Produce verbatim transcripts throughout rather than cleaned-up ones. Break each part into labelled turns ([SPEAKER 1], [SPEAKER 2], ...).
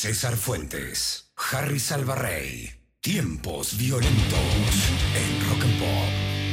[SPEAKER 1] César Fuentes, Harry Salvarrey. Tiempos violentos en Rock and Pop.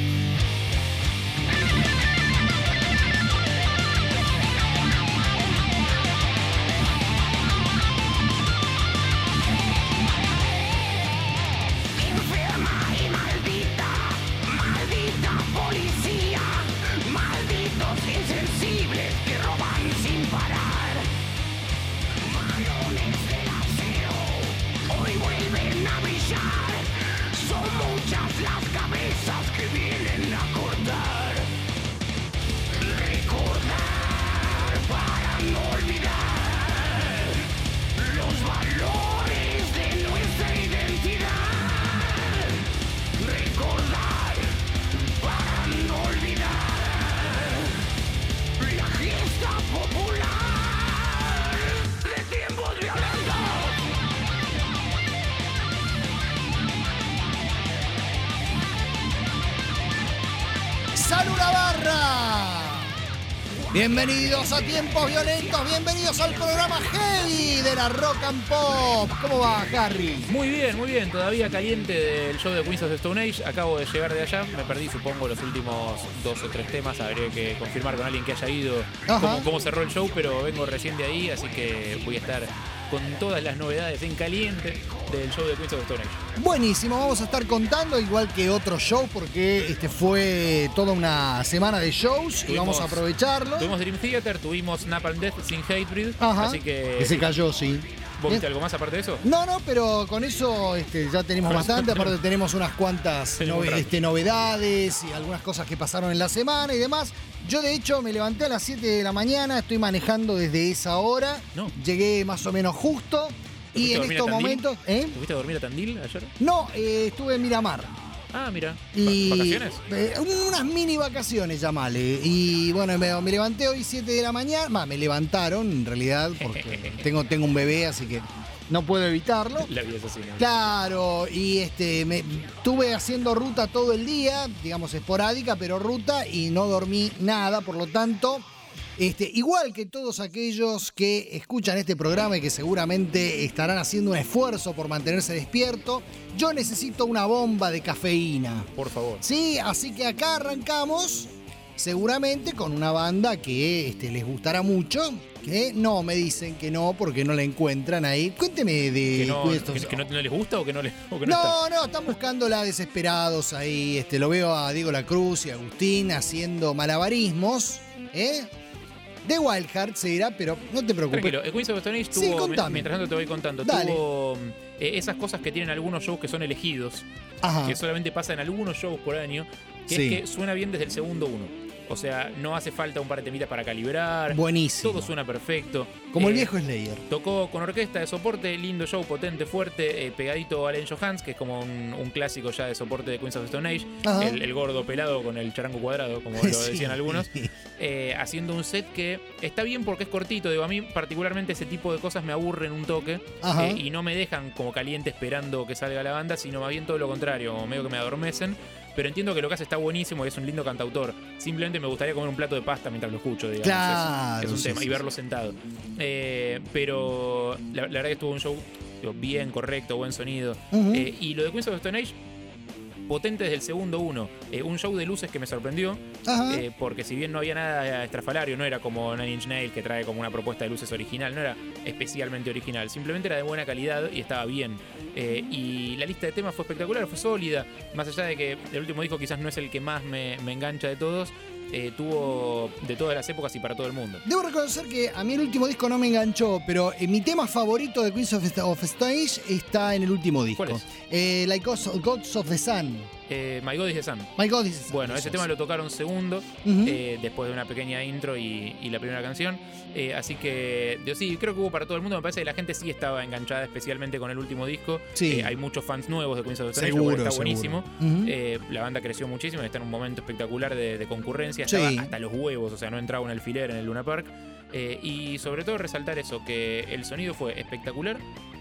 [SPEAKER 2] Bienvenidos a Tiempos Violentos, bienvenidos al programa Heavy de la Rock and Pop. ¿Cómo va, Harry?
[SPEAKER 3] Muy bien, muy bien, todavía caliente del show de Queens of the Stone Age. Acabo de llegar de allá, me perdí supongo los últimos dos o tres temas. Habría que confirmar con alguien que haya ido cómo, cómo cerró el show, pero vengo recién de ahí, así que voy a estar con todas las novedades en caliente del show de Queens of the Stone Age.
[SPEAKER 2] Buenísimo, vamos a estar contando igual que otro show porque este fue toda una semana de shows tuvimos, y vamos a aprovecharlo.
[SPEAKER 3] Tuvimos Dream Theater, tuvimos Napalm Death sin Hatebreed,
[SPEAKER 2] Ajá,
[SPEAKER 3] así que...
[SPEAKER 2] que se cayó, sí.
[SPEAKER 3] ¿Vos viste algo más aparte de eso?
[SPEAKER 2] No, no, pero con eso este, ya tenemos con bastante. Eso, aparte tenemos unas cuantas nove- este, novedades y algunas cosas que pasaron en la semana y demás. Yo, de hecho, me levanté a las siete de la mañana, estoy manejando desde esa hora. No. Llegué más o menos justo. Y en estos momentos... ¿eh?
[SPEAKER 3] ¿Te fuiste a dormir a Tandil ayer?
[SPEAKER 2] No, eh, estuve en Miramar.
[SPEAKER 3] Ah, mira.
[SPEAKER 2] Y,
[SPEAKER 3] ¿Vacaciones?
[SPEAKER 2] Eh, unas mini vacaciones, llamale. Y bueno, me, me levanté hoy siete de la mañana. Bah, me levantaron, en realidad, porque tengo, tengo un bebé, así que no puedo evitarlo.
[SPEAKER 3] La vida es así, ¿no?
[SPEAKER 2] Claro, y este, me estuve haciendo ruta todo el día, digamos esporádica, pero ruta, y no dormí nada, por lo tanto... Este, igual que todos aquellos que escuchan este programa y que seguramente estarán haciendo un esfuerzo por mantenerse despierto, yo necesito una bomba de cafeína.
[SPEAKER 3] Por favor.
[SPEAKER 2] Sí, así que acá arrancamos seguramente con una banda que este, les gustará mucho. Que no, me dicen que no, porque no la encuentran ahí. Cuénteme de...
[SPEAKER 3] ¿Que no, que, que no, no les gusta o que no les o que no,
[SPEAKER 2] no,
[SPEAKER 3] está?
[SPEAKER 2] no, están buscándola desesperados ahí. Este, lo veo a Diego La Cruz y a Agustín haciendo malabarismos, ¿eh? De Wild Heart se dirá, pero no te preocupes.
[SPEAKER 3] Tranquilo, Queens of the Stone Age tuvo,
[SPEAKER 2] sí, contame.
[SPEAKER 3] mientras tanto te voy contando,
[SPEAKER 2] Dale.
[SPEAKER 3] tuvo eh, esas cosas que tienen algunos shows que son elegidos,
[SPEAKER 2] Ajá.
[SPEAKER 3] que solamente pasan algunos shows por año, que
[SPEAKER 2] sí.
[SPEAKER 3] es que suena bien desde el segundo uno. O sea, no hace falta un par de temitas para calibrar.
[SPEAKER 2] Buenísimo.
[SPEAKER 3] Todo suena perfecto.
[SPEAKER 2] Como
[SPEAKER 3] eh,
[SPEAKER 2] el viejo Slayer.
[SPEAKER 3] Tocó con orquesta de soporte, lindo show, potente, fuerte, eh, pegadito a Allen Johans, que es como un, un clásico ya de soporte de Queens of the Stone Age. El, el gordo pelado con el charango cuadrado, como lo
[SPEAKER 2] sí.
[SPEAKER 3] decían algunos. Eh, haciendo un set que está bien porque es cortito. Digo, a mí particularmente ese tipo de cosas me aburren un toque eh, y no me dejan como caliente esperando que salga la banda, sino más bien todo lo contrario, medio que me adormecen. Pero entiendo que lo que hace está buenísimo y es un lindo cantautor. Simplemente me gustaría comer un plato de pasta mientras lo escucho, digamos.
[SPEAKER 2] Claro,
[SPEAKER 3] es, es un
[SPEAKER 2] sí,
[SPEAKER 3] tema.
[SPEAKER 2] sí,
[SPEAKER 3] y verlo
[SPEAKER 2] sí.
[SPEAKER 3] sentado. Eh, pero la, la verdad que estuvo un show digo, bien, correcto, buen sonido. Uh-huh. Eh, y lo de Queens of the Stone Age, potente desde el segundo uno. Eh, un show de luces que me sorprendió. Eh, porque si bien no había nada estrafalario, no era como Nine Inch Nails que trae como una propuesta de luces original, no era especialmente original, simplemente era de buena calidad y estaba bien. Eh, y la lista de temas fue espectacular, fue sólida, más allá de que el último disco quizás no es el que más me, me engancha de todos. Eh, tuvo de todas las épocas y para todo el mundo.
[SPEAKER 2] Debo reconocer que a mí el último disco no me enganchó, pero eh, mi tema favorito de Queens of the, of the Stone Age está en el último disco.
[SPEAKER 3] ¿Cuál es?
[SPEAKER 2] Eh, like Gods of the Sun.
[SPEAKER 3] Eh, My God is the Sun.
[SPEAKER 2] My God is the Sun.
[SPEAKER 3] Bueno, ese tema lo tocaron segundo, uh-huh. eh, después de una pequeña intro y, y la primera canción. Eh, así que, yo sí, creo que hubo para todo el mundo. Me parece que la gente sí estaba enganchada, especialmente con el último disco.
[SPEAKER 2] Sí.
[SPEAKER 3] Eh, hay muchos fans nuevos de Queens of the Stone Age,
[SPEAKER 2] seguro,
[SPEAKER 3] lo cual está
[SPEAKER 2] seguro.
[SPEAKER 3] buenísimo. Uh-huh. Eh, la banda creció muchísimo, está en un momento espectacular de, de concurrencia. Estaba sí. hasta los huevos, o sea, no entraba un alfiler en el Luna Park. Eh, y sobre todo resaltar eso, que el sonido fue espectacular.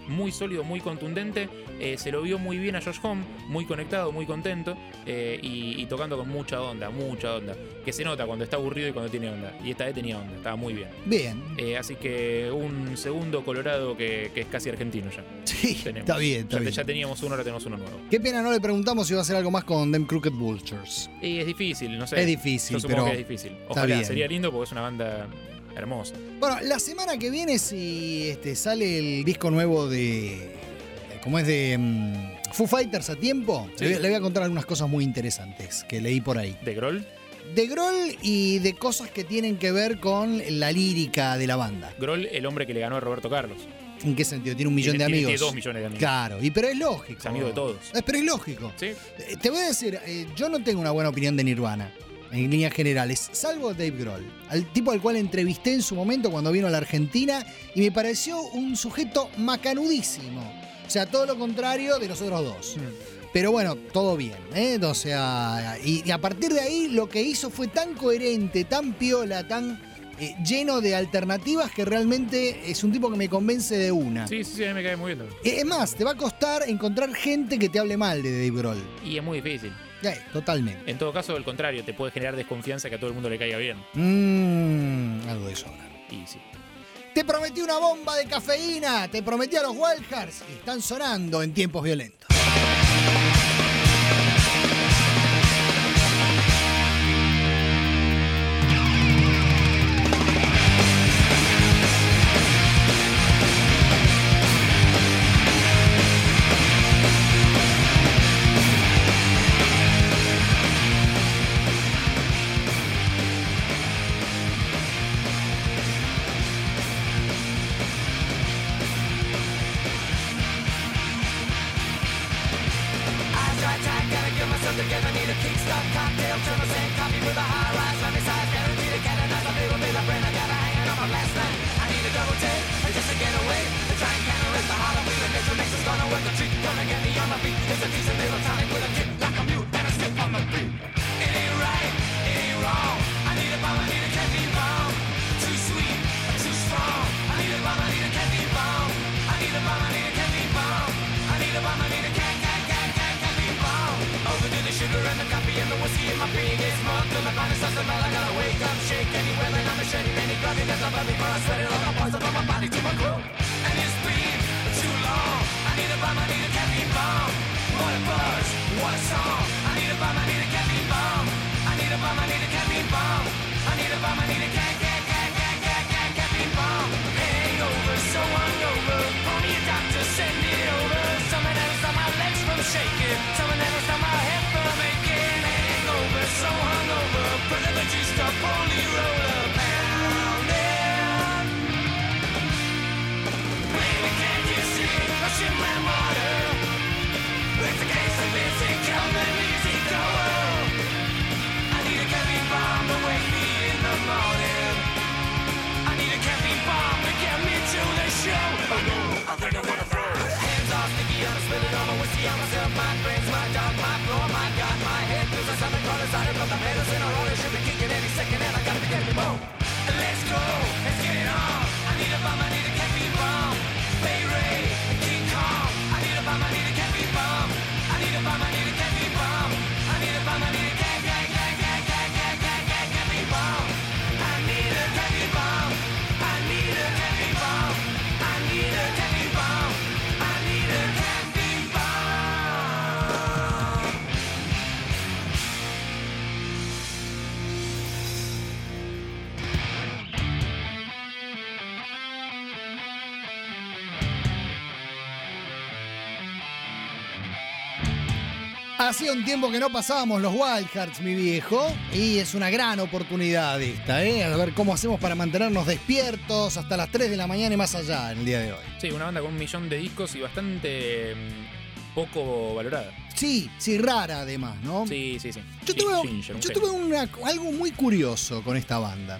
[SPEAKER 3] muy sólido, muy contundente. Eh, se lo vio muy bien a Josh Homme, muy conectado, muy contento eh, y, y tocando con mucha onda, mucha onda. Que se nota cuando está aburrido y cuando tiene onda. Y esta vez tenía onda, estaba muy bien.
[SPEAKER 2] Bien.
[SPEAKER 3] Eh, así que un segundo Colorado que, que es casi argentino ya.
[SPEAKER 2] Sí,
[SPEAKER 3] tenemos.
[SPEAKER 2] está bien, está
[SPEAKER 3] ya,
[SPEAKER 2] bien.
[SPEAKER 3] ya teníamos uno, ahora tenemos uno nuevo.
[SPEAKER 2] Qué pena no le preguntamos si va a hacer algo más con Them Crooked Vultures.
[SPEAKER 3] Y es difícil, no sé.
[SPEAKER 2] Es difícil,
[SPEAKER 3] Yo supongo
[SPEAKER 2] pero
[SPEAKER 3] que es difícil.
[SPEAKER 2] está
[SPEAKER 3] Ojalá,
[SPEAKER 2] bien.
[SPEAKER 3] sería lindo porque es una banda hermosa.
[SPEAKER 2] Bueno, la semana que viene si este, sale el disco nuevo de... ¿Cómo es? De um, Foo Fighters a tiempo.
[SPEAKER 3] Sí.
[SPEAKER 2] Le, voy, le voy a contar algunas cosas muy interesantes que leí por ahí.
[SPEAKER 3] ¿De Grohl?
[SPEAKER 2] De Grohl y de cosas que tienen que ver con la lírica de la banda.
[SPEAKER 3] Grohl, el hombre que le ganó a Roberto Carlos.
[SPEAKER 2] ¿En qué sentido? Tiene un millón
[SPEAKER 3] Tiene,
[SPEAKER 2] de
[SPEAKER 3] tiene-
[SPEAKER 2] amigos.
[SPEAKER 3] tiene dos millones de amigos.
[SPEAKER 2] Claro, y pero es lógico.
[SPEAKER 3] Es amigo de todos.
[SPEAKER 2] Eh, Pero es lógico.
[SPEAKER 3] ¿Sí?
[SPEAKER 2] Eh, Te voy a decir, eh, yo no tengo una buena opinión de Nirvana, en líneas generales, salvo Dave Grohl, al tipo al cual entrevisté en su momento cuando vino a la Argentina y me pareció un sujeto macanudísimo. O sea, todo lo contrario de los otros dos. Pero bueno, todo bien, ¿eh? O sea, y, y a partir de ahí lo que hizo fue tan coherente, tan piola, tan eh, lleno de alternativas que realmente es un tipo que me convence de una.
[SPEAKER 3] Sí, sí, sí, a mí me cae muy bien.
[SPEAKER 2] Eh, Es más, te va a costar encontrar gente que te hable mal de Dave Grohl.
[SPEAKER 3] Y es muy difícil.
[SPEAKER 2] Eh, totalmente.
[SPEAKER 3] En todo caso, al contrario, te puede generar desconfianza que a todo el mundo le caiga bien.
[SPEAKER 2] Mmm, algo de sobra.
[SPEAKER 3] Y sí.
[SPEAKER 2] Te prometí una bomba de cafeína, te prometí a los Wildcards y están sonando en tiempos violentos. Hacía un tiempo que no pasábamos los Wildcards, mi viejo, y es una gran oportunidad esta, ¿eh? A ver cómo hacemos para mantenernos despiertos hasta las tres de la mañana y más allá en el día de hoy.
[SPEAKER 3] Sí, una banda con un millón de discos y bastante mm, poco valorada.
[SPEAKER 2] Sí, sí, rara además, ¿no?
[SPEAKER 3] Sí, sí, sí.
[SPEAKER 2] Yo tuve,
[SPEAKER 3] Ginger, un
[SPEAKER 2] yo
[SPEAKER 3] genio.
[SPEAKER 2] tuve una- algo muy curioso con esta banda.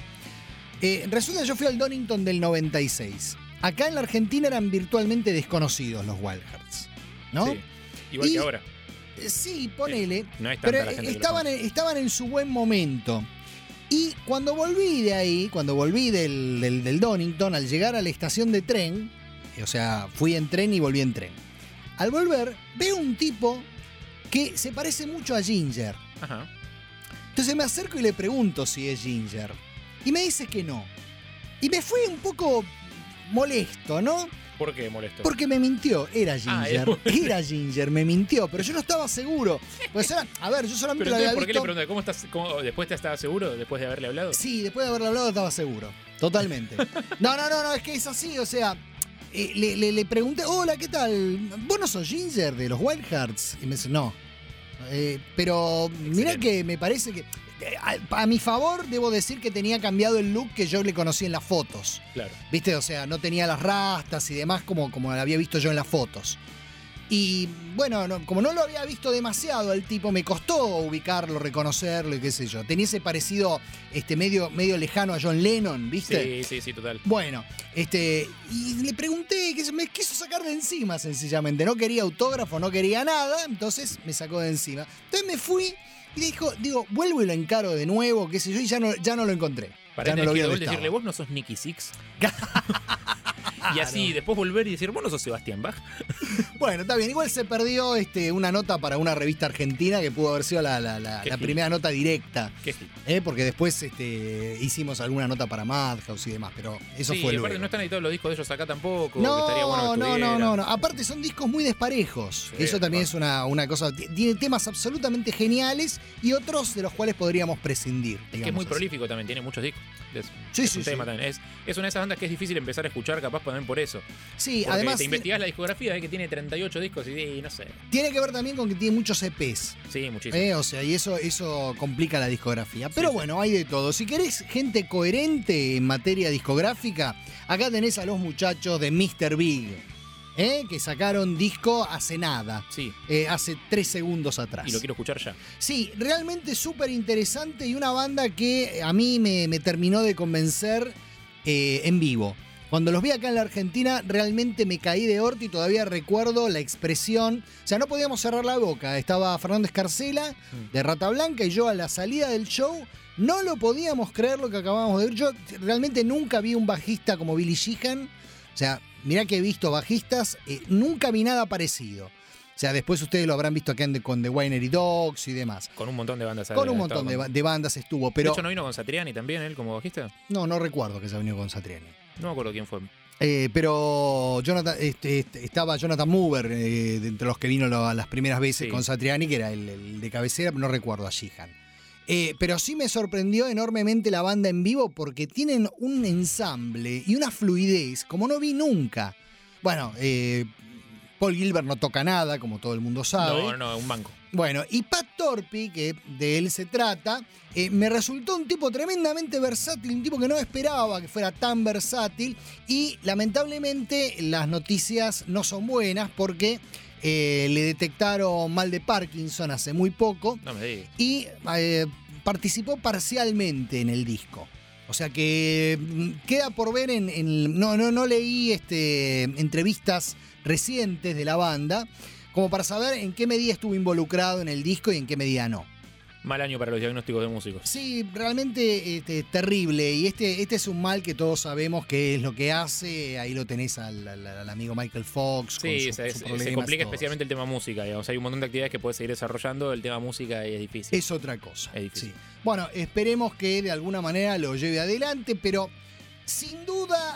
[SPEAKER 2] Eh, resulta que yo fui al Donington del noventa y seis. Acá en la Argentina eran virtualmente desconocidos los Wildcards, ¿no?
[SPEAKER 3] Sí, igual
[SPEAKER 2] Y-
[SPEAKER 3] que ahora.
[SPEAKER 2] Eh, Sí, ponele.
[SPEAKER 3] No es tanta
[SPEAKER 2] pero
[SPEAKER 3] la gente que lo
[SPEAKER 2] estaban,
[SPEAKER 3] conoce.
[SPEAKER 2] en, estaban en su buen momento. Y cuando volví de ahí, cuando volví del, del, del Donington, al llegar a la estación de tren, O sea, fui en tren y volví en tren. Al volver, veo un tipo que se parece mucho a Ginger.
[SPEAKER 3] Ajá.
[SPEAKER 2] Entonces me acerco y le pregunto si es Ginger. Y me dice que no. Y me fui un poco molesto, ¿no?
[SPEAKER 3] ¿Por qué molesto?
[SPEAKER 2] Porque me mintió, era Ginger,
[SPEAKER 3] Ah, es...
[SPEAKER 2] era Ginger, me mintió, pero yo no estaba seguro. Pues era, a ver, yo solamente
[SPEAKER 3] pero
[SPEAKER 2] lo había
[SPEAKER 3] ¿por qué
[SPEAKER 2] visto...
[SPEAKER 3] le pregunté? ¿Cómo estás? Cómo, ¿Después te estabas seguro? ¿Después de haberle hablado?
[SPEAKER 2] Sí, después de haberle hablado estaba seguro, totalmente. No, no, no, no, es que es así, o sea, eh, le, le, le pregunté, hola, ¿qué tal? ¿Vos no sos Ginger de los Wild Hearts? Y me dice, no. Eh, pero mira que me parece que... A, a mi favor, debo decir que tenía cambiado el look que yo le conocí en las fotos.
[SPEAKER 3] Claro.
[SPEAKER 2] ¿Viste? O sea, no tenía las rastas y demás como, como lo había visto yo en las fotos. Y bueno, no, como no lo había visto demasiado al tipo, me costó ubicarlo, reconocerlo y qué sé yo. Tenía ese parecido este, medio, medio lejano a John Lennon, ¿viste?
[SPEAKER 3] Sí, sí, sí, total.
[SPEAKER 2] Bueno, este, y le pregunté, que me quiso sacar de encima sencillamente. No quería autógrafo, no quería nada, entonces me sacó de encima. Entonces me fui y dijo, digo, vuelvo y lo encaro de nuevo, qué sé yo, y ya no, ya no lo encontré.
[SPEAKER 3] Para
[SPEAKER 2] ya no lo vi
[SPEAKER 3] que
[SPEAKER 2] dónde
[SPEAKER 3] decirle,
[SPEAKER 2] estaba.
[SPEAKER 3] vos no sos Nicky Six. Y así, después volver y decir, vos no sos Sebastián Bach.
[SPEAKER 2] Bueno, está bien. Igual se perdió este, una nota para una revista argentina que pudo haber sido la, la, la, la primera nota directa.
[SPEAKER 3] Qué sí.
[SPEAKER 2] ¿eh? Porque después este, hicimos alguna nota para Madhouse y demás, pero eso
[SPEAKER 3] sí,
[SPEAKER 2] fue
[SPEAKER 3] y
[SPEAKER 2] luego.
[SPEAKER 3] aparte no están editados los discos de ellos acá tampoco.
[SPEAKER 2] No,
[SPEAKER 3] que estaría bueno que
[SPEAKER 2] no, no, no, no.
[SPEAKER 3] estuvieran.
[SPEAKER 2] Aparte son discos muy desparejos.
[SPEAKER 3] Sí,
[SPEAKER 2] eso también
[SPEAKER 3] bueno.
[SPEAKER 2] es una, una cosa. Tiene temas absolutamente geniales y otros de los cuales podríamos prescindir.
[SPEAKER 3] Es que es
[SPEAKER 2] digamos
[SPEAKER 3] muy
[SPEAKER 2] así.
[SPEAKER 3] prolífico también, tiene muchos discos. Es,
[SPEAKER 2] Sí,
[SPEAKER 3] es
[SPEAKER 2] sí,
[SPEAKER 3] un
[SPEAKER 2] sí.
[SPEAKER 3] tema también. Es, es una de esas bandas que es difícil empezar a escuchar, capaz también por eso.
[SPEAKER 2] Sí,
[SPEAKER 3] Porque
[SPEAKER 2] además
[SPEAKER 3] te investigás la discografía, ¿eh? Que tiene treinta y ocho discos y, y no sé.
[SPEAKER 2] tiene que ver también con que tiene muchos E Pes.
[SPEAKER 3] Sí, muchísimo.
[SPEAKER 2] Eh, o sea, y eso, eso complica la discografía. Pero
[SPEAKER 3] sí.
[SPEAKER 2] bueno, hay de todo. Si querés gente coherente en materia discográfica, acá tenés a los muchachos de mister Big, eh, que sacaron disco hace nada.
[SPEAKER 3] Sí,
[SPEAKER 2] eh, hace tres segundos atrás.
[SPEAKER 3] y lo quiero escuchar ya.
[SPEAKER 2] Sí, realmente súper interesante y una banda que a mí me, me terminó de convencer eh, en vivo. Cuando los vi acá en la Argentina, realmente me caí de orto y todavía recuerdo la expresión. O sea, no podíamos cerrar la boca. Estaba Fernando Escarcela, de Rata Blanca, y yo a la salida del show no lo podíamos creer lo que acabábamos de ver. Yo realmente nunca vi un bajista como Billy Sheehan. O sea, mirá que he visto bajistas, eh, nunca vi nada parecido. O sea, después ustedes lo habrán visto acá en The, con The Winery Dogs y demás.
[SPEAKER 3] Con un montón de bandas.
[SPEAKER 2] Con un
[SPEAKER 3] ha
[SPEAKER 2] montón
[SPEAKER 3] estado
[SPEAKER 2] de,
[SPEAKER 3] con-
[SPEAKER 2] ba- de bandas estuvo, pero
[SPEAKER 3] De hecho, ¿no vino con Satriani también él como bajista?
[SPEAKER 2] no, no recuerdo que se ha venido con Satriani.
[SPEAKER 3] No me acuerdo quién fue.
[SPEAKER 2] Eh, pero Jonathan, este, este, estaba Jonathan Mover, eh, de entre los que vino lo- las primeras veces
[SPEAKER 3] Sí.
[SPEAKER 2] con Satriani, que era el, el de cabecera, pero no recuerdo a Sheehan. Eh, pero sí me sorprendió enormemente la banda en vivo porque tienen un ensamble y una fluidez como no vi nunca. Bueno, eh, Paul Gilbert no toca nada, como todo el mundo sabe.
[SPEAKER 3] No, no, un banco.
[SPEAKER 2] Bueno, y Pat Torpey, que de él se trata, eh, me resultó un tipo tremendamente versátil, un tipo que no esperaba que fuera tan versátil, y lamentablemente las noticias no son buenas porque eh, le detectaron mal de Parkinson hace muy poco
[SPEAKER 3] No me digas.
[SPEAKER 2] y eh, participó parcialmente en el disco. O sea que mm, queda por ver en... en- no, no, no leí este, entrevistas recientes de la banda como para saber en qué medida estuvo involucrado en el disco y en qué medida no.
[SPEAKER 3] Mal año para los diagnósticos de músicos.
[SPEAKER 2] Sí, realmente este, terrible. Y este, este es un mal que todos sabemos qué es lo que hace. Ahí lo tenés al, al- al amigo Michael Fox. con
[SPEAKER 3] Sí,
[SPEAKER 2] su-
[SPEAKER 3] se,
[SPEAKER 2] sus
[SPEAKER 3] se-
[SPEAKER 2] problemas
[SPEAKER 3] se
[SPEAKER 2] y
[SPEAKER 3] complica
[SPEAKER 2] todo.
[SPEAKER 3] especialmente el tema música, digamos. Hay un montón de actividades que puedes seguir desarrollando, el tema música es difícil.
[SPEAKER 2] Es otra cosa.
[SPEAKER 3] Es difícil.
[SPEAKER 2] Sí. Bueno, esperemos que de alguna manera lo lleve adelante, pero sin duda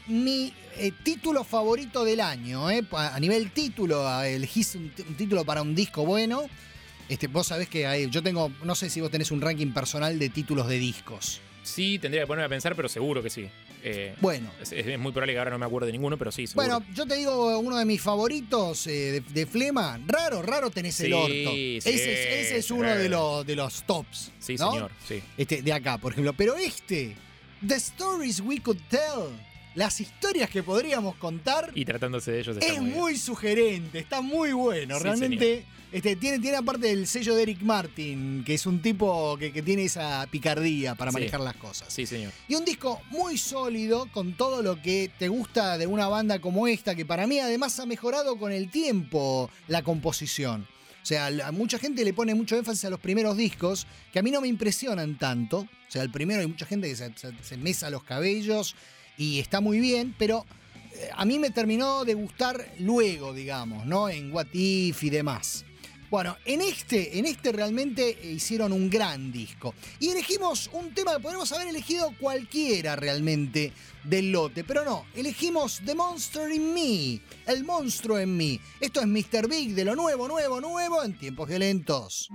[SPEAKER 2] mi eh, título favorito del año, eh, a a nivel título, eh, elegís un, t- un título para un disco bueno. Este, vos sabés que hay- yo tengo, no sé si vos tenés un ranking personal de títulos de discos.
[SPEAKER 3] Sí, tendría que ponerme a pensar, pero seguro que sí. Eh,
[SPEAKER 2] Bueno.
[SPEAKER 3] es, es muy probable que ahora no me acuerde de ninguno, pero sí, seguro.
[SPEAKER 2] Bueno, yo te digo uno de mis favoritos eh, de, de Flema. Raro, raro tenés el
[SPEAKER 3] Sí,
[SPEAKER 2] orto.
[SPEAKER 3] sí,
[SPEAKER 2] ese, es, ese es
[SPEAKER 3] sí.
[SPEAKER 2] uno de los, de los tops.
[SPEAKER 3] Sí,
[SPEAKER 2] ¿no?
[SPEAKER 3] señor, sí.
[SPEAKER 2] Este, de acá, por ejemplo. Pero este, The Stories We Could Tell, las historias que podríamos contar,
[SPEAKER 3] Y tratándose de ellos está
[SPEAKER 2] es
[SPEAKER 3] muy bien.
[SPEAKER 2] muy sugerente, está muy bueno.
[SPEAKER 3] Sí,
[SPEAKER 2] Realmente este, tiene, tiene aparte el sello de Eric Martin, que es un tipo que, que tiene esa picardía para
[SPEAKER 3] Sí.
[SPEAKER 2] manejar las cosas.
[SPEAKER 3] Sí, señor.
[SPEAKER 2] Y un disco muy sólido con todo lo que te gusta de una banda como esta, que para mí además ha mejorado con el tiempo la composición. O sea, a mucha gente le pone mucho énfasis a los primeros discos, que a mí no me impresionan tanto. O sea, el primero hay mucha gente que se, se, se mesa los cabellos y está muy bien, pero a mí me terminó de gustar luego, digamos, ¿no? En What If y demás. Bueno, en este, en este realmente hicieron un gran disco. Y elegimos un tema que podríamos haber elegido cualquiera realmente del lote. Pero no, elegimos The Monster in Me, el monstruo en mí. Esto es mister Big de lo nuevo, nuevo, nuevo en tiempos violentos.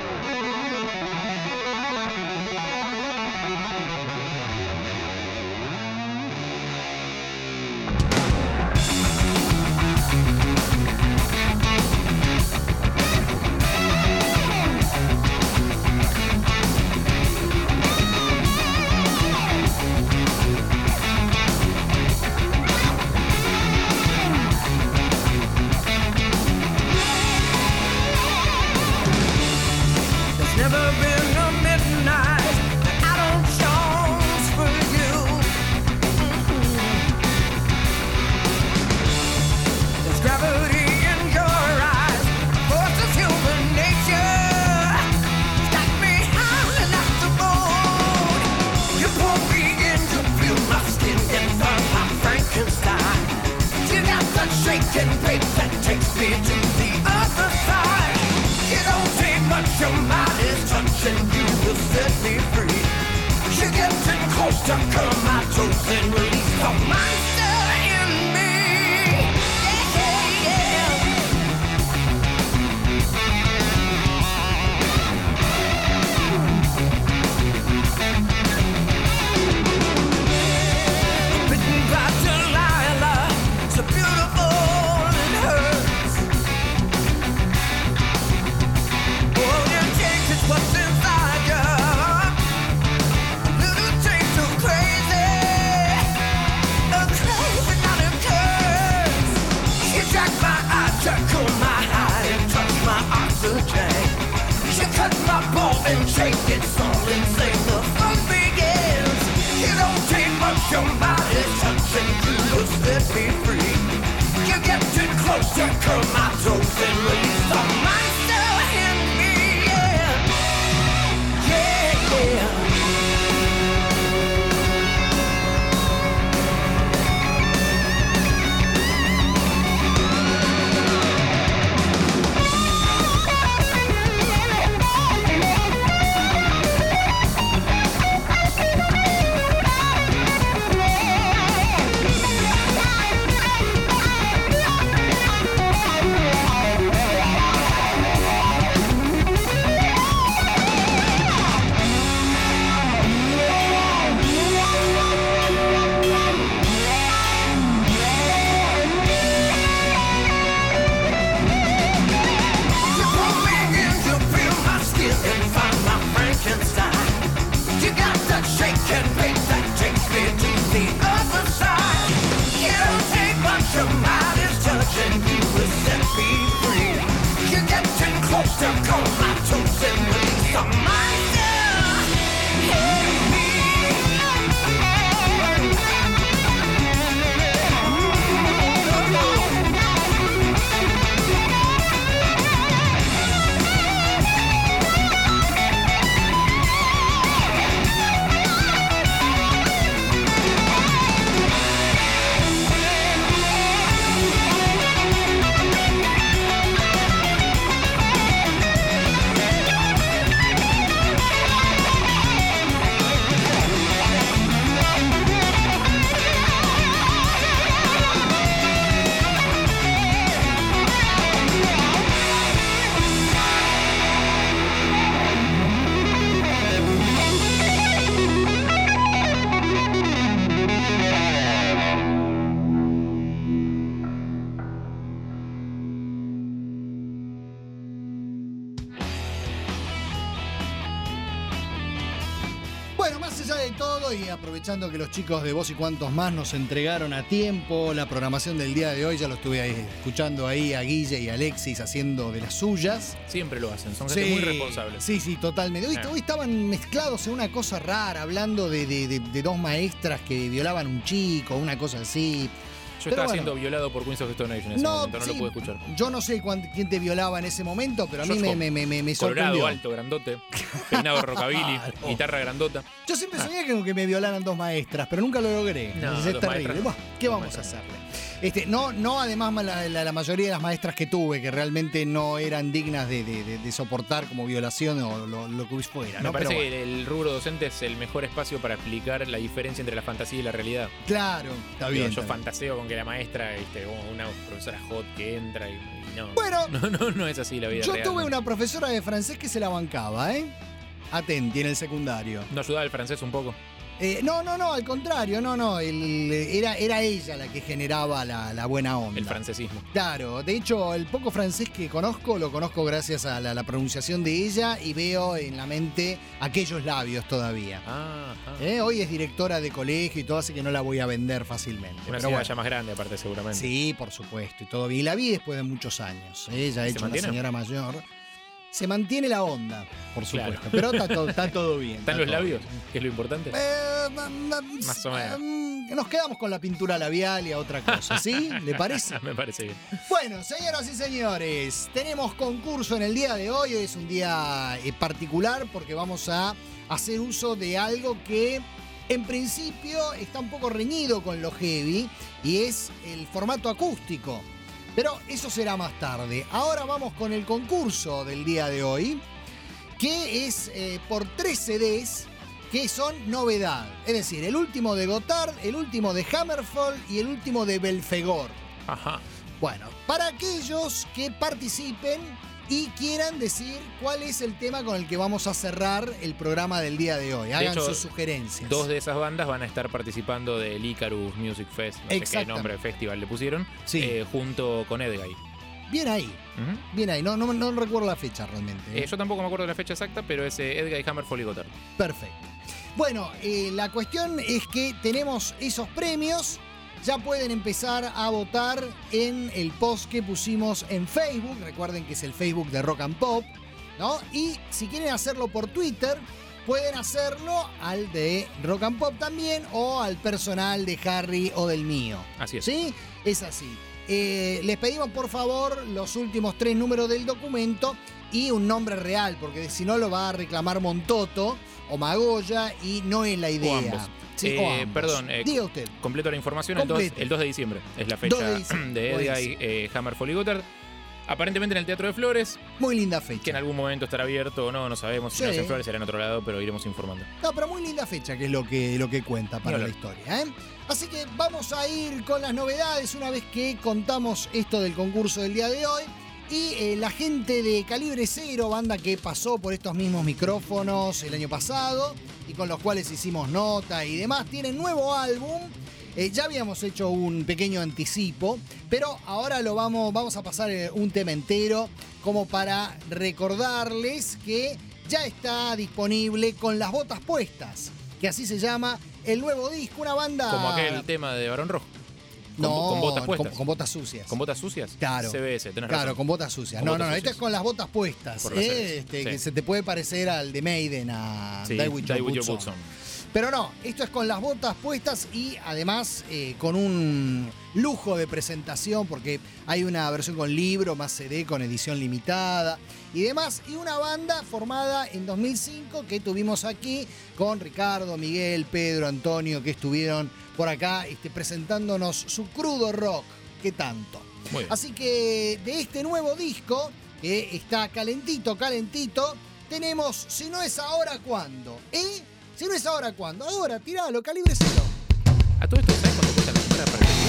[SPEAKER 2] Aprovechando que los chicos de Vos y Cuantos Más nos entregaron a tiempo la programación del día de hoy, ya lo estuve ahí, escuchando ahí a Guille y Alexis haciendo de las suyas.
[SPEAKER 3] Siempre lo hacen, son gente sí, muy responsables.
[SPEAKER 2] Sí, sí, totalmente. Hoy, ah. hoy estaban mezclados en una cosa rara, hablando de, de, de, de dos maestras que violaban a un chico, una cosa así.
[SPEAKER 3] Yo estaba bueno. siendo violado por Queens of the Stone Age en ese no, momento, no sí, lo pude escuchar.
[SPEAKER 2] Yo no sé cuán, quién te violaba en ese momento, pero a mí me, me, me, me, me
[SPEAKER 3] sorprendió.
[SPEAKER 2] Colorado,
[SPEAKER 3] alto, grandote, peinado rockabilly, claro. guitarra grandota.
[SPEAKER 2] Yo siempre soñé que, que me violaran dos maestras, pero nunca lo logré.
[SPEAKER 3] No,
[SPEAKER 2] es terrible. Bueno, ¿qué vamos
[SPEAKER 3] maestras.
[SPEAKER 2] a hacerle? Este, no, no, además, la, la, la mayoría de las maestras que tuve, que realmente no eran dignas de, de, de, de soportar como violación o lo, lo que fuera.
[SPEAKER 3] Me
[SPEAKER 2] ¿no?
[SPEAKER 3] parece
[SPEAKER 2] Pero
[SPEAKER 3] que
[SPEAKER 2] bueno.
[SPEAKER 3] el rubro docente es el mejor espacio para explicar la diferencia entre la fantasía y la realidad.
[SPEAKER 2] Claro, está bien.
[SPEAKER 3] Yo
[SPEAKER 2] está
[SPEAKER 3] fantaseo con que la maestra, ¿viste? Como una profesora hot que entra y, y no.
[SPEAKER 2] Bueno,
[SPEAKER 3] no, no, no es así la vida
[SPEAKER 2] yo
[SPEAKER 3] real.
[SPEAKER 2] Yo tuve una profesora de francés que se la bancaba, ¿eh? Atenti, en el secundario.
[SPEAKER 3] ¿No ayudaba el francés un poco?
[SPEAKER 2] Eh, no, no, no, al contrario, no, no. El, era, era ella la que generaba la, la buena onda.
[SPEAKER 3] El francesismo.
[SPEAKER 2] Claro, de hecho, el poco francés que conozco, lo conozco gracias a la, la pronunciación de ella y veo en la mente aquellos labios todavía.
[SPEAKER 3] Ah, ah.
[SPEAKER 2] ¿Eh? Hoy es directora de colegio y todo, así que no la voy a vender fácilmente.
[SPEAKER 3] Una señora bueno. ya más grande, aparte, seguramente.
[SPEAKER 2] Sí, por supuesto, y todo bien. Y la vi después de muchos años. Ella ha hecho una señora mayor. Se mantiene la onda, por supuesto. Claro. Pero está todo, está todo bien.
[SPEAKER 3] ¿Están
[SPEAKER 2] está
[SPEAKER 3] los labios? Bien. ¿Qué es lo importante?
[SPEAKER 2] Eh,
[SPEAKER 3] Más o menos.
[SPEAKER 2] Nos quedamos con la pintura labial y a otra cosa, ¿sí? ¿Le parece?
[SPEAKER 3] Me parece bien.
[SPEAKER 2] Bueno, señoras y señores, tenemos concurso en el día de hoy. Hoy es un día particular porque vamos a hacer uso de algo que en principio está un poco reñido con lo heavy y es el formato acústico. Pero eso será más tarde. Ahora vamos con el concurso del día de hoy, que es eh, por tres C Ds que son novedad. Es decir, el último de Gotthard, el último de Hammerfall y el último de Belphegor.
[SPEAKER 3] Ajá.
[SPEAKER 2] Bueno, para aquellos que participen y quieran decir cuál es el tema con el que vamos a cerrar el programa del día de hoy. Hagan
[SPEAKER 3] de hecho,
[SPEAKER 2] sus sugerencias.
[SPEAKER 3] Dos de esas bandas van a estar participando del Icarus Music Fest, no sé qué nombre de festival le pusieron, sí. eh, junto con Edguy.
[SPEAKER 2] Bien ahí, uh-huh. bien ahí. No, no, no recuerdo la fecha realmente. ¿eh?
[SPEAKER 3] Eh, yo tampoco me acuerdo de la fecha exacta, pero es eh, Edguy, Hammerfall y Gotthard.
[SPEAKER 2] Perfecto. Bueno, eh, la cuestión es que tenemos esos premios. Ya pueden empezar a votar en el post que pusimos en Facebook. Recuerden que es el Facebook de Rock and Pop, ¿no? Y si quieren hacerlo por Twitter, pueden hacerlo al de Rock and Pop también o al personal de Harry o del mío.
[SPEAKER 3] Así es.
[SPEAKER 2] ¿Sí? Es así. Eh, les pedimos por favor los últimos tres números del documento y un nombre real, porque si no lo va a reclamar Montoto o Magoya y no es la idea.
[SPEAKER 3] O ambos. Sí, eh, perdón, eh,
[SPEAKER 2] diga usted.
[SPEAKER 3] Completo la información, el dos, el dos de diciembre es la fecha de, de Edguy, eh, Hammerfall y Gotthard. Aparentemente en el Teatro de Flores.
[SPEAKER 2] Muy linda fecha.
[SPEAKER 3] Que en algún momento estará abierto o no, no sabemos. Si sí. no es en Flores será en otro lado, pero iremos informando.
[SPEAKER 2] No, pero muy linda fecha, que es lo que, lo que cuenta para la historia, ¿eh? Así que vamos a ir con las novedades una vez que contamos esto del concurso del día de hoy. Y eh, la gente de Calibre Cero, banda que pasó por estos mismos micrófonos el año pasado y con los cuales hicimos nota y demás, tienen nuevo álbum. Eh, ya habíamos hecho un pequeño anticipo, pero ahora lo vamos, vamos a pasar un tema entero como para recordarles que ya está disponible Con las botas puestas, que así se llama el nuevo disco, una banda...
[SPEAKER 3] Como aquel tema de Barón Rojo. Con,
[SPEAKER 2] no,
[SPEAKER 3] con botas puestas.
[SPEAKER 2] Con, con botas sucias.
[SPEAKER 3] ¿Con botas sucias?
[SPEAKER 2] Claro.
[SPEAKER 3] C B S, tenés
[SPEAKER 2] Claro,
[SPEAKER 3] razón.
[SPEAKER 2] con botas sucias.
[SPEAKER 3] Con
[SPEAKER 2] no,
[SPEAKER 3] botas
[SPEAKER 2] no, no,
[SPEAKER 3] sucias.
[SPEAKER 2] este es con las botas puestas. ¿eh? Este,
[SPEAKER 3] sí.
[SPEAKER 2] Que se te puede parecer al de Maiden, a
[SPEAKER 3] sí,
[SPEAKER 2] Die With Your
[SPEAKER 3] Boots
[SPEAKER 2] Boots
[SPEAKER 3] On.
[SPEAKER 2] Pero no, esto es con las botas puestas y además eh, con un lujo de presentación porque hay una versión con libro, más C D, con edición limitada y demás. Y una banda formada en dos mil cinco que tuvimos aquí con Ricardo, Miguel, Pedro, Antonio, que estuvieron por acá este, presentándonos su crudo rock. ¿Qué tanto?
[SPEAKER 3] Muy bien.
[SPEAKER 2] Así que de este nuevo disco, que está calentito, calentito, tenemos Si no es ahora, ¿cuándo? ¿Eh? Si no es ahora, ¿cuándo? Ahora, tiralo, Calibre Cero.
[SPEAKER 3] A todo esto, ¿sabes cuánto cuesta la cámara para que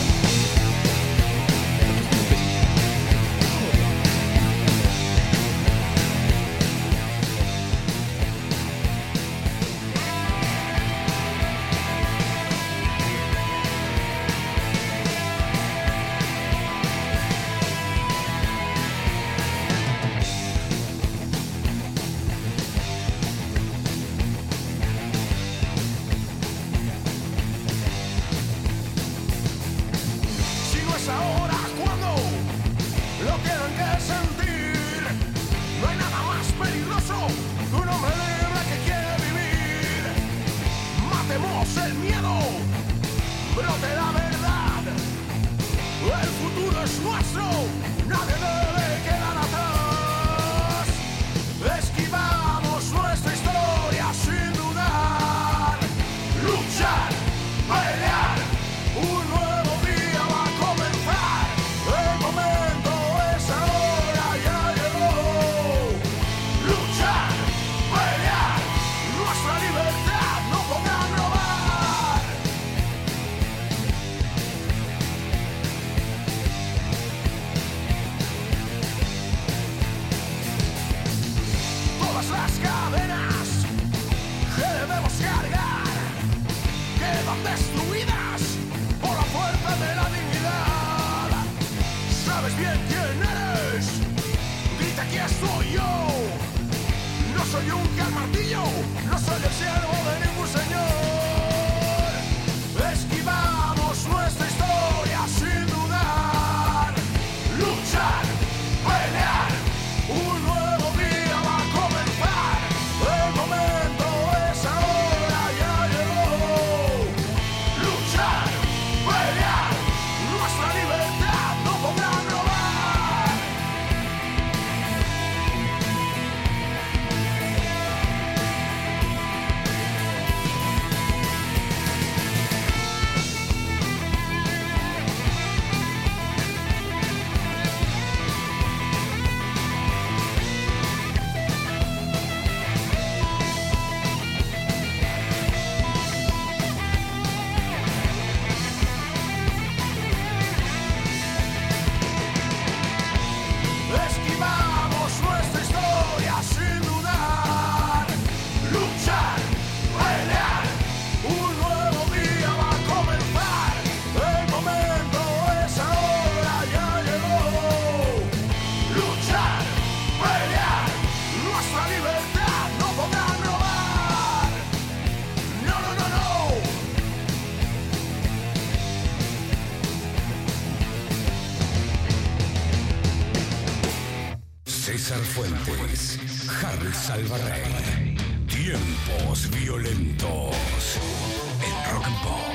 [SPEAKER 1] César Fuentes, Harry Salvarrey. Tiempos violentos en Rock and Pop.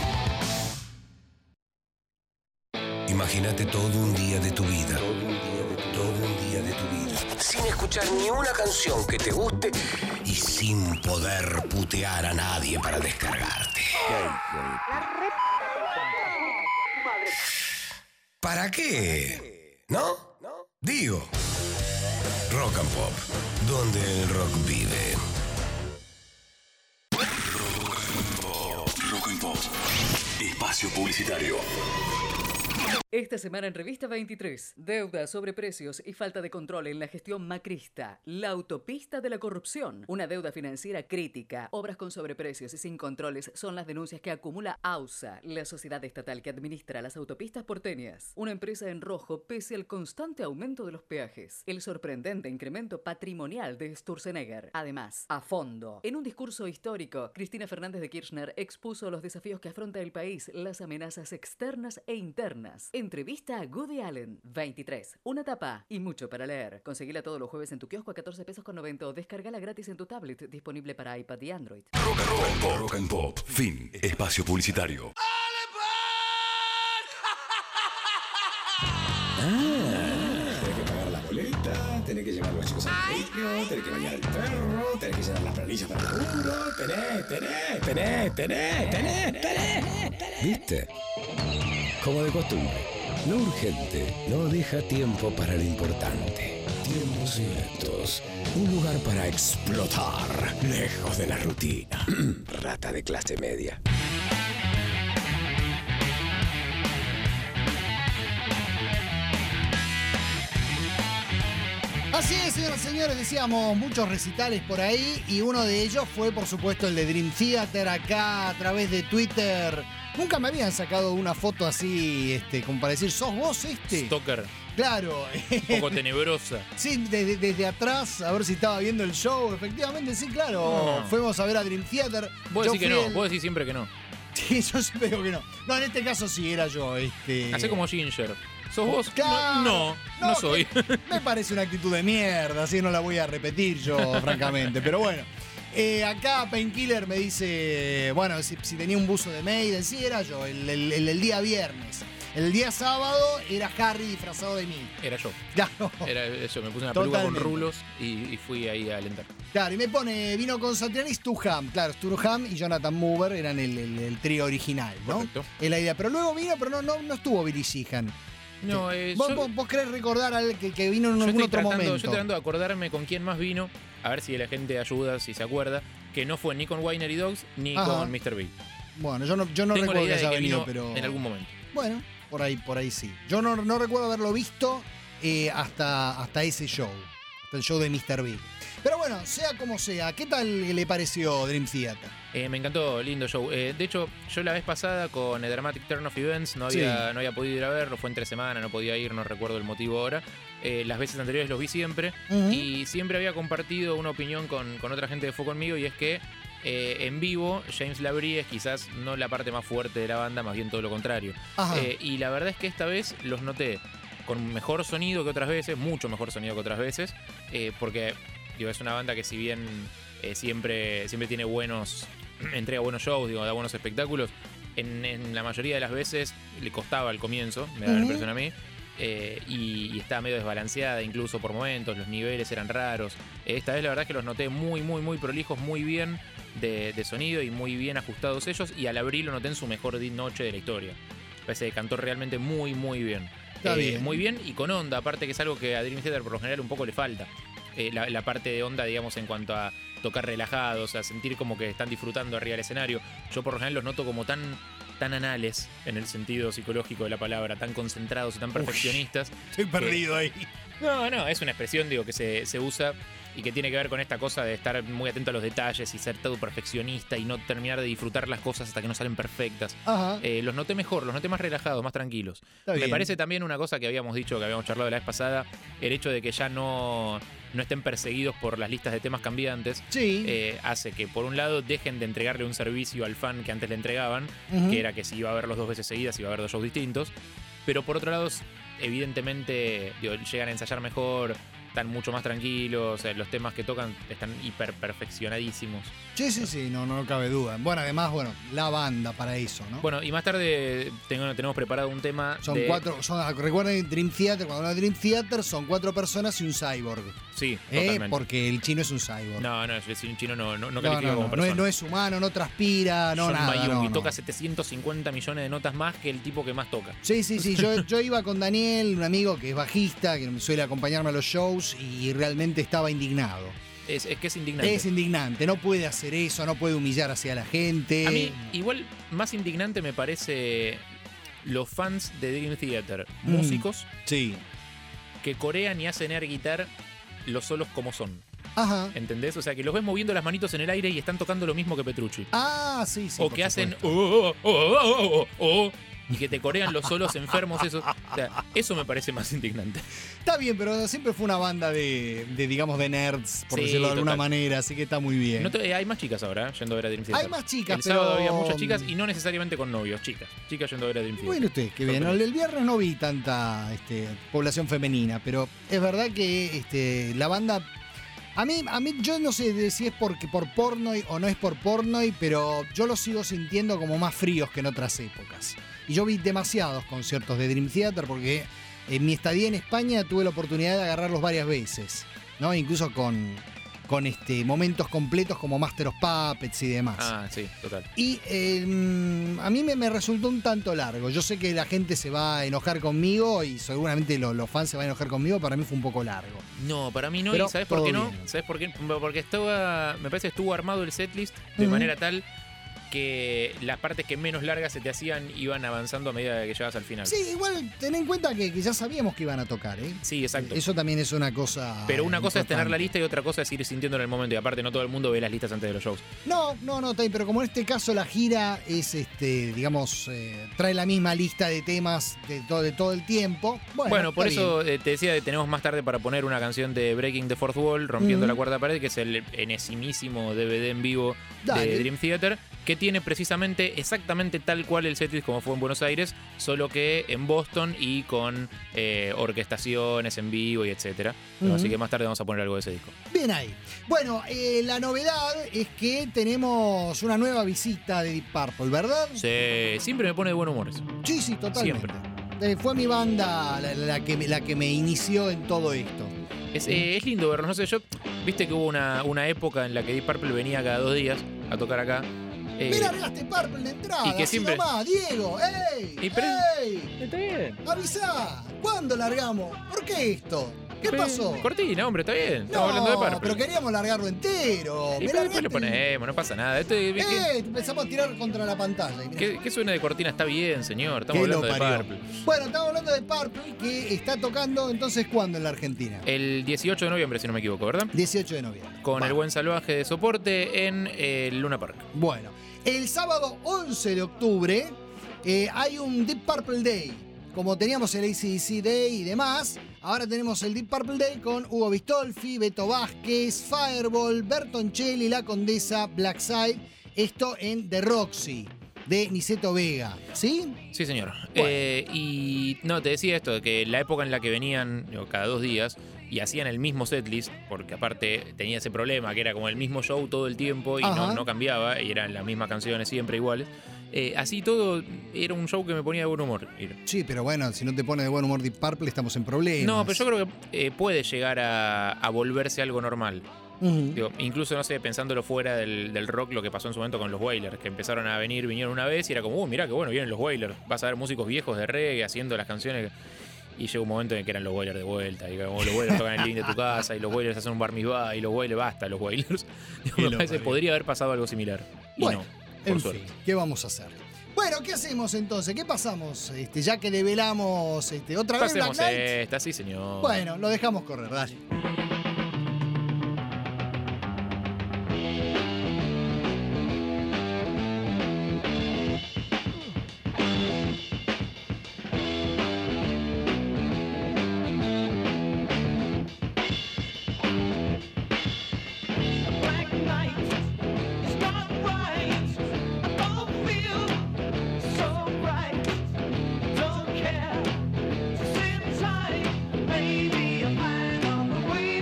[SPEAKER 1] Imagínate todo un día de tu vida. Todo un día de tu, todo un día de tu vida. Sin escuchar ni una canción que te guste y sin poder putear a nadie para descargarte. ¿Para qué? ¿No? Digo. Rock and Pop, donde el rock vive.
[SPEAKER 4] Rock and Pop. Espacio publicitario.
[SPEAKER 5] Esta semana en Revista veintitrés, deuda, sobreprecios y falta de control en la gestión macrista. La autopista de la corrupción. Una deuda financiera crítica. Obras con sobreprecios y sin controles son las denuncias que acumula AUSA, la sociedad estatal que administra las autopistas porteñas. Una empresa en rojo pese al constante aumento de los peajes. El sorprendente incremento patrimonial de Sturzenegger. Además, a fondo, en un discurso histórico, Cristina Fernández de Kirchner expuso los desafíos que afronta el país, las amenazas externas e internas. Entrevista a Woody Allen. veintitrés. Una tapa y mucho para leer. Conseguila todos los jueves en tu kiosco a catorce pesos con noventa o descargala gratis en tu tablet. Disponible para iPad y Android.
[SPEAKER 4] Rock and Rock and Pop. Rock and Pop. Fin. Espacio publicitario.
[SPEAKER 6] Tenés que pagar la boleta, tenés que llevar a los chicos al colegio, tenés que bañar al perro, tenés que llenar las planillas para el laburo, tenés, tenés, tenés, tenés, tenés, tenés.
[SPEAKER 1] ¿Viste? Como de costumbre, lo urgente no deja tiempo para lo importante. Tiempos violentos, un lugar para explotar, lejos de la rutina. Rata de clase media.
[SPEAKER 2] Así es, señoras y señores, decíamos muchos recitales por ahí y uno de ellos fue, por supuesto, el de Dream Theater acá a través de Twitter. Nunca me habían sacado una foto así, este, como para decir, ¿sos vos este?
[SPEAKER 3] Stalker.
[SPEAKER 2] Claro.
[SPEAKER 3] Un poco tenebrosa.
[SPEAKER 2] Sí, desde, desde atrás, a ver si estaba viendo el show. Efectivamente, sí, claro.
[SPEAKER 3] No.
[SPEAKER 2] Fuimos a ver a Dream Theater.
[SPEAKER 3] Vos
[SPEAKER 2] Yo
[SPEAKER 3] decís que
[SPEAKER 2] fui
[SPEAKER 3] no,
[SPEAKER 2] el-
[SPEAKER 3] vos decís siempre que no.
[SPEAKER 2] Sí, yo siempre digo que no. No, en este caso sí era yo. Este...
[SPEAKER 3] Hacé como Ginger. ¿Sos vos?
[SPEAKER 2] Claro.
[SPEAKER 3] No, no, no soy.
[SPEAKER 2] que Me parece una actitud de mierda, así no la voy a repetir yo, francamente. Pero bueno. Eh, acá Painkiller me dice, bueno, si, si tenía un buzo de Maiden, sí, era yo, el, el, el, el día viernes. El día sábado era Harry disfrazado de mí.
[SPEAKER 3] Era yo.
[SPEAKER 2] Claro,
[SPEAKER 3] Era eso, me puse una peluca con
[SPEAKER 2] Totalmente.
[SPEAKER 3] rulos y, y fui ahí a alentar.
[SPEAKER 2] claro, y me pone, vino con Satriani Stuham. Claro, Sturham y Jonathan Mover eran el, el, el trío original, ¿no?
[SPEAKER 3] Correcto.
[SPEAKER 2] Es la idea. Pero luego vino, pero no, no, no estuvo Billy Sheehan.
[SPEAKER 3] No, eh,
[SPEAKER 2] ¿Vos,
[SPEAKER 3] yo,
[SPEAKER 2] vos, vos querés recordar al que, que vino en
[SPEAKER 3] yo
[SPEAKER 2] algún
[SPEAKER 3] estoy
[SPEAKER 2] otro
[SPEAKER 3] tratando,
[SPEAKER 2] momento?
[SPEAKER 3] yo estoy tratando de acordarme con quién más vino, a ver si la gente ayuda, si se acuerda, que no fue ni con Winery Dogs ni
[SPEAKER 2] Ajá.
[SPEAKER 3] con mister Big.
[SPEAKER 2] Bueno, yo no, yo no
[SPEAKER 3] Tengo la
[SPEAKER 2] recuerdo que
[SPEAKER 3] idea de
[SPEAKER 2] haya
[SPEAKER 3] que
[SPEAKER 2] venido,
[SPEAKER 3] vino
[SPEAKER 2] pero...
[SPEAKER 3] en algún momento.
[SPEAKER 2] Bueno, por ahí, por ahí sí. Yo no, no recuerdo haberlo visto eh, hasta, hasta ese show, hasta el show de mister Big. Pero bueno, sea como sea, ¿qué tal le pareció Dream Theater?
[SPEAKER 3] Eh, me encantó, lindo show. Eh, de hecho, yo la vez pasada con The Dramatic Turn of Events no había,
[SPEAKER 2] Sí.
[SPEAKER 3] no había podido ir a verlo, fue entre semana, no podía ir, no recuerdo el motivo ahora. Eh, las veces anteriores los vi siempre
[SPEAKER 2] Ujú.
[SPEAKER 3] y siempre había compartido una opinión con, con otra gente que fue conmigo y es que eh, en vivo James Labrie es quizás no la parte más fuerte de la banda, más bien todo lo contrario.
[SPEAKER 2] Ajá.
[SPEAKER 3] Eh, y la verdad es que esta vez los noté con mejor sonido que otras veces, mucho mejor sonido que otras veces, eh, porque digo, es una banda que si bien eh, siempre, siempre tiene buenos, entrega buenos shows, digo, da buenos espectáculos, en, en la mayoría de las veces le costaba al comienzo, me da la
[SPEAKER 2] Ujú.
[SPEAKER 3] impresión a mí, eh, y, y estaba medio desbalanceada incluso por momentos, los niveles eran raros. Eh, esta vez la verdad es que los noté muy, muy, muy prolijos, muy bien de, de sonido y muy bien ajustados ellos, y al abrir lo noté en su mejor di- noche de la historia. Parece que cantó realmente muy, muy bien.
[SPEAKER 2] Está bien.
[SPEAKER 3] Muy bien y con onda, aparte que es algo que a Dream Theater por lo general un poco le falta. Eh, la, la parte de onda, digamos, en cuanto a tocar relajados, a sentir como que están disfrutando arriba del escenario. Yo por lo general los noto como tan, tan anales, en el sentido psicológico de la palabra, tan concentrados y tan perfeccionistas.
[SPEAKER 2] Estoy perdido ahí.
[SPEAKER 3] No, no, es una expresión, digo, que se, se usa y que tiene que ver con esta cosa de estar muy atento a los detalles y ser todo perfeccionista y no terminar de disfrutar las cosas hasta que no salen perfectas.
[SPEAKER 2] Ajá.
[SPEAKER 3] Eh, los noté mejor, los noté más relajados, más tranquilos.
[SPEAKER 2] Está
[SPEAKER 3] Me
[SPEAKER 2] bien.
[SPEAKER 3] parece también una cosa que habíamos dicho, que habíamos charlado la vez pasada, el hecho de que ya no, no estén perseguidos por las listas de temas cambiantes,
[SPEAKER 2] Sí.
[SPEAKER 3] eh, hace que por un lado dejen de entregarle un servicio al fan que antes le entregaban,
[SPEAKER 2] Ujú.
[SPEAKER 3] que era que si iba a verlos dos veces seguidas iba a haber dos shows distintos, pero por otro lado evidentemente digo, llegan a ensayar mejor, están mucho más tranquilos, o sea, los temas que tocan están hiper perfeccionadísimos.
[SPEAKER 2] Sí, sí, sí, no, no cabe duda. Bueno, además, bueno, la banda para eso, ¿no?
[SPEAKER 3] Bueno, y más tarde tengo, tenemos preparado un tema.
[SPEAKER 2] Son
[SPEAKER 3] de...
[SPEAKER 2] cuatro, son, recuerden Dream Theater, cuando hablan de Dream Theater son cuatro personas y un cyborg.
[SPEAKER 3] Sí,
[SPEAKER 2] ¿Eh?
[SPEAKER 3] totalmente.
[SPEAKER 2] Porque el chino es un cyborg.
[SPEAKER 3] No, no, es un chino no, no, no
[SPEAKER 2] no,
[SPEAKER 3] califica
[SPEAKER 2] no,
[SPEAKER 3] como
[SPEAKER 2] no,
[SPEAKER 3] persona.
[SPEAKER 2] no, es, no es humano, no transpira, no
[SPEAKER 3] John
[SPEAKER 2] nada.
[SPEAKER 3] Mayung,
[SPEAKER 2] no,
[SPEAKER 3] y
[SPEAKER 2] no.
[SPEAKER 3] toca setecientos cincuenta millones de notas más que el tipo que más toca.
[SPEAKER 2] Sí, sí, sí. Yo, yo iba con Daniel, un amigo que es bajista, que suele acompañarme a los shows, y realmente estaba indignado.
[SPEAKER 3] Es, es que es indignante.
[SPEAKER 2] Es indignante, no puede hacer eso, no puede humillar hacia la gente.
[SPEAKER 3] A mí, igual, más indignante me parece los fans de Dream Theater,
[SPEAKER 2] Mm.
[SPEAKER 3] músicos
[SPEAKER 2] Sí.
[SPEAKER 3] que corean y hacen air guitar los solos como son.
[SPEAKER 2] Ajá.
[SPEAKER 3] ¿Entendés? O sea, que los ves moviendo las manitos en el aire y están tocando lo mismo que Petrucci.
[SPEAKER 2] Ah, sí, sí.
[SPEAKER 3] o
[SPEAKER 2] por
[SPEAKER 3] que hacen
[SPEAKER 2] supuesto.
[SPEAKER 3] oh, oh, oh, oh, oh, oh, y que te corean los solos enfermos esos. O sea, eso me parece más indignante.
[SPEAKER 2] Está bien, pero siempre fue una banda de, de digamos, de nerds, por
[SPEAKER 3] Sí,
[SPEAKER 2] decirlo de alguna
[SPEAKER 3] total.
[SPEAKER 2] manera, así que está muy bien.
[SPEAKER 3] No te- eh, hay más chicas ahora, ¿eh? Yendo a ver a Dream Theater.
[SPEAKER 2] Hay más chicas,
[SPEAKER 3] El
[SPEAKER 2] pero-
[SPEAKER 3] sábado había muchas chicas y no necesariamente con novios, chicas. Chicas yendo a ver a Dream Theater.
[SPEAKER 2] Bueno, usted, qué bien.
[SPEAKER 3] Sorprendente.
[SPEAKER 2] El viernes no vi tanta este, población femenina, pero es verdad que este, la banda. A mí, a mí, yo no sé si es porque por Pornoy o no es por Pornoy, pero yo los sigo sintiendo como más fríos que en otras épocas. Y yo vi demasiados conciertos de Dream Theater porque en mi estadía en España tuve la oportunidad de agarrarlos varias veces, ¿no? Incluso con, con este, momentos completos como Master of Puppets y demás.
[SPEAKER 3] Ah, sí, total.
[SPEAKER 2] Y eh, a mí me, me resultó un tanto largo. Yo sé que la gente se va a enojar conmigo y seguramente lo- los fans se van a enojar conmigo. Para mí fue un poco largo.
[SPEAKER 3] No, para mí no.
[SPEAKER 2] Pero
[SPEAKER 3] ¿Y sabes por
[SPEAKER 2] todo
[SPEAKER 3] qué no?
[SPEAKER 2] bien.
[SPEAKER 3] ¿Sabes por qué? Porque estaba. Me parece que estuvo armado el setlist de
[SPEAKER 2] Ujú.
[SPEAKER 3] manera tal que las partes que menos largas se te hacían iban avanzando a medida que llegabas al final.
[SPEAKER 2] Sí, igual ten en cuenta que, que ya sabíamos que iban a tocar, ¿eh?
[SPEAKER 3] Sí, exacto.
[SPEAKER 2] Eso también es una cosa.
[SPEAKER 3] Pero una cosa es tener la
[SPEAKER 2] importante.
[SPEAKER 3] lista y otra cosa es ir sintiéndolo en el momento. Y aparte, no todo el mundo ve las listas antes de los shows.
[SPEAKER 2] No, no, no, está bien, pero como en este caso la gira es, este, digamos, eh, trae la misma lista de temas de todo, de todo el tiempo. Bueno,
[SPEAKER 3] Bueno, por
[SPEAKER 2] está
[SPEAKER 3] eso eh, te decía que tenemos más tarde para poner una canción de Breaking the Fourth Wall, Rompiendo
[SPEAKER 2] Ujú.
[SPEAKER 3] la Cuarta Pared, que es el enesimísimo D V D en vivo
[SPEAKER 2] Dale.
[SPEAKER 3] de Dream Theater, que tiene precisamente exactamente tal cual el setlist como fue en Buenos Aires, solo que en Boston y con eh, orquestaciones en vivo y etcétera.
[SPEAKER 2] Ujú.
[SPEAKER 3] Así que más tarde vamos a poner algo de ese disco.
[SPEAKER 2] Bien ahí. Bueno, eh, la novedad es que tenemos una nueva visita de Deep Purple, ¿verdad?
[SPEAKER 3] Sí, siempre me pone de buen humor eso.
[SPEAKER 2] Sí, sí, totalmente.
[SPEAKER 3] Siempre.
[SPEAKER 2] Eh, fue mi banda la, la que me, la que me inició en todo esto.
[SPEAKER 3] Es, eh, es lindo verlo, no sé, yo, viste que hubo una, una época en la que Deep Purple venía cada dos días a tocar acá. Eh,
[SPEAKER 2] Mira, largaste Purple de entrada.
[SPEAKER 3] y que
[SPEAKER 2] así
[SPEAKER 3] siempre-
[SPEAKER 2] nomás, Diego. ¡Ey!
[SPEAKER 3] Y pero-
[SPEAKER 2] ¡Ey!
[SPEAKER 3] Está bien.
[SPEAKER 2] ¡Avisá! ¿Cuándo largamos? ¿Por qué esto? ¿Qué
[SPEAKER 3] Pero-
[SPEAKER 2] pasó?
[SPEAKER 3] Cortina, hombre, está bien. Estamos
[SPEAKER 2] No,
[SPEAKER 3] hablando de Purple.
[SPEAKER 2] pero queríamos largarlo entero.
[SPEAKER 3] Y
[SPEAKER 2] Me
[SPEAKER 3] pero después lo
[SPEAKER 2] largaste-
[SPEAKER 3] ponemos, no pasa nada. Esto, ¿qué,
[SPEAKER 2] ¡Eh! Empezamos a tirar contra la pantalla. y mirá.
[SPEAKER 3] qué- qué suena de cortina? Está bien, señor. Estamos
[SPEAKER 2] Que lo
[SPEAKER 3] hablando de
[SPEAKER 2] parió.
[SPEAKER 3] Purple.
[SPEAKER 2] Bueno, estamos hablando de Purple, que está tocando entonces ¿cuándo en la Argentina?
[SPEAKER 3] El dieciocho de noviembre, si no me equivoco, ¿verdad?
[SPEAKER 2] dieciocho de noviembre.
[SPEAKER 3] Con
[SPEAKER 2] Va.
[SPEAKER 3] el buen salvaje de soporte en eh, Luna Park.
[SPEAKER 2] Bueno, el sábado once de octubre eh, hay un Deep Purple Day. Como teníamos el A C D C Day y demás, ahora tenemos el Deep Purple Day con Hugo Bistolfi, Beto Vázquez, Fireball, Bertoncelli, La Condesa, Blackside. Esto en The Roxy de Niceto Vega. ¿Sí?
[SPEAKER 3] Sí, señor.
[SPEAKER 2] Bueno.
[SPEAKER 3] Eh, y no, te decía esto, de que la época en la que venían digo, cada dos días y hacían el mismo setlist, porque aparte tenía ese problema, que era como el mismo show todo el tiempo y
[SPEAKER 2] Ajá.
[SPEAKER 3] no, no cambiaba, y eran las mismas canciones siempre iguales. Eh, así todo, era un show que me ponía de buen humor. ir.
[SPEAKER 2] Sí, pero bueno, si no te pone de buen humor Deep Purple, estamos en problemas.
[SPEAKER 3] No, pero yo creo que eh, puede llegar a, a volverse algo normal.
[SPEAKER 2] Ujú.
[SPEAKER 3] Digo, incluso, no sé, pensándolo fuera del, del rock, lo que pasó en su momento con los Wailers, que empezaron a venir, vinieron una vez y era como, uh, mirá qué bueno, vienen los Wailers. Vas a ver músicos viejos de reggae haciendo las canciones. Y llegó un momento en el que eran los Wailers de vuelta. Y como los Wailers tocan en el living de tu casa, y los Wailers hacen un bar mitzvah, y los Wailers, basta, los Wailers. Digo,
[SPEAKER 2] Qué
[SPEAKER 3] me
[SPEAKER 2] lo
[SPEAKER 3] parece,
[SPEAKER 2] parió.
[SPEAKER 3] podría haber pasado algo similar. Y
[SPEAKER 2] Bueno,
[SPEAKER 3] no, por
[SPEAKER 2] en
[SPEAKER 3] suerte.
[SPEAKER 2] fin, ¿qué vamos a hacer? Bueno, ¿qué hacemos entonces? ¿Qué pasamos? Este, ya que develamos este, otra vez Black
[SPEAKER 3] Pasemos
[SPEAKER 2] Knight.
[SPEAKER 3] esta, sí, señor.
[SPEAKER 2] Bueno, lo dejamos correr, dale.
[SPEAKER 7] Black night is not right. I don't feel so right. Don't care. Sit tight. Maybe I'll find on the way.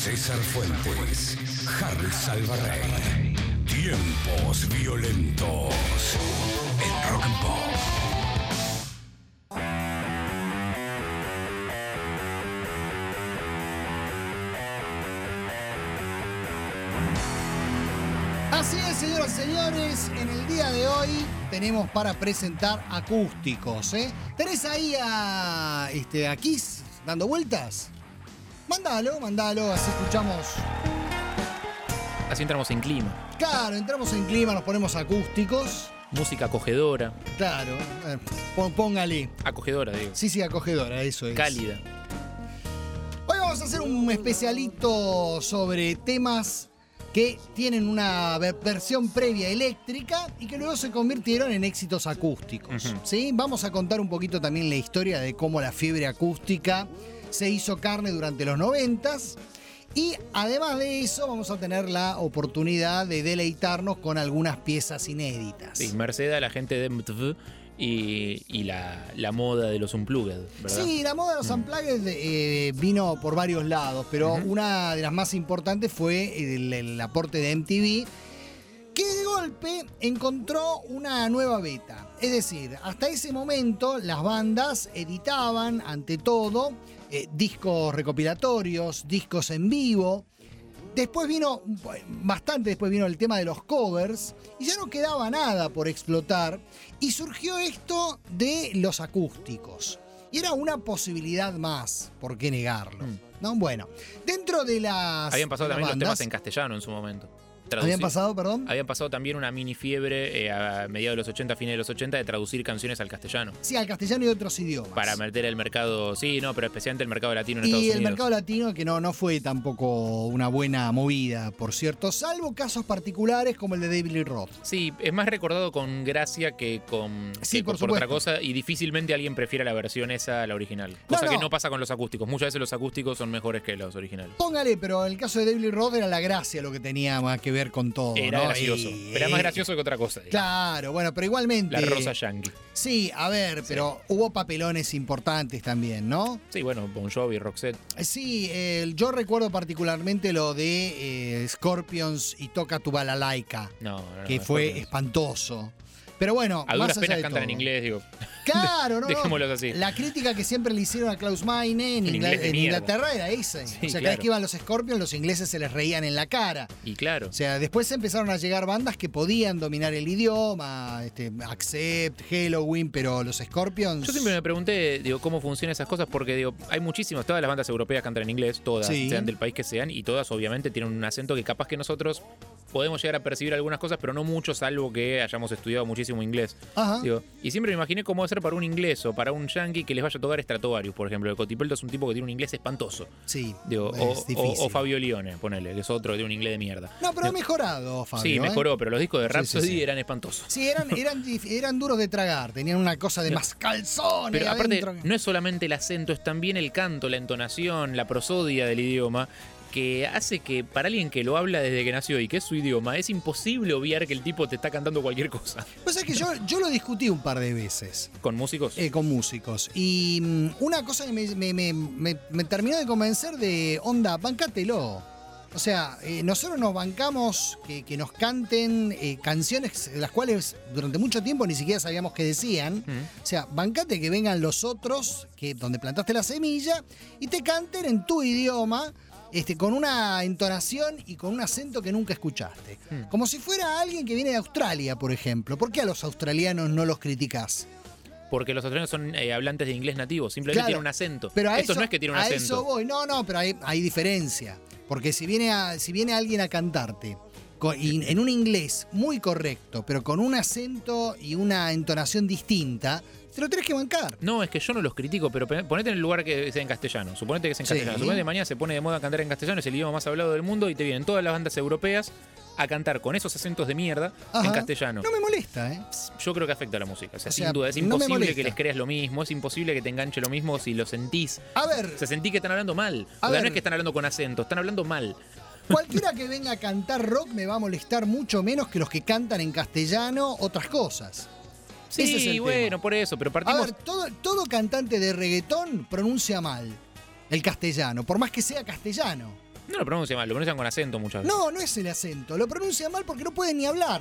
[SPEAKER 1] César Fuentes, Harry Salvarrey. Tiempos violentos en Rock and Pop.
[SPEAKER 2] Así es, señoras y señores, en el día de hoy tenemos para presentar acústicos, ¿eh? ¿Tenés ahí a, este, a Kiss dando vueltas? Mándalo, mándalo, así escuchamos.
[SPEAKER 3] Así entramos en clima.
[SPEAKER 2] Claro, entramos en clima, nos ponemos acústicos.
[SPEAKER 3] Música acogedora.
[SPEAKER 2] Claro, eh, pó- póngale.
[SPEAKER 3] Acogedora, digo.
[SPEAKER 2] Sí, sí, acogedora, eso es.
[SPEAKER 3] Cálida.
[SPEAKER 2] Hoy vamos a hacer un especialito sobre temas que tienen una ver- versión previa eléctrica y que luego se convirtieron en éxitos acústicos.
[SPEAKER 3] Ujú.
[SPEAKER 2] ¿Sí? Vamos a contar un poquito también la historia de cómo la fiebre acústica se hizo carne durante los noventas. Y además de eso, vamos a tener la oportunidad de deleitarnos con algunas piezas inéditas.
[SPEAKER 3] Sí, merced a la gente de M T V y, y la, la moda de los unplugged, ¿verdad?
[SPEAKER 2] Sí, la moda de los unplugged eh, vino por varios lados, pero
[SPEAKER 3] Ujú.
[SPEAKER 2] una de las más importantes fue el, el aporte de M T V, que de golpe encontró una nueva beta. Es decir, hasta ese momento las bandas editaban, ante todo, eh, discos recopilatorios, discos en vivo. Después vino, bastante después vino el tema de los covers y ya no quedaba nada por explotar y surgió esto de los acústicos. Y era una posibilidad más, ¿por qué negarlo?
[SPEAKER 3] Mm.
[SPEAKER 2] ¿No? Bueno, dentro de las
[SPEAKER 3] Habían pasado
[SPEAKER 2] las
[SPEAKER 3] también los
[SPEAKER 2] bandas-
[SPEAKER 3] temas en castellano en su momento.
[SPEAKER 2] ¿Habían
[SPEAKER 3] Traducir-
[SPEAKER 2] pasado, perdón?
[SPEAKER 3] Habían pasado también una mini fiebre eh, a mediados de los ochenta, fines de los ochenta, de traducir canciones al castellano.
[SPEAKER 2] Sí, al castellano y otros idiomas.
[SPEAKER 3] Para meter el mercado, sí, no, pero especialmente el mercado latino en Estados
[SPEAKER 2] Y el
[SPEAKER 3] Unidos.
[SPEAKER 2] mercado latino, que no, no fue tampoco una buena movida, por cierto, salvo casos particulares como el de David Lee Roth.
[SPEAKER 3] Sí, es más recordado con gracia que con,
[SPEAKER 2] Sí,
[SPEAKER 3] que
[SPEAKER 2] por
[SPEAKER 3] con- otra
[SPEAKER 2] supuesto.
[SPEAKER 3] cosa, y difícilmente alguien prefiere la versión esa a la original. Cosa
[SPEAKER 2] No,
[SPEAKER 3] que
[SPEAKER 2] no.
[SPEAKER 3] no pasa con los acústicos. Muchas veces los acústicos son mejores que los originales.
[SPEAKER 2] Póngale, pero el caso de David Lee Roth era la gracia lo que tenía más que ver con todo.
[SPEAKER 3] Era
[SPEAKER 2] ¿no?
[SPEAKER 3] gracioso.
[SPEAKER 2] Y-
[SPEAKER 3] Era más gracioso que otra cosa. digamos.
[SPEAKER 2] Claro, bueno, pero igualmente.
[SPEAKER 3] La rosa yankee.
[SPEAKER 2] Sí, a ver, pero hubo papelones importantes también, ¿no?
[SPEAKER 3] Sí, bueno, Bon Jovi, Roxette.
[SPEAKER 2] Sí, el- yo recuerdo particularmente lo de eh, Scorpions y Toca tu balalaika,
[SPEAKER 3] No, no, no,
[SPEAKER 2] que
[SPEAKER 3] no,
[SPEAKER 2] fue
[SPEAKER 3] Scorpions.
[SPEAKER 2] espantoso. Pero bueno,
[SPEAKER 3] A
[SPEAKER 2] más
[SPEAKER 3] duras
[SPEAKER 2] allá
[SPEAKER 3] penas
[SPEAKER 2] de
[SPEAKER 3] cantan en
[SPEAKER 2] todo.
[SPEAKER 3] inglés, digo.
[SPEAKER 2] Claro, no, no.
[SPEAKER 3] Dejémoslos así.
[SPEAKER 2] La crítica que siempre le hicieron a Klaus Meine en,
[SPEAKER 3] En
[SPEAKER 2] Ingla-
[SPEAKER 3] inglés de
[SPEAKER 2] en
[SPEAKER 3] mierda.
[SPEAKER 2] Inglaterra era ese.
[SPEAKER 3] Sí,
[SPEAKER 2] o sea, cada
[SPEAKER 3] claro.
[SPEAKER 2] vez que iban los Scorpions, los ingleses se les reían en la cara.
[SPEAKER 3] Y claro.
[SPEAKER 2] O sea, después empezaron a llegar bandas que podían dominar el idioma, este, Accept, Halloween, pero los Scorpions...
[SPEAKER 3] Yo siempre me pregunté, digo, cómo funcionan esas cosas, porque digo, hay muchísimas, todas las bandas europeas cantan en inglés, todas,
[SPEAKER 2] Sí.
[SPEAKER 3] sean del país que sean, y todas obviamente tienen un acento que capaz que nosotros podemos llegar a percibir algunas cosas, pero no mucho, salvo que hayamos estudiado muchísimo inglés.
[SPEAKER 2] Ajá.
[SPEAKER 3] Digo, y siempre me imaginé cómo va a ser para un inglés o para un yankee que les vaya a tocar Stratovarius, por ejemplo. El Cotipelto es un tipo que tiene un inglés espantoso.
[SPEAKER 2] Sí,
[SPEAKER 3] Digo,
[SPEAKER 2] es
[SPEAKER 3] o,
[SPEAKER 2] difícil.
[SPEAKER 3] o- o Fabio Lione, ponele, que es otro que tiene un inglés de mierda.
[SPEAKER 2] No, pero ha
[SPEAKER 3] Digo,
[SPEAKER 2] mejorado, Fabio.
[SPEAKER 3] sí,
[SPEAKER 2] ¿eh?
[SPEAKER 3] mejoró, pero los discos de
[SPEAKER 2] Sí,
[SPEAKER 3] Rhapsody
[SPEAKER 2] sí, sí.
[SPEAKER 3] eran espantosos.
[SPEAKER 2] Sí, eran, eran, dif- eran duros de tragar, tenían una cosa de más calzones
[SPEAKER 3] Pero aparte,
[SPEAKER 2] adentro.
[SPEAKER 3] no es solamente el acento, es también el canto, la entonación, la prosodia del idioma, que hace que para alguien que lo habla desde que nació y que es su idioma, es imposible obviar que el tipo te está cantando cualquier cosa.
[SPEAKER 2] Pues es que yo, yo lo discutí un par de veces.
[SPEAKER 3] ¿Con músicos?
[SPEAKER 2] Eh, con músicos. Y mm, una cosa que me, me- me- me- me terminó de convencer de, onda, bancátelo. O sea, eh, nosotros nos bancamos que, que nos canten eh, canciones las cuales durante mucho tiempo ni siquiera sabíamos qué decían.
[SPEAKER 3] Mm.
[SPEAKER 2] O sea, bancate que vengan los otros, que donde plantaste la semilla, y te canten en tu idioma, este, con una entonación y con un acento que nunca escuchaste.
[SPEAKER 3] Mm.
[SPEAKER 2] Como si fuera alguien que viene de Australia, por ejemplo. ¿Por qué a los australianos no los criticás?
[SPEAKER 3] Porque los australianos son eh, hablantes de inglés nativo, simplemente
[SPEAKER 2] Claro,
[SPEAKER 3] tienen un acento.
[SPEAKER 2] Pero a
[SPEAKER 3] Esto
[SPEAKER 2] eso,
[SPEAKER 3] no es que tiene un
[SPEAKER 2] a
[SPEAKER 3] acento.
[SPEAKER 2] eso voy. No, no, pero hay, hay diferencia. Porque si viene, a- si viene alguien a cantarte con- y en un inglés muy correcto, pero con un acento y una entonación distinta, te lo tenés que bancar.
[SPEAKER 3] No, es que yo no los critico, pero pe- ponete en el lugar que sea en castellano. Suponete que es en
[SPEAKER 2] Sí.
[SPEAKER 3] castellano. Suponete que mañana se pone de moda cantar en castellano, es el idioma más hablado del mundo, y te vienen todas las bandas europeas a cantar con esos acentos de mierda
[SPEAKER 2] Ajá.
[SPEAKER 3] en castellano.
[SPEAKER 2] No me molesta, ¿eh?
[SPEAKER 3] Yo creo que afecta a la música. O sea,
[SPEAKER 2] O
[SPEAKER 3] sin
[SPEAKER 2] sea,
[SPEAKER 3] duda. Es
[SPEAKER 2] no me
[SPEAKER 3] imposible
[SPEAKER 2] molesta.
[SPEAKER 3] que les creas lo mismo, es imposible que te enganche lo mismo si lo sentís.
[SPEAKER 2] A ver,
[SPEAKER 3] O sea, sentí que están hablando mal.
[SPEAKER 2] A
[SPEAKER 3] O sea, no
[SPEAKER 2] ver.
[SPEAKER 3] es que están hablando con acento, están hablando mal.
[SPEAKER 2] cualquiera que venga a cantar rock me va a molestar mucho menos que los que cantan en castellano otras cosas.
[SPEAKER 3] Sí,
[SPEAKER 2] Ese es el
[SPEAKER 3] bueno,
[SPEAKER 2] tema.
[SPEAKER 3] por eso, pero
[SPEAKER 2] A
[SPEAKER 3] partimos.
[SPEAKER 2] ver, todo, todo cantante de reggaetón pronuncia mal el castellano, por más que sea castellano.
[SPEAKER 3] No lo pronuncia mal, lo pronuncian con acento muchas veces.
[SPEAKER 2] No, no es el acento. Lo pronuncian mal porque no pueden ni hablar.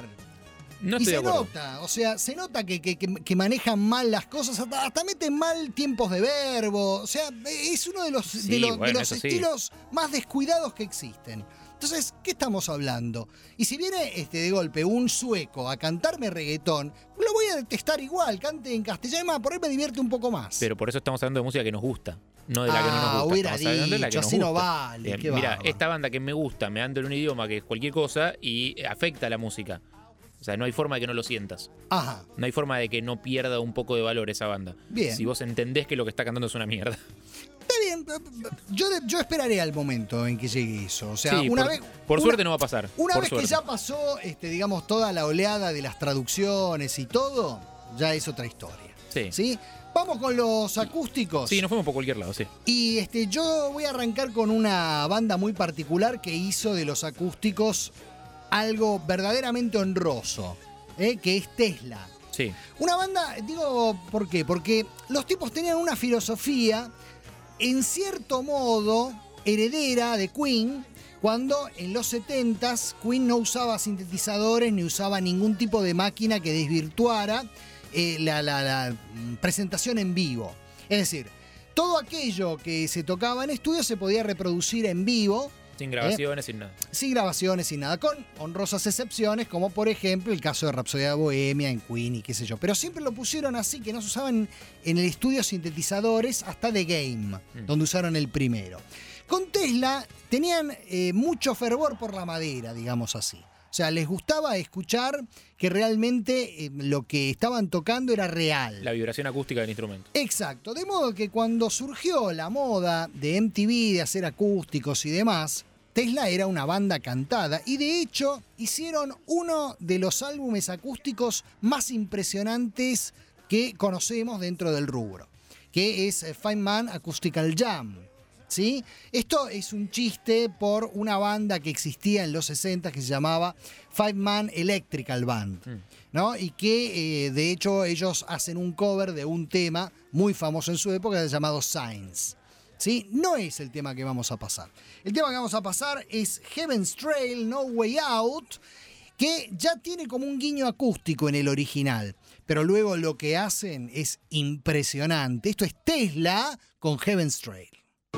[SPEAKER 3] No
[SPEAKER 2] y
[SPEAKER 3] estoy
[SPEAKER 2] se
[SPEAKER 3] de acuerdo.
[SPEAKER 2] nota, o sea, se nota que, que- que- que manejan mal las cosas, hasta, hasta meten mal tiempos de verbo. O sea, es uno de los,
[SPEAKER 3] Sí,
[SPEAKER 2] de los, de
[SPEAKER 3] bueno,
[SPEAKER 2] los
[SPEAKER 3] eso sí.
[SPEAKER 2] estilos más descuidados que existen. Entonces, ¿qué estamos hablando? Y si viene este, de golpe un sueco a cantarme reggaetón, lo voy a detestar igual, cante en castellano, más, por ahí me divierte un poco más.
[SPEAKER 3] Pero por eso estamos hablando de música que nos gusta, no de la que no
[SPEAKER 2] Ah,
[SPEAKER 3] nos gusta.
[SPEAKER 2] hubiera
[SPEAKER 3] Estamos hablando de la que
[SPEAKER 2] dicho,
[SPEAKER 3] nos
[SPEAKER 2] así no
[SPEAKER 3] gusta.
[SPEAKER 2] vale,
[SPEAKER 3] Bien,
[SPEAKER 2] qué
[SPEAKER 3] mira,
[SPEAKER 2] bárbaro.
[SPEAKER 3] esta banda que me gusta, me anda en un idioma que es cualquier cosa y afecta a la música. O sea, no hay forma de que no lo sientas.
[SPEAKER 2] Ajá.
[SPEAKER 3] No hay forma de que no pierda un poco de valor esa banda.
[SPEAKER 2] Bien.
[SPEAKER 3] Si vos entendés que lo que está cantando es una mierda.
[SPEAKER 2] Está bien, yo, yo esperaré al momento en que llegue eso. O sea,
[SPEAKER 3] Sí,
[SPEAKER 2] una
[SPEAKER 3] por,
[SPEAKER 2] vez.
[SPEAKER 3] por
[SPEAKER 2] una-
[SPEAKER 3] suerte no va a pasar.
[SPEAKER 2] Una
[SPEAKER 3] por
[SPEAKER 2] vez
[SPEAKER 3] suerte.
[SPEAKER 2] que ya pasó, este, digamos, toda la oleada de las traducciones y todo, ya es otra historia.
[SPEAKER 3] Sí.
[SPEAKER 2] ¿Sí? Vamos con los acústicos.
[SPEAKER 3] Sí, nos fuimos por cualquier lado, sí.
[SPEAKER 2] Y este, yo voy a arrancar con una banda muy particular que hizo de los acústicos algo verdaderamente honroso, ¿eh? Que es Tesla.
[SPEAKER 3] Sí.
[SPEAKER 2] Una banda, digo, ¿por qué? Porque los tipos tenían una filosofía, en cierto modo, heredera de Queen, cuando en los setentas Queen no usaba sintetizadores ni usaba ningún tipo de máquina que desvirtuara eh, la, la- la, mm, presentación en vivo. Es decir, todo aquello que se tocaba en estudio se podía reproducir en vivo,
[SPEAKER 3] Sin grabaciones, sin nada.
[SPEAKER 2] sin grabaciones, sin nada, con honrosas excepciones, como por ejemplo el caso de Rapsodia Bohemia en Queen y qué sé yo. Pero siempre lo pusieron así, que no se usaban en el estudio sintetizadores hasta The Game,
[SPEAKER 3] Mm.
[SPEAKER 2] donde usaron el primero. Con Tesla tenían eh, mucho fervor por la madera, digamos así. O sea, les gustaba escuchar que realmente eh, lo que estaban tocando era real.
[SPEAKER 3] La vibración acústica del instrumento.
[SPEAKER 2] Exacto, de modo que cuando surgió la moda de M T V de hacer acústicos y demás, Tesla era una banda cantada y de hecho hicieron uno de los álbumes acústicos más impresionantes que conocemos dentro del rubro, que es Five Man Acoustical Jam. ¿Sí? Esto es un chiste por una banda que existía en los sesenta que se llamaba Five Man Electrical Band, ¿no? Y que eh, de hecho ellos hacen un cover de un tema muy famoso en su época llamado Signs. ¿Sí? No es el tema que vamos a pasar. El tema que vamos a pasar es Heaven's Trail, No Way Out, que ya tiene como un guiño acústico en el original, pero luego lo que hacen es impresionante. Esto es Tesla con Heaven's Trail.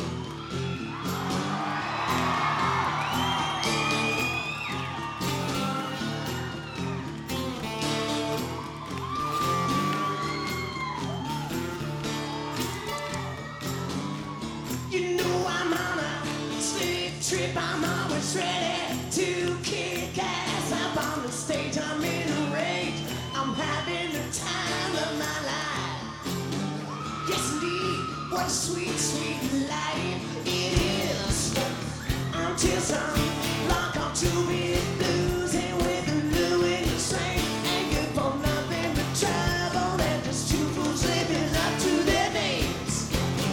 [SPEAKER 7] You know I'm on a slick trip. I'm always ready to kick ass. Up on the stage, I'm in a rage. I'm having the time of my life. Yes, indeed, what a sweet, sweet life it is. Until some lock on to me blues and with the blue in the same. Ain't good for nothing but trouble and just two fools living up to their names.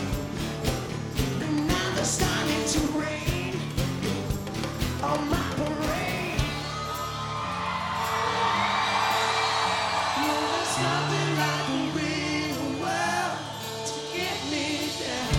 [SPEAKER 7] And now they're starting to rain on my parade. No, there's nothing like the real world to get me down.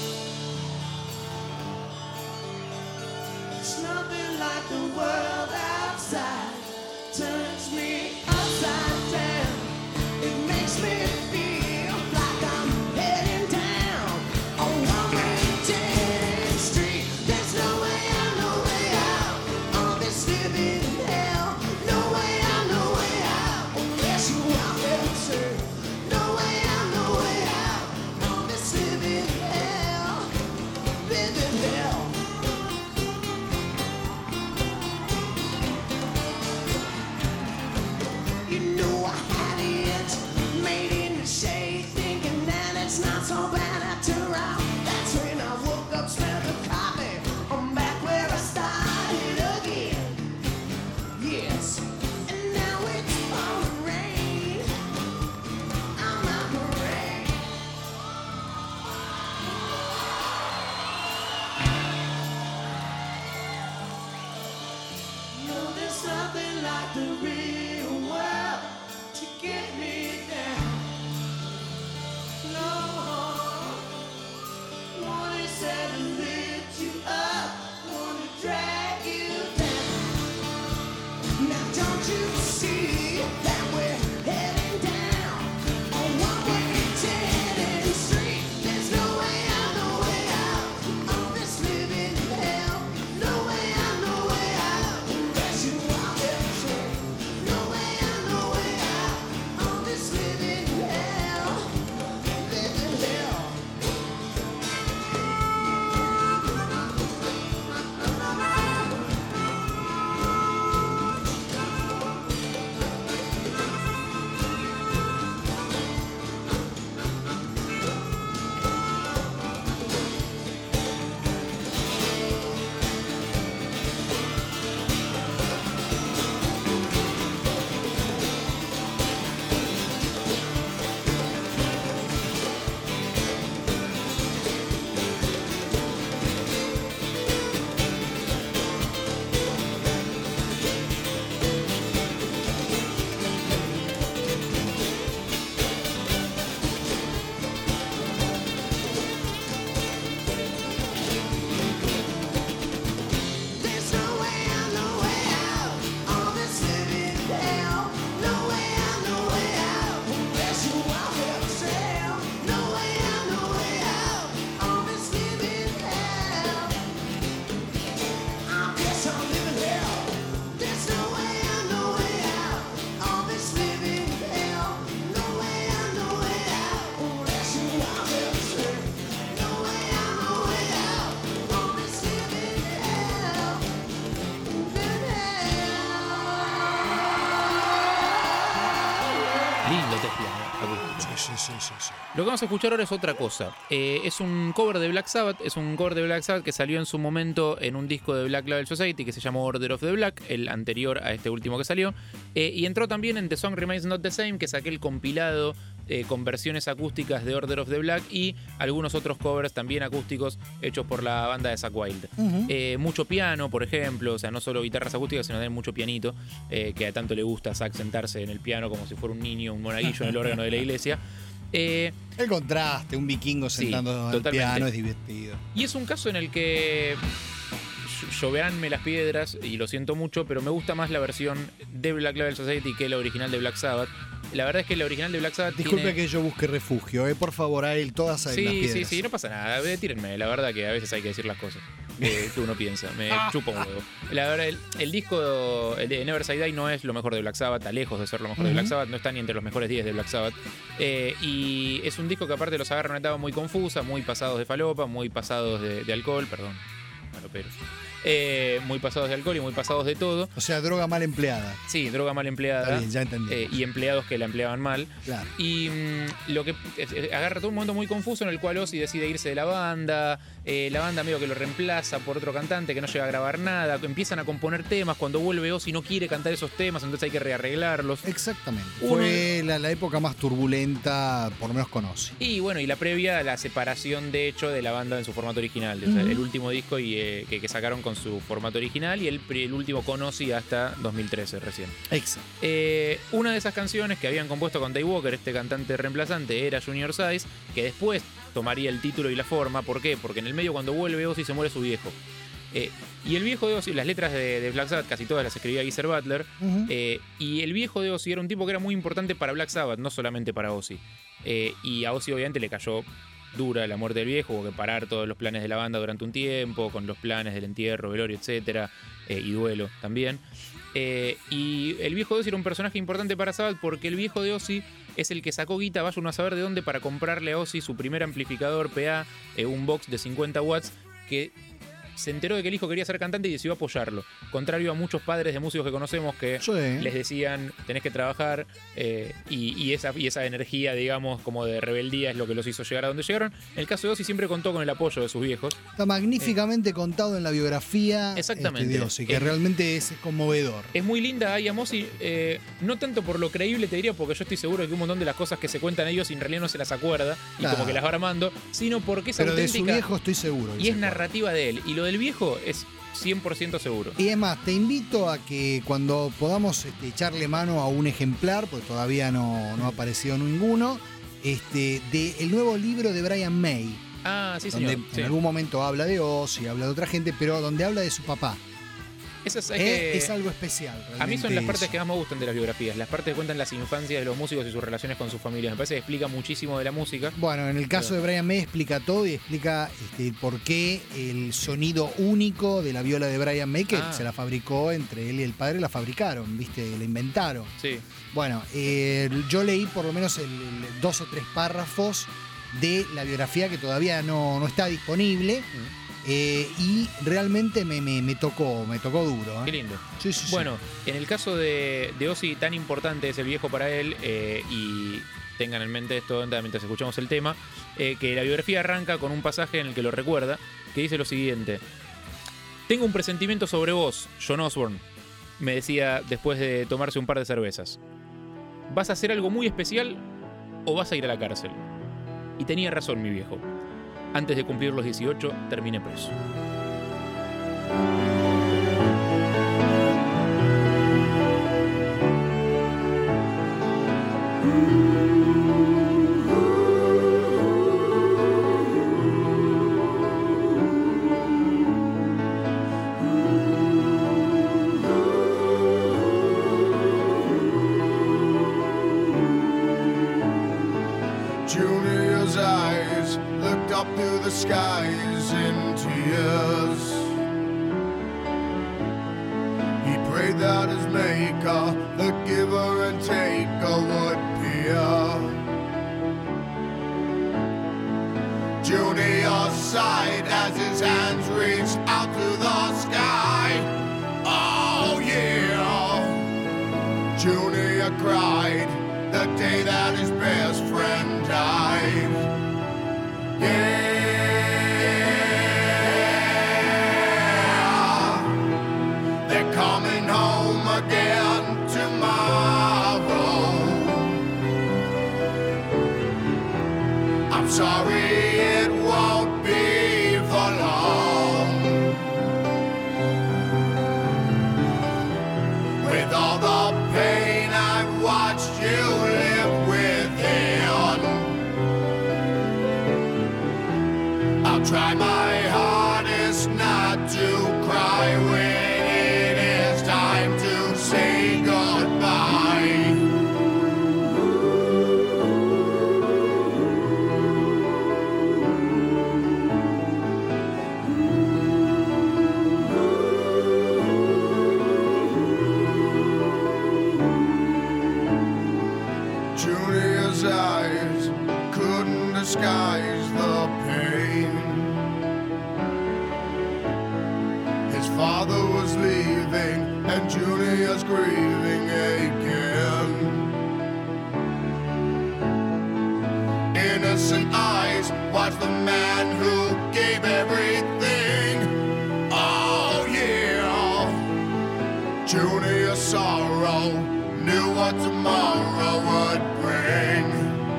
[SPEAKER 7] It's nothing like the world outside turns me upside down. It makes me feel like I'm heading down on one dead street. There's no way out, no way out on this living hell. No way out, no way out unless you out there, sir. No way out, no way out on this living hell, living hell. You know I had it made in the shade, thinking that it's not so bad after all. That's when I woke up, smelled the coffee. I'm back where I started again. Yes, and now it's pouring rain on my parade. No, there's nothing like the real world to get me down. No, one is said to lift you up,
[SPEAKER 3] Lo que vamos a escuchar ahora es otra cosa. Eh, es un cover de Black Sabbath. Es un cover de Black Sabbath que salió en su momento en un disco de Black Label Society que se llamó Order of the Black, el anterior a este último que salió. Eh, y entró también en The Song Remains Not the Same, que saqué el compilado eh, con versiones acústicas de Order of the Black y algunos otros covers también acústicos hechos por la banda de Zakk Wylde. Uh-huh. Eh, mucho piano, por ejemplo, o sea, no solo guitarras acústicas, sino también mucho pianito, eh, que a tanto le gusta a Zakk sentarse en el piano como si fuera un niño, un monaguillo en el órgano de la iglesia. Eh,
[SPEAKER 2] el contraste, un vikingo sentando
[SPEAKER 3] sí,
[SPEAKER 2] al piano es divertido.
[SPEAKER 3] Y es un caso en el que lloveranme las piedras, y lo siento mucho, pero me gusta más la versión de Black Label Society que la original de Black Sabbath. La verdad es que la original de Black Sabbath
[SPEAKER 2] Disculpe
[SPEAKER 3] tiene...
[SPEAKER 2] que yo busque refugio, eh, por favor, a él, todas ahí
[SPEAKER 3] sí,
[SPEAKER 2] las piedras.
[SPEAKER 3] Sí, sí, no pasa nada, tírenme, la verdad que a veces hay que decir las cosas que, que uno piensa, me chupa un huevo. La verdad, el, el disco el de Never Say Die no es lo mejor de Black Sabbath, está lejos de ser lo mejor uh-huh. de Black Sabbath, no está ni entre los mejores diez de Black Sabbath, eh, y es un disco que aparte los agarra en una etapa muy confusa, muy pasados de falopa, muy pasados de, de alcohol, perdón, faloperos. Eh, muy pasados de alcohol y muy pasados de todo.
[SPEAKER 2] O sea, droga mal empleada.
[SPEAKER 3] Sí, droga mal empleada.
[SPEAKER 2] Está bien, ya entendí.
[SPEAKER 3] Eh, y empleados que la empleaban mal.
[SPEAKER 2] Claro.
[SPEAKER 3] Y mmm, lo que es, es, agarra todo un momento muy confuso en el cual Ozzy decide irse de la banda. Eh, la banda medio que lo reemplaza por otro cantante que no llega a grabar nada. Empiezan a componer temas. Cuando vuelve Ozzy no quiere cantar esos temas, entonces hay que rearreglarlos.
[SPEAKER 2] Exactamente.
[SPEAKER 3] Uno...
[SPEAKER 2] Fue la, la época más turbulenta, por lo menos con Ozzy.
[SPEAKER 3] Y bueno, y la previa a la separación, de hecho, de la banda en su formato original. Uh-huh. O sea, el último disco y, eh, que, que sacaron con su formato original. Y el, el último con Ozzy hasta dos mil trece recién.
[SPEAKER 2] Exacto.
[SPEAKER 3] Eh, una de esas canciones que habían compuesto con Dave Walker, este cantante reemplazante, era Junior Size, que después tomaría el título y la forma. ¿Por qué? Porque en el medio, cuando vuelve Ozzy, se muere su viejo. Eh, y el viejo de Ozzy, las letras de, de Black Sabbath, casi todas las escribía Geezer Butler. Uh-huh. eh, y el viejo de Ozzy era un tipo que era muy importante para Black Sabbath, no solamente para Ozzy. Eh, y a Ozzy obviamente le cayó dura la muerte del viejo, hubo que parar todos los planes de la banda durante un tiempo, con los planes del entierro, velorio, etcétera, eh, y duelo también. Eh, y el viejo de Ozzy era un personaje importante para Sabbath porque el viejo de Ozzy es el que sacó guita, vaya uno a saber de dónde, para comprarle a Ozzy su primer amplificador P A, eh, un box de cincuenta watts, que se enteró de que el hijo quería ser cantante y decidió apoyarlo. Contrario a muchos padres de músicos que conocemos que sí. les decían, tenés que trabajar, eh, y, y, esa, y esa energía, digamos, como de rebeldía es lo que los hizo llegar a donde llegaron. En el caso de Ozzy siempre contó con el apoyo de sus viejos.
[SPEAKER 2] Está magníficamente eh, contado en la biografía
[SPEAKER 3] exactamente.
[SPEAKER 2] Este, de Ozzy, que eh, realmente es conmovedor.
[SPEAKER 3] Es muy linda I Am Ozzy, eh, no tanto por lo creíble, te diría, porque yo estoy seguro de que un montón de las cosas que se cuentan ellos en realidad no se las acuerda y claro. como que las va armando, sino porque es
[SPEAKER 2] Pero
[SPEAKER 3] auténtica.
[SPEAKER 2] De su viejo estoy seguro.
[SPEAKER 3] Y es narrativa de él. Y lo del viejo es cien por ciento seguro.
[SPEAKER 2] Y es más, te invito a que cuando podamos este, echarle mano a un ejemplar, porque todavía no, no ha aparecido ninguno, este, del nuevo libro de Brian May.
[SPEAKER 3] Ah, sí,
[SPEAKER 2] donde
[SPEAKER 3] señor.
[SPEAKER 2] en
[SPEAKER 3] sí.
[SPEAKER 2] algún momento habla de Ozzy, habla de otra gente, pero donde habla de su papá.
[SPEAKER 3] Eso es,
[SPEAKER 2] es,
[SPEAKER 3] que...
[SPEAKER 2] es algo especial.
[SPEAKER 3] A mí son las partes
[SPEAKER 2] eso.
[SPEAKER 3] que más me gustan de las biografías, las partes que cuentan las infancias de los músicos y sus relaciones con sus familias. Me parece que explica muchísimo de la música.
[SPEAKER 2] Bueno, en el caso pero... de Brian May explica todo y explica este, por qué el sonido único de la viola de Brian May, que ah. se la fabricó entre él y el padre, la fabricaron, ¿viste? La inventaron.
[SPEAKER 3] Sí.
[SPEAKER 2] Bueno, eh, yo leí por lo menos el, el, dos o tres párrafos de la biografía que todavía no, no está disponible. Mm. Eh, y realmente me, me, me tocó, me tocó duro. ¿eh?
[SPEAKER 3] Qué lindo.
[SPEAKER 2] Sí, sí,
[SPEAKER 3] bueno,
[SPEAKER 2] sí.
[SPEAKER 3] En el caso de, de Ozzy, tan importante es el viejo para él, eh, y tengan en mente esto mientras escuchamos el tema, eh, que la biografía arranca con un pasaje en el que lo recuerda, que dice lo siguiente: tengo un presentimiento sobre vos, John Osborne, me decía después de tomarse un par de cervezas. ¿Vas a hacer algo muy especial o vas a ir a la cárcel? Y tenía razón mi viejo. Antes de cumplir los dieciocho, terminé preso.
[SPEAKER 8] Junior's eyes looked up to the skies in tears. He prayed that his maker, the giver and taker, would peer. Junior sighed as his hands reached out to the sky. Oh yeah! Junior cried the day that his best friend died. I'll try my hardest not to cry when it is time to say goodbye. Junior's eyes couldn't disguise the pain. His father was leaving and Junior's grieving again. Innocent eyes watch the man who gave everything. Oh yeah. Junior's sorrow knew what tomorrow would bring.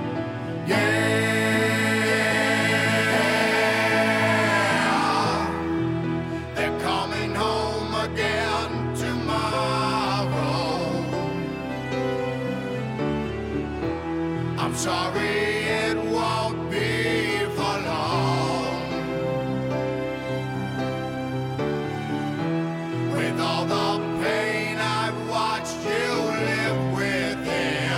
[SPEAKER 8] Yeah, they're coming home again tomorrow. I'm sorry it won't be for long. With all the pain I've watched you live within,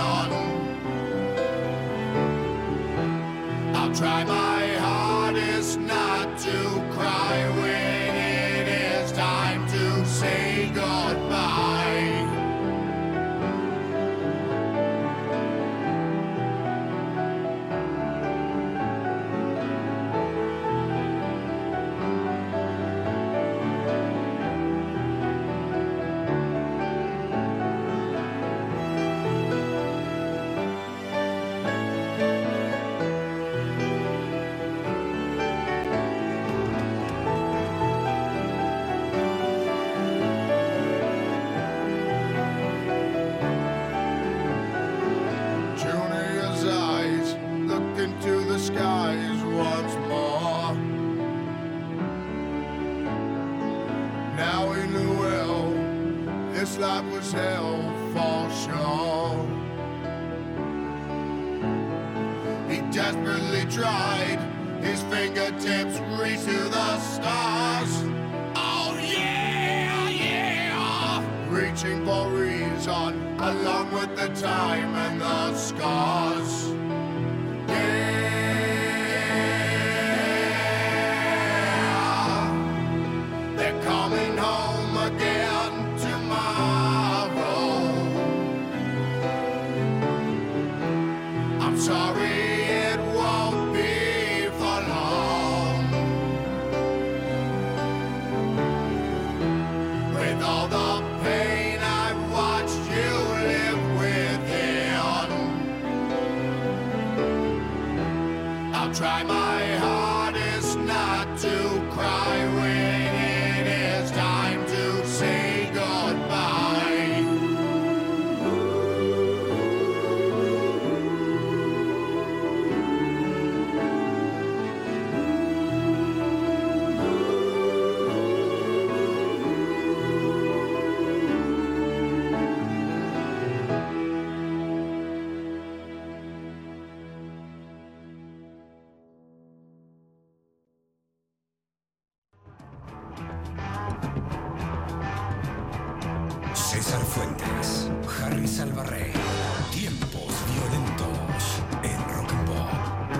[SPEAKER 8] I'll try my hardest not to cry when it is time to say goodbye. Junior's eyes looked into the skies once more. Now he knew well, this life was hell for sure. He desperately tried, his fingertips reached to the stars. Oh yeah, yeah, reaching for reason along with the time and the scars. Yeah, they're coming home again tomorrow. I'm sorry it won't be for long. With all the pain I've watched you live within, I'll try my hardest not to cry when it is time to say goodbye.
[SPEAKER 1] César Fuentes, Harry Salvarrey. Tiempos violentos en Rock and Pop.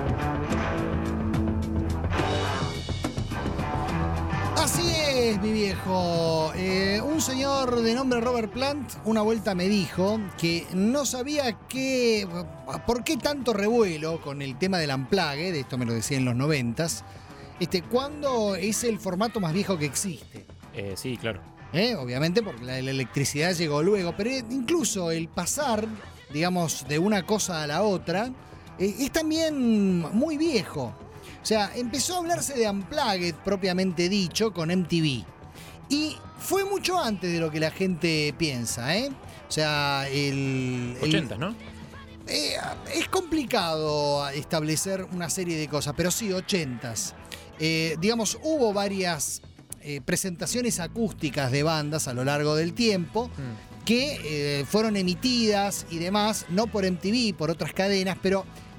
[SPEAKER 2] Así es, mi viejo. Eh, un señor de nombre Robert Plant una vuelta me dijo que no sabía qué, por qué tanto revuelo con el tema del Unplugged, esto me lo decía en los noventas, este, cuando es el formato más viejo que existe.
[SPEAKER 3] Eh, sí, claro.
[SPEAKER 2] ¿Eh? Obviamente porque la, la electricidad llegó luego, pero incluso el pasar, digamos, de una cosa a la otra, eh, es también muy viejo. O sea, empezó a hablarse de Unplugged propiamente dicho con M T V. Y fue mucho antes de lo que la gente piensa, ¿eh? O sea, el...
[SPEAKER 3] ochentas, ¿no?
[SPEAKER 2] Eh, es complicado establecer una serie de cosas, pero sí, ochentas. Eh, digamos, hubo varias... Eh, presentaciones acústicas de bandas a lo largo del tiempo mm. que eh, fueron emitidas y demás, no por M T V, por otras cadenas, pero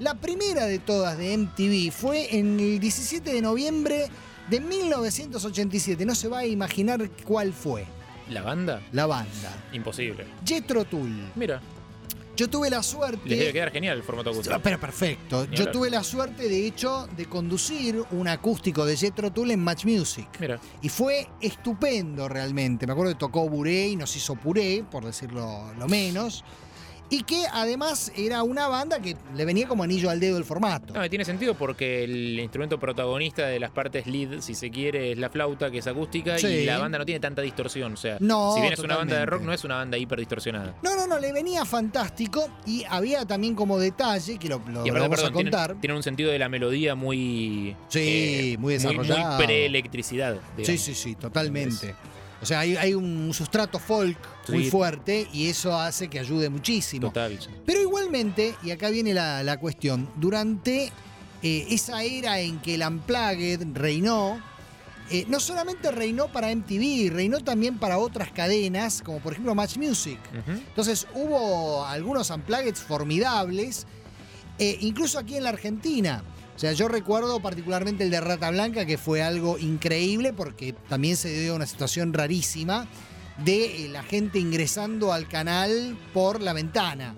[SPEAKER 2] la primera de todas de M T V fue en el diecisiete de noviembre de mil novecientos ochenta y siete. No se va a imaginar cuál fue.
[SPEAKER 3] ¿La banda?
[SPEAKER 2] La banda.
[SPEAKER 3] Imposible.
[SPEAKER 2] Jethro Tull.
[SPEAKER 3] Mira.
[SPEAKER 2] Yo tuve la suerte...
[SPEAKER 3] Les debe quedar genial el formato acústico.
[SPEAKER 2] Pero perfecto.
[SPEAKER 3] Ni
[SPEAKER 2] Yo
[SPEAKER 3] hablar.
[SPEAKER 2] tuve la suerte, de hecho, de conducir un acústico de Jethro Tull en Match Music.
[SPEAKER 3] Mira.
[SPEAKER 2] Y fue estupendo realmente. Me acuerdo que tocó Buré y nos hizo puré, por decirlo lo menos. Y que además era una banda que le venía como anillo al dedo el formato.
[SPEAKER 3] No, tiene sentido porque el instrumento protagonista de las partes lead, si se quiere, es la flauta, que es acústica,
[SPEAKER 2] Sí.
[SPEAKER 3] y la banda no tiene tanta distorsión. O sea,
[SPEAKER 2] No,
[SPEAKER 3] si bien es una banda de rock,
[SPEAKER 2] totalmente.
[SPEAKER 3] no es una banda hiper distorsionada.
[SPEAKER 2] No, no, no, le venía fantástico. Y había también como detalle, que lo, lo
[SPEAKER 3] Y aparte,
[SPEAKER 2] vamos
[SPEAKER 3] perdón,
[SPEAKER 2] a contar.
[SPEAKER 3] Tienen, tienen un sentido de la melodía muy.
[SPEAKER 2] Sí, muy desarrollado.
[SPEAKER 3] Muy, pre-electricidad.
[SPEAKER 2] Sí, sí, sí, totalmente. O sea, hay, hay un sustrato folk muy
[SPEAKER 3] Sí.
[SPEAKER 2] fuerte y eso hace que ayude muchísimo.
[SPEAKER 3] Total.
[SPEAKER 2] Pero igualmente, y acá viene la, la cuestión, durante eh, esa era en que el Unplugged reinó, eh, no solamente reinó para M T V, reinó también para otras cadenas, como por ejemplo Match Music.
[SPEAKER 3] Ujú.
[SPEAKER 2] Entonces hubo algunos Unplugged formidables, eh, incluso aquí en la Argentina. O sea, yo recuerdo particularmente el de Rata Blanca, que fue algo increíble porque también se dio una situación rarísima de eh, la gente ingresando al canal por la ventana.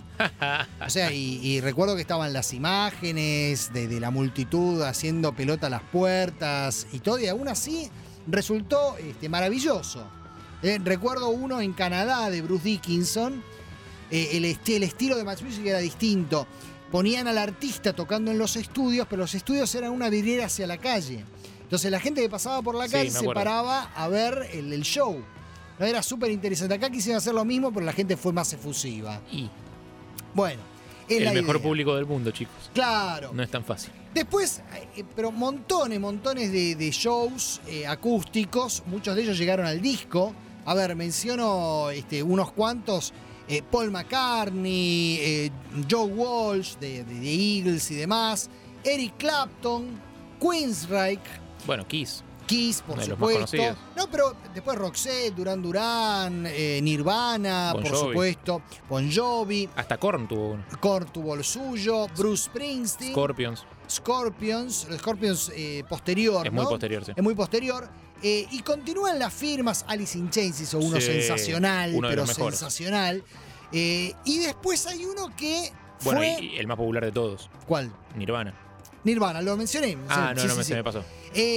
[SPEAKER 2] O sea, y, y recuerdo que estaban las imágenes de, de la multitud haciendo pelota a las puertas y todo, y aún así resultó este, maravilloso. Eh, recuerdo uno en Canadá de Bruce Dickinson, eh, el, esti- el estilo de Match Music era distinto. Ponían al artista tocando en los estudios, pero los estudios eran una vidriera hacia la calle. Entonces la gente que pasaba por la
[SPEAKER 3] Sí,
[SPEAKER 2] calle
[SPEAKER 3] me
[SPEAKER 2] se
[SPEAKER 3] acuerdo.
[SPEAKER 2] paraba a ver el, el show. No, era súper interesante. Acá quisieron hacer lo mismo, pero la gente fue más efusiva.
[SPEAKER 3] Y
[SPEAKER 2] Bueno, es
[SPEAKER 3] el
[SPEAKER 2] la
[SPEAKER 3] mejor
[SPEAKER 2] idea.
[SPEAKER 3] público del mundo, chicos.
[SPEAKER 2] Claro.
[SPEAKER 3] No es tan fácil.
[SPEAKER 2] Después, eh, pero montones, montones de, de shows eh, acústicos. Muchos de ellos llegaron al disco. A ver, menciono este, unos cuantos. Eh, Paul McCartney, eh, Joe Walsh de, de, de Eagles y demás. Eric Clapton, Queensryche,
[SPEAKER 3] Bueno, Kiss.
[SPEAKER 2] Kiss, por
[SPEAKER 3] Uno de los más
[SPEAKER 2] supuesto.
[SPEAKER 3] conocidos.
[SPEAKER 2] No, pero después Roxette, Duran Duran, eh, Nirvana,
[SPEAKER 3] Bon
[SPEAKER 2] por
[SPEAKER 3] Jovi.
[SPEAKER 2] supuesto. Bon Jovi.
[SPEAKER 3] Hasta Korn tuvo uno.
[SPEAKER 2] Korn tuvo el suyo. Bruce Springsteen.
[SPEAKER 3] Scorpions.
[SPEAKER 2] Scorpions, el Scorpions eh, posterior,
[SPEAKER 3] Es
[SPEAKER 2] ¿no?
[SPEAKER 3] muy posterior, sí.
[SPEAKER 2] Es muy posterior. Eh, y continúan las firmas. Alice in Chains hizo uno
[SPEAKER 3] Sí,
[SPEAKER 2] sensacional,
[SPEAKER 3] uno de
[SPEAKER 2] pero
[SPEAKER 3] los mejores.
[SPEAKER 2] sensacional. Eh, y después hay uno que
[SPEAKER 3] Bueno,
[SPEAKER 2] fue...
[SPEAKER 3] y, y el más popular de todos.
[SPEAKER 2] ¿Cuál?
[SPEAKER 3] Nirvana.
[SPEAKER 2] Nirvana, lo mencioné.
[SPEAKER 3] Ah, no,
[SPEAKER 2] Sí,
[SPEAKER 3] no,
[SPEAKER 2] sí,
[SPEAKER 3] me,
[SPEAKER 2] sí.
[SPEAKER 3] se me pasó.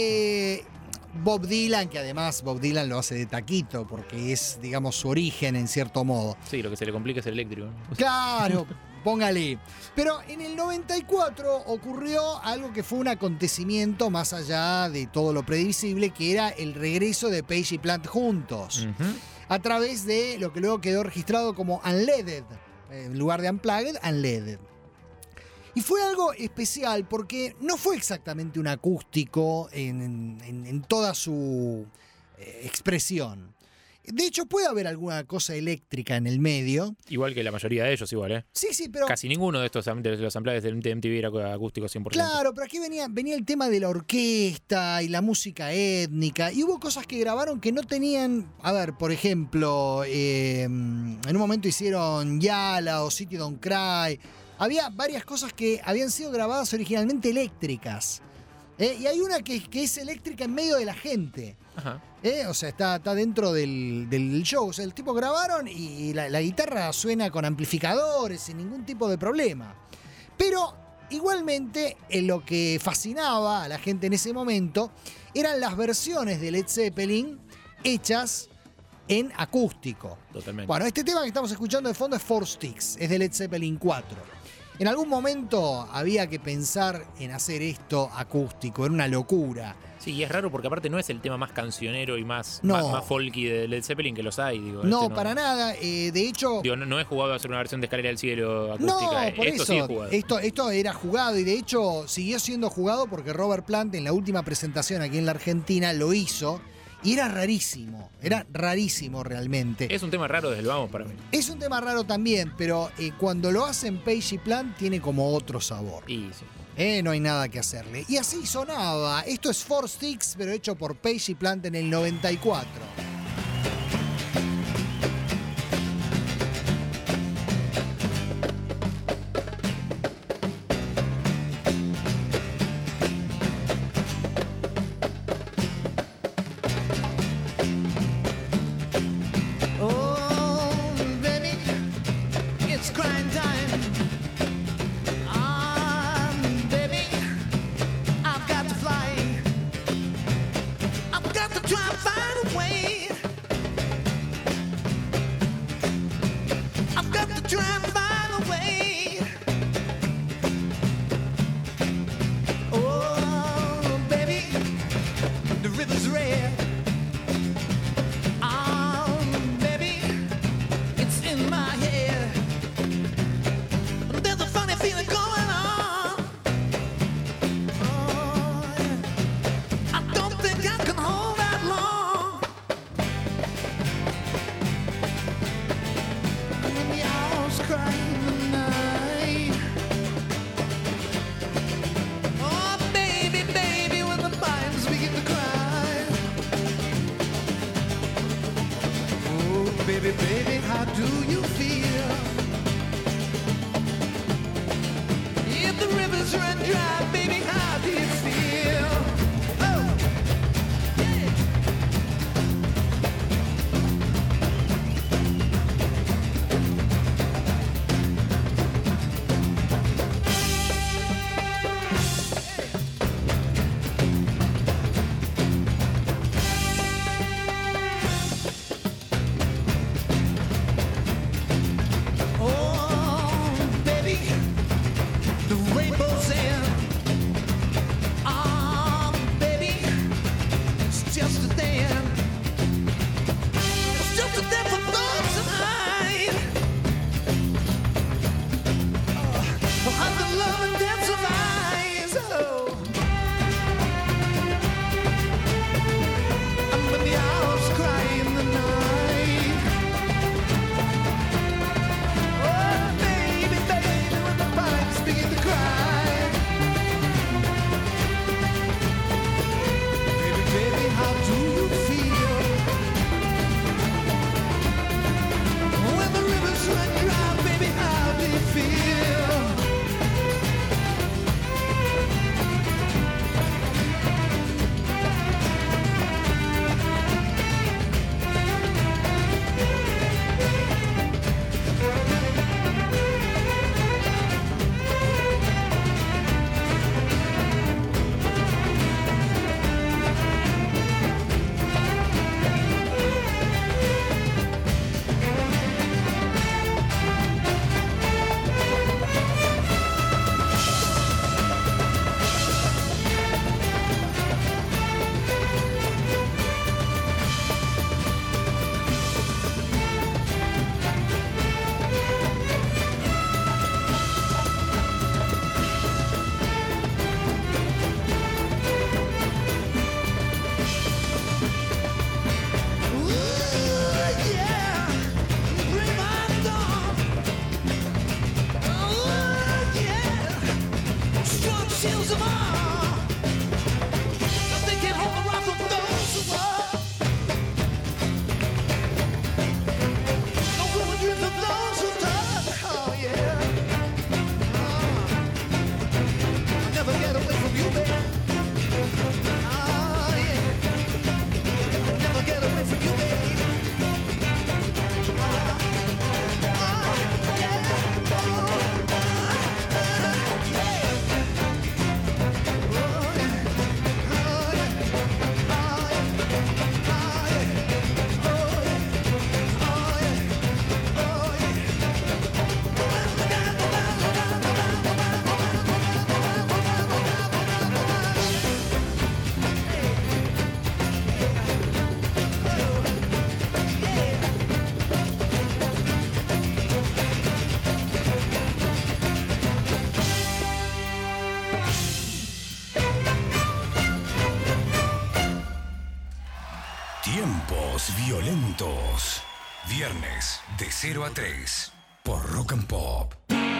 [SPEAKER 2] Eh, Bob Dylan, que además Bob Dylan lo hace de taquito, porque es, digamos, su origen en cierto modo.
[SPEAKER 3] Sí, lo que se le complica es el eléctrico.
[SPEAKER 2] Claro, póngale. Pero en el noventa y cuatro ocurrió algo que fue un acontecimiento más allá de todo lo predecible, que era el regreso de Page y Plant juntos,
[SPEAKER 3] Ujú.
[SPEAKER 2] a través de lo que luego quedó registrado como Unleaded, en lugar de Unplugged, Unleaded. Y fue algo especial porque no fue exactamente un acústico en, en- en toda su eh, expresión. De hecho, puede haber alguna cosa eléctrica en el medio.
[SPEAKER 3] Igual que la mayoría de ellos, igual, ¿eh?
[SPEAKER 2] Sí, sí, pero...
[SPEAKER 3] Casi ninguno de estos am- de los amplajes del M T V era acústico cien por ciento.
[SPEAKER 2] Claro, pero aquí venía, venía el tema de la orquesta y la música étnica. Y hubo cosas que grabaron que no tenían. A ver, por ejemplo, eh, en un momento hicieron Yala o City Don't Cry. Había varias cosas que habían sido grabadas originalmente eléctricas. ¿eh? Y hay una que, que es eléctrica en medio de la gente.
[SPEAKER 3] Ajá.
[SPEAKER 2] ¿eh? O sea, está, está dentro del, del show. O sea, el tipo grabaron y la, la guitarra suena con amplificadores sin ningún tipo de problema. Pero igualmente eh, lo que fascinaba a la gente en ese momento eran las versiones de Led Zeppelin hechas en acústico.
[SPEAKER 3] Totalmente.
[SPEAKER 2] Bueno, este tema que estamos escuchando de fondo es Four Sticks, es de Led Zeppelin cuatro. En algún momento había que pensar en hacer esto acústico, era una locura.
[SPEAKER 3] Sí, y es raro porque aparte no es el tema más cancionero y más,
[SPEAKER 2] No.
[SPEAKER 3] más, más folky de Led Zeppelin, que los hay, digo.
[SPEAKER 2] No,
[SPEAKER 3] Este
[SPEAKER 2] para nada. eh, de hecho,
[SPEAKER 3] Digo, no, no he jugado a hacer una versión de Escalera del Cielo
[SPEAKER 2] no,
[SPEAKER 3] acústica.
[SPEAKER 2] por
[SPEAKER 3] Esto
[SPEAKER 2] eso.
[SPEAKER 3] sí he jugado.
[SPEAKER 2] Esto, esto era jugado y de hecho siguió siendo jugado porque Robert Plant en la última presentación aquí en la Argentina lo hizo y era rarísimo. Era rarísimo realmente.
[SPEAKER 3] Es un tema raro desde el vamos para mí.
[SPEAKER 2] Es un tema raro también, pero eh, cuando lo hacen Page y Plant tiene como otro sabor.
[SPEAKER 3] Y sí.
[SPEAKER 2] Eh, no hay nada que hacerle. Y así sonaba. Esto es Four Sticks, pero hecho por Page y Plant en el noventa y cuatro.
[SPEAKER 7] try and find a way. I've got to try and find a way. Oh, baby, the river's red. Oh, baby, it's in my head. There's a funny feeling going on. Oh, yeah. I don't think I can hold that long. When the owls cry in the night. Oh, baby, baby, when the pines begin to cry. Oh, baby, baby, how do you feel? If the rivers run dry, baby, how do you feel? Oh, yeah. Oh, baby, the rainbow's in. Oh, baby, it's just a dance. It's just a dance for those tonight. Oh, how the love and dance of eyes. Oh, and when the owls cry in the night. Oh, baby, baby, when the pipes begin to cry. Baby, baby, how do you feel? When the rivers run dry, baby, how do you feel? Ooh, yeah, bring my dawn. Oh, yeah, strong chills of all. Nothing can hold the rock from those who are. No woman dreams of those who touch. Oh, yeah. Oh, I'll never get away from you, baby. Oh, yeah. I'll never get away from you, baby.
[SPEAKER 1] Tiempos violentos. Viernes de cero a tres por Rock and Pop.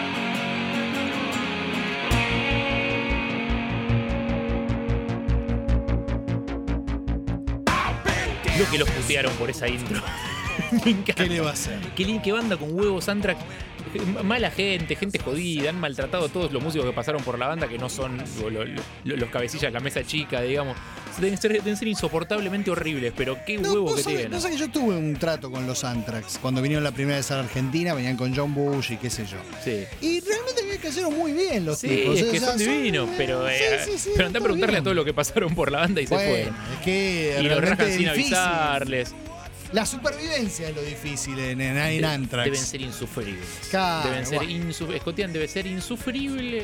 [SPEAKER 3] Lo que los putearon por esa intro. Me encanta.
[SPEAKER 2] ¿Qué le va a hacer?
[SPEAKER 3] Qué, li- qué banda con huevos, Anthrax. Mala gente, gente jodida. Han maltratado a todos los músicos que pasaron por la banda, que no son lo- lo- lo- los cabecillas, la mesa chica, digamos. Deben ser, deben ser insoportablemente horribles, pero qué
[SPEAKER 2] No,
[SPEAKER 3] huevos
[SPEAKER 2] vos
[SPEAKER 3] que
[SPEAKER 2] sabés-
[SPEAKER 3] tienen.
[SPEAKER 2] vos sabés que yo tuve un trato con los Anthrax. Cuando vinieron la primera vez a la Argentina, venían con John Bush y qué sé yo.
[SPEAKER 3] Sí.
[SPEAKER 2] Y realmente cayeron muy bien los
[SPEAKER 3] Sí,
[SPEAKER 2] tipos.
[SPEAKER 3] es
[SPEAKER 2] o
[SPEAKER 3] que
[SPEAKER 2] sea,
[SPEAKER 3] son divinos,
[SPEAKER 2] eh,
[SPEAKER 3] pero,
[SPEAKER 2] sí,
[SPEAKER 3] eh,
[SPEAKER 2] sí, sí,
[SPEAKER 3] pero andá a
[SPEAKER 2] todo
[SPEAKER 3] preguntarle
[SPEAKER 2] bien.
[SPEAKER 3] a todo lo que pasaron por la banda y
[SPEAKER 2] Bueno,
[SPEAKER 3] se fueron.
[SPEAKER 2] es que
[SPEAKER 3] Y los
[SPEAKER 2] realmente
[SPEAKER 3] rajan sin
[SPEAKER 2] es difícil.
[SPEAKER 3] avisarles.
[SPEAKER 2] La supervivencia es lo difícil en, en, en
[SPEAKER 3] De-
[SPEAKER 2] Anthrax.
[SPEAKER 3] Deben ser insufribles.
[SPEAKER 2] Claro,
[SPEAKER 3] deben ser
[SPEAKER 2] bueno.
[SPEAKER 3] insufribles. Scotian debe ser insufrible.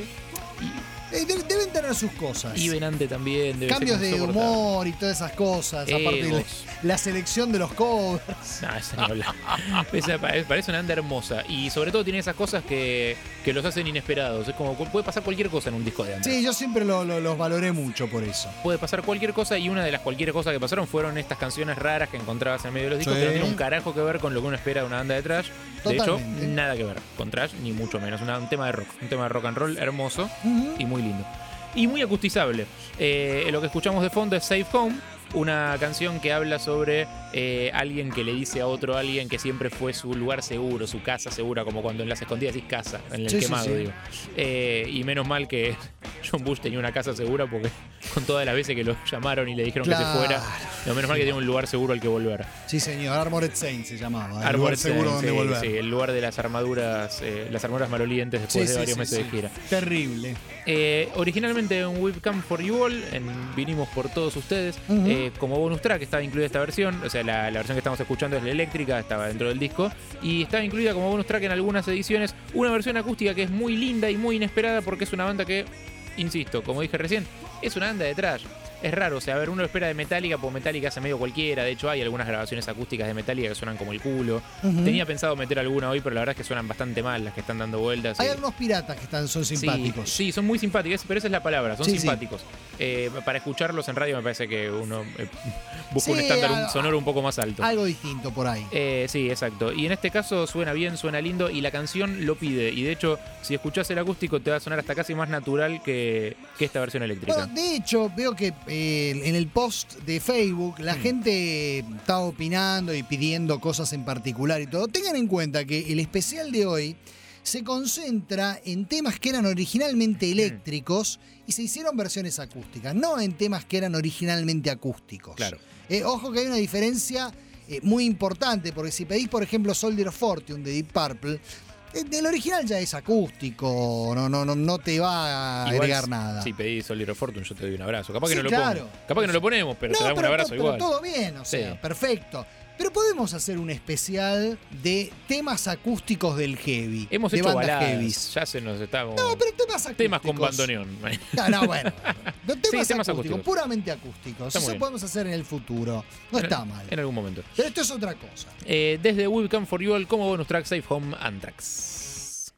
[SPEAKER 2] Eh, de- deben tener sus cosas.
[SPEAKER 3] Y Venante también debe
[SPEAKER 2] Cambios
[SPEAKER 3] ser
[SPEAKER 2] de
[SPEAKER 3] insoportable.
[SPEAKER 2] humor y todas esas cosas. Aparte de la,
[SPEAKER 3] Egos.
[SPEAKER 2] la selección de los covers.
[SPEAKER 3] No, esa ni hablar. Esa pa- parece una banda hermosa. Y sobre todo tiene esas cosas que, que los hacen inesperados. Es como puede pasar cualquier cosa en un disco de Anthrax.
[SPEAKER 2] Sí, yo siempre lo- lo- los valoré mucho por eso.
[SPEAKER 3] Puede pasar cualquier cosa y una de las cualquier cosas que pasaron fueron estas canciones raras que encontrabas en medio de los discos
[SPEAKER 2] Sí.
[SPEAKER 3] que no tienen un carajo que ver con lo que uno espera de una banda de trash. De hecho,
[SPEAKER 2] Totalmente.
[SPEAKER 3] nada que ver con trash, ni mucho menos. Una- un tema de rock, un tema de rock and roll hermoso
[SPEAKER 2] Ujú.
[SPEAKER 3] y muy lindo. Y muy acustizable. Eh, lo que escuchamos de fondo es Safe Home, una canción que habla sobre eh, alguien que le dice a otro alguien que siempre fue su lugar seguro, su casa segura, como cuando en Las Escondidas decís casa, en el
[SPEAKER 2] Sí, sí,
[SPEAKER 3] quemado,
[SPEAKER 2] sí.
[SPEAKER 3] digo. Eh, y menos mal que John Bush tenía una casa segura porque con todas las veces que lo llamaron y le dijeron que
[SPEAKER 2] Claro.
[SPEAKER 3] se fuera, no, menos mal que tiene un lugar seguro al que volver.
[SPEAKER 2] Sí, señor. Armored Saint se llamaba. El
[SPEAKER 3] Armored
[SPEAKER 2] lugar seguro
[SPEAKER 3] Saint,
[SPEAKER 2] donde
[SPEAKER 3] sí,
[SPEAKER 2] volver.
[SPEAKER 3] sí, el lugar de las armaduras, eh, las armaduras malolientes después
[SPEAKER 2] Sí,
[SPEAKER 3] de
[SPEAKER 2] sí,
[SPEAKER 3] varios
[SPEAKER 2] sí,
[SPEAKER 3] meses
[SPEAKER 2] sí.
[SPEAKER 3] de gira.
[SPEAKER 2] Terrible.
[SPEAKER 3] Eh, originalmente en We've Come For You All, en Vinimos Por Todos Ustedes,
[SPEAKER 2] Ujú.
[SPEAKER 3] eh, como bonus track estaba incluida esta versión, o sea, la, la versión que estamos escuchando es la eléctrica, estaba dentro del disco, y estaba incluida como bonus track en algunas ediciones una versión acústica que es muy linda y muy inesperada porque es una banda que, insisto, como dije recién, es una banda de trash. Es raro, o sea, a ver, uno lo espera de Metallica, porque Metallica hace medio cualquiera. De hecho, hay algunas grabaciones acústicas de Metallica que suenan como el culo.
[SPEAKER 2] Ujú.
[SPEAKER 3] Tenía pensado meter alguna hoy, pero la verdad es que suenan bastante mal las que están dando vueltas.
[SPEAKER 2] Hay
[SPEAKER 3] y-
[SPEAKER 2] algunos piratas que están, son
[SPEAKER 3] Sí,
[SPEAKER 2] simpáticos.
[SPEAKER 3] Sí, son muy simpáticos, pero esa es la palabra, son
[SPEAKER 2] Sí, sí.
[SPEAKER 3] simpáticos. Eh, para escucharlos en radio me parece que uno eh, busca un
[SPEAKER 2] Sí,
[SPEAKER 3] estándar un-
[SPEAKER 2] algo-
[SPEAKER 3] sonoro un poco más alto.
[SPEAKER 2] Algo distinto por ahí.
[SPEAKER 3] Eh, sí, exacto. Y en este caso suena bien, suena lindo y la canción lo pide. Y de hecho, si escuchás el acústico te va a sonar hasta casi más natural que, que esta versión eléctrica.
[SPEAKER 2] Bueno, de hecho, veo que eh, en el post de Facebook la gente está opinando y pidiendo cosas en particular y todo. Tengan en cuenta que el especial de hoy se concentra en temas que eran originalmente eléctricos y se hicieron versiones acústicas, no en temas que eran originalmente acústicos.
[SPEAKER 3] Claro.
[SPEAKER 2] Eh, ojo que hay una diferencia eh, muy importante, porque si pedís, por ejemplo, Soldier of Fortune de Deep Purple, eh, el original ya es acústico, no, no, no, no te va a
[SPEAKER 3] Igual,
[SPEAKER 2] agregar nada.
[SPEAKER 3] Si pedís Soldier of Fortune, yo te doy un abrazo. Capaz que
[SPEAKER 2] Sí,
[SPEAKER 3] no lo
[SPEAKER 2] claro.
[SPEAKER 3] pongo. Capaz que no lo ponemos, pero te damos un
[SPEAKER 2] pero,
[SPEAKER 3] abrazo
[SPEAKER 2] pero
[SPEAKER 3] igual.
[SPEAKER 2] todo bien, o sea,
[SPEAKER 3] Sí.
[SPEAKER 2] perfecto. Pero podemos hacer un especial de temas acústicos del heavy.
[SPEAKER 3] Hemos
[SPEAKER 2] de
[SPEAKER 3] hecho
[SPEAKER 2] bandas
[SPEAKER 3] baladas.
[SPEAKER 2] heavies.
[SPEAKER 3] Ya se nos estamos.
[SPEAKER 2] No, pero temas acústicos.
[SPEAKER 3] Temas con bandoneón.
[SPEAKER 2] No, no, bueno. No, temas,
[SPEAKER 3] Sí, temas
[SPEAKER 2] acústicos,
[SPEAKER 3] acústicos.
[SPEAKER 2] puramente acústicos.
[SPEAKER 3] Está muy
[SPEAKER 2] Eso
[SPEAKER 3] bien.
[SPEAKER 2] podemos hacer en el futuro. No está mal.
[SPEAKER 3] En algún momento.
[SPEAKER 2] Pero esto es otra cosa.
[SPEAKER 3] Eh, desde We've Come For You All como bonus track Safe Home Anthrax.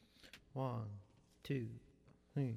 [SPEAKER 9] One, two, three.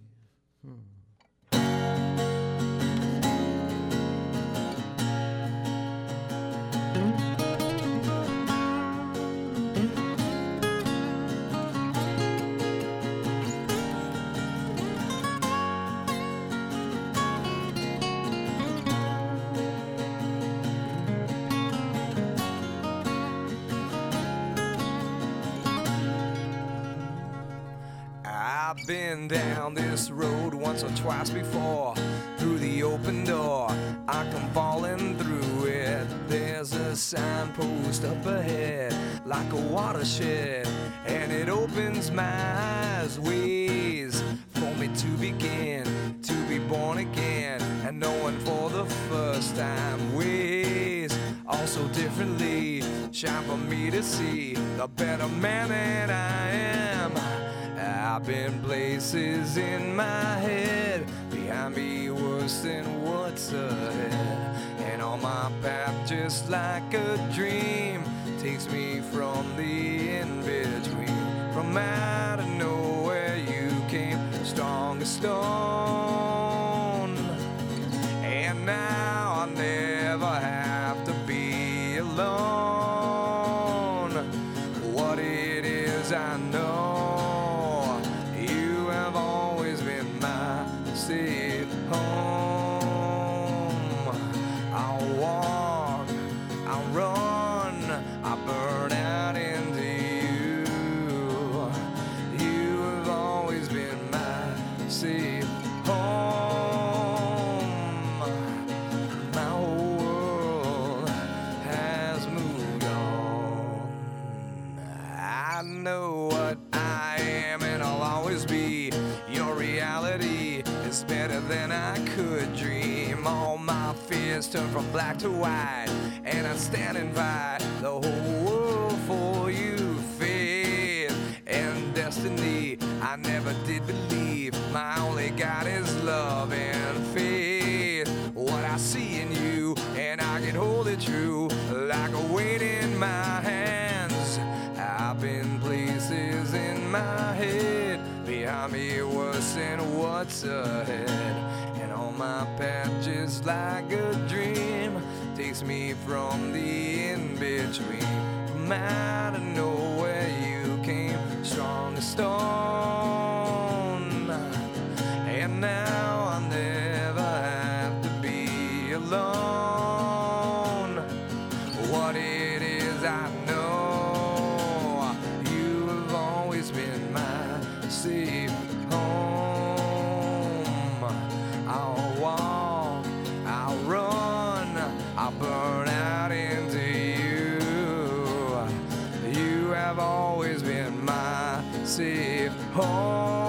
[SPEAKER 9] I've been down this road once or twice before. Through the open door, I come falling through it. There's a signpost up ahead, like a watershed, and it opens my eyes, ways for me to begin, to be born again, and knowing for the first time ways also differently shine for me to see the better man that I am. I've been places in my head, behind me worse than what's ahead. And on my path, just like a dream, takes me from the in-between. From out of nowhere you came, strong as stone. And now I'll never have to be alone. What it is I know, safe home. I'll walk, I'll run, I'll burn out into you. You have always been my safe home. My whole world years turn from black to white, and I stand and fight the whole world for you. Faith and destiny, I never did believe. My only God is love and faith. What I see in you, and I can hold it true like a weight in my hands. I've been places in my head, behind me worse than what's ahead. And on my path just like a dream, takes me from the in-between. From out of nowhere you came, strong as stone. And now I'll never have to be alone. What it is I know, you have always been my safe home. I'll walk, I'll run, I'll burn out into you. You have always been my safe home.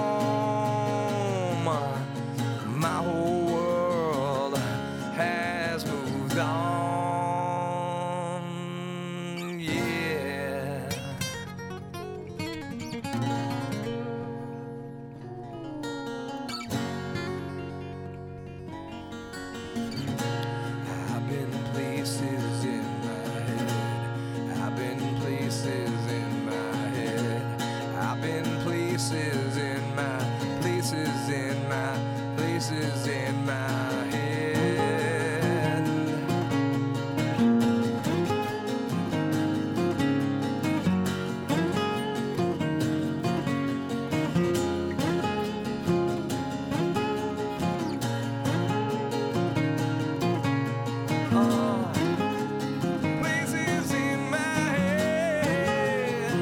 [SPEAKER 9] My whole world has moved on, yeah. I've been places in my head. I've been places in my head. I've been places in my places in my places in my head. Oh, places in my head.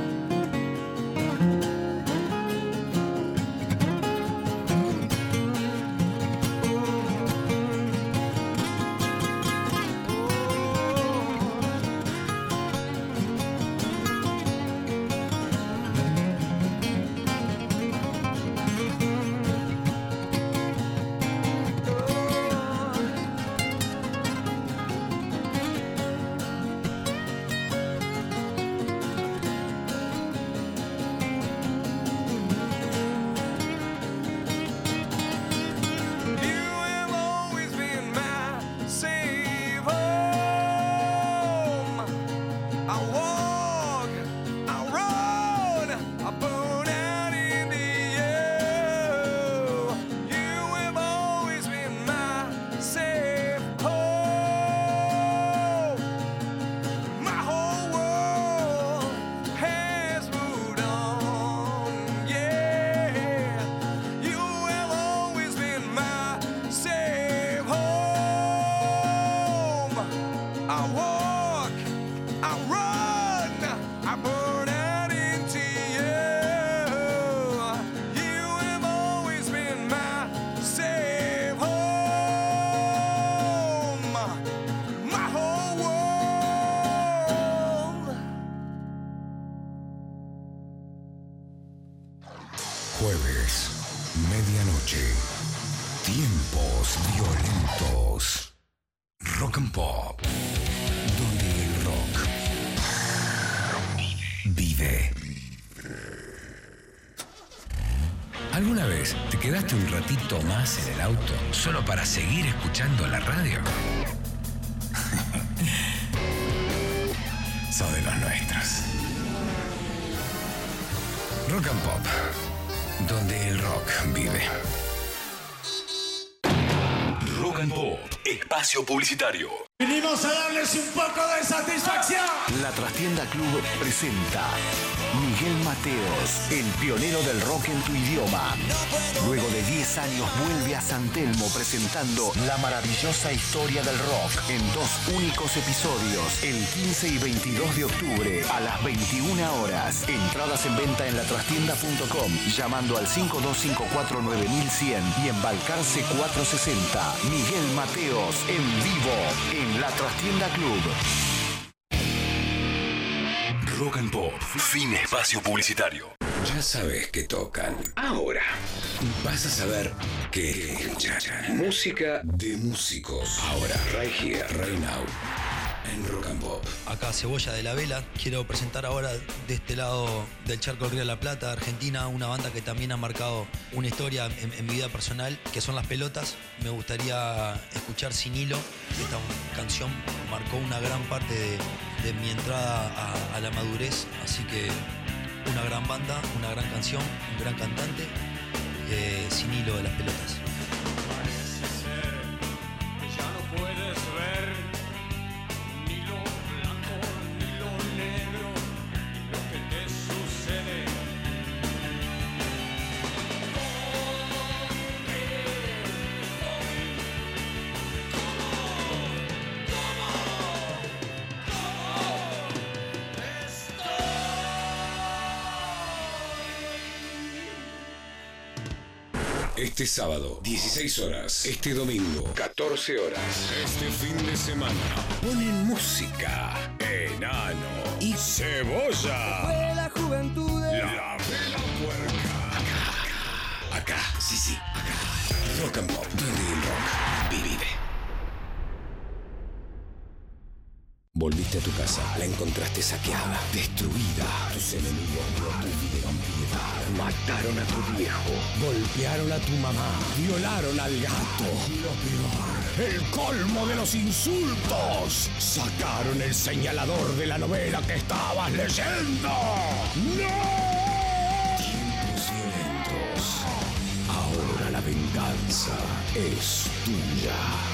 [SPEAKER 9] You have always been my safe home. I walk, I run, I burn out in the air. You have always been my safe home. My whole world has moved on, yeah. You have always been my safe home. I walk, I run, I burn out into you. You have always been my safe home. My whole world.
[SPEAKER 1] Jueves, medianoche. Tiempos violentos. Rock and Pop. Donde el rock vive. ¿Alguna vez te quedaste un ratito más en el auto solo para seguir escuchando la radio? Sos de los nuestros. Rock and Pop, donde el rock vive.
[SPEAKER 4] Rock and Pop, espacio publicitario.
[SPEAKER 10] Vinimos a darles un poco de satisfacción.
[SPEAKER 11] La Trastienda Club presenta Miguel Mateos, el pionero del rock en tu idioma. Luego de diez años vuelve a San Telmo presentando la maravillosa historia del rock en dos únicos episodios, el quince y veintidós de octubre a las veintiuna horas. Entradas en venta en la trastienda punto com, llamando al cinco dos cinco cuatro nueve mil cien y en Balcarce cuatrocientos sesenta. Miguel Mateos en vivo en La Trastienda Club.
[SPEAKER 4] Rock and Pop, fin espacio publicitario.
[SPEAKER 1] Ya sabes que tocan. Ahora vas a saber qué escuchar. Música de músicos. Ahora, right here, right now. En Rock and Pop.
[SPEAKER 12] Acá Cebolla de la Vela. Quiero presentar ahora de este lado del charco del Río de la Plata, Argentina, una banda que también ha marcado una historia en, en mi vida personal, que son Las Pelotas. Me gustaría escuchar Sin Hilo. Esta canción marcó una gran parte de, de mi entrada a, a la madurez, así que una gran banda, una gran canción, un gran cantante, eh, Sin Hilo de Las Pelotas.
[SPEAKER 13] Parece ser que ya no puedes ver ni lo blanco ni lo negro, lo que te sucede.
[SPEAKER 1] Este sábado, dieciséis horas. Este domingo, catorce horas. Este fin de semana, ponen música, Enano y Cebolla.
[SPEAKER 7] Fue la juventud de
[SPEAKER 1] La Vela Puerca. Acá, acá, acá, sí, sí, acá. Rock and Pop, donde el rock vive. Volviste a tu casa, la encontraste saqueada, destruida. Tus enemigos no tuvieron piedad. Mataron a tu viejo, golpearon a tu mamá, violaron al gato. Y lo peor, el colmo de los insultos. Sacaron el señalador de la novela que estabas leyendo. ¡No! Tiempos violentos. Ahora la venganza es tuya.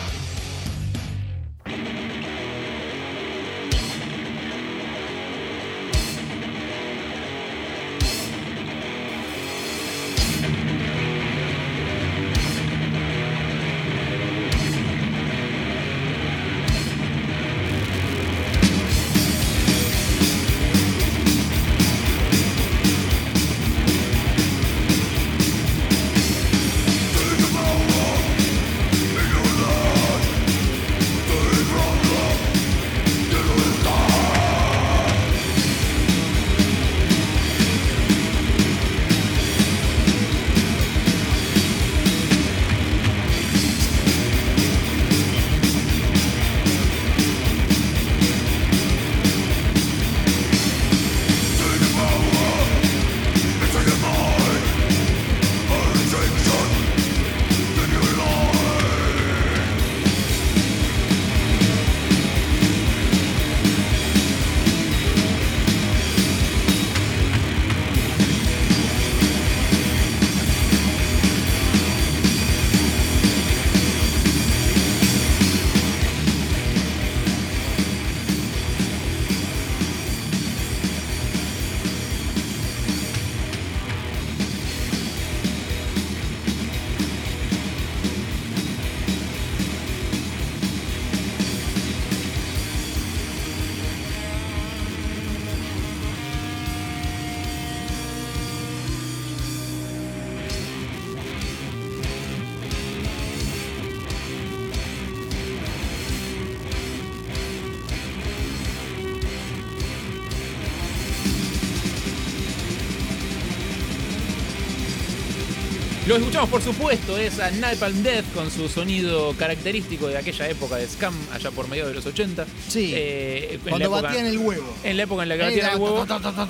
[SPEAKER 3] Lo escuchamos, por supuesto, es a Napalm Death con su sonido característico de aquella época de Scam, allá por mediados de los ochenta.
[SPEAKER 2] Sí,
[SPEAKER 3] eh,
[SPEAKER 2] cuando
[SPEAKER 3] época,
[SPEAKER 2] batían el huevo.
[SPEAKER 3] En la época en la que batían el huevo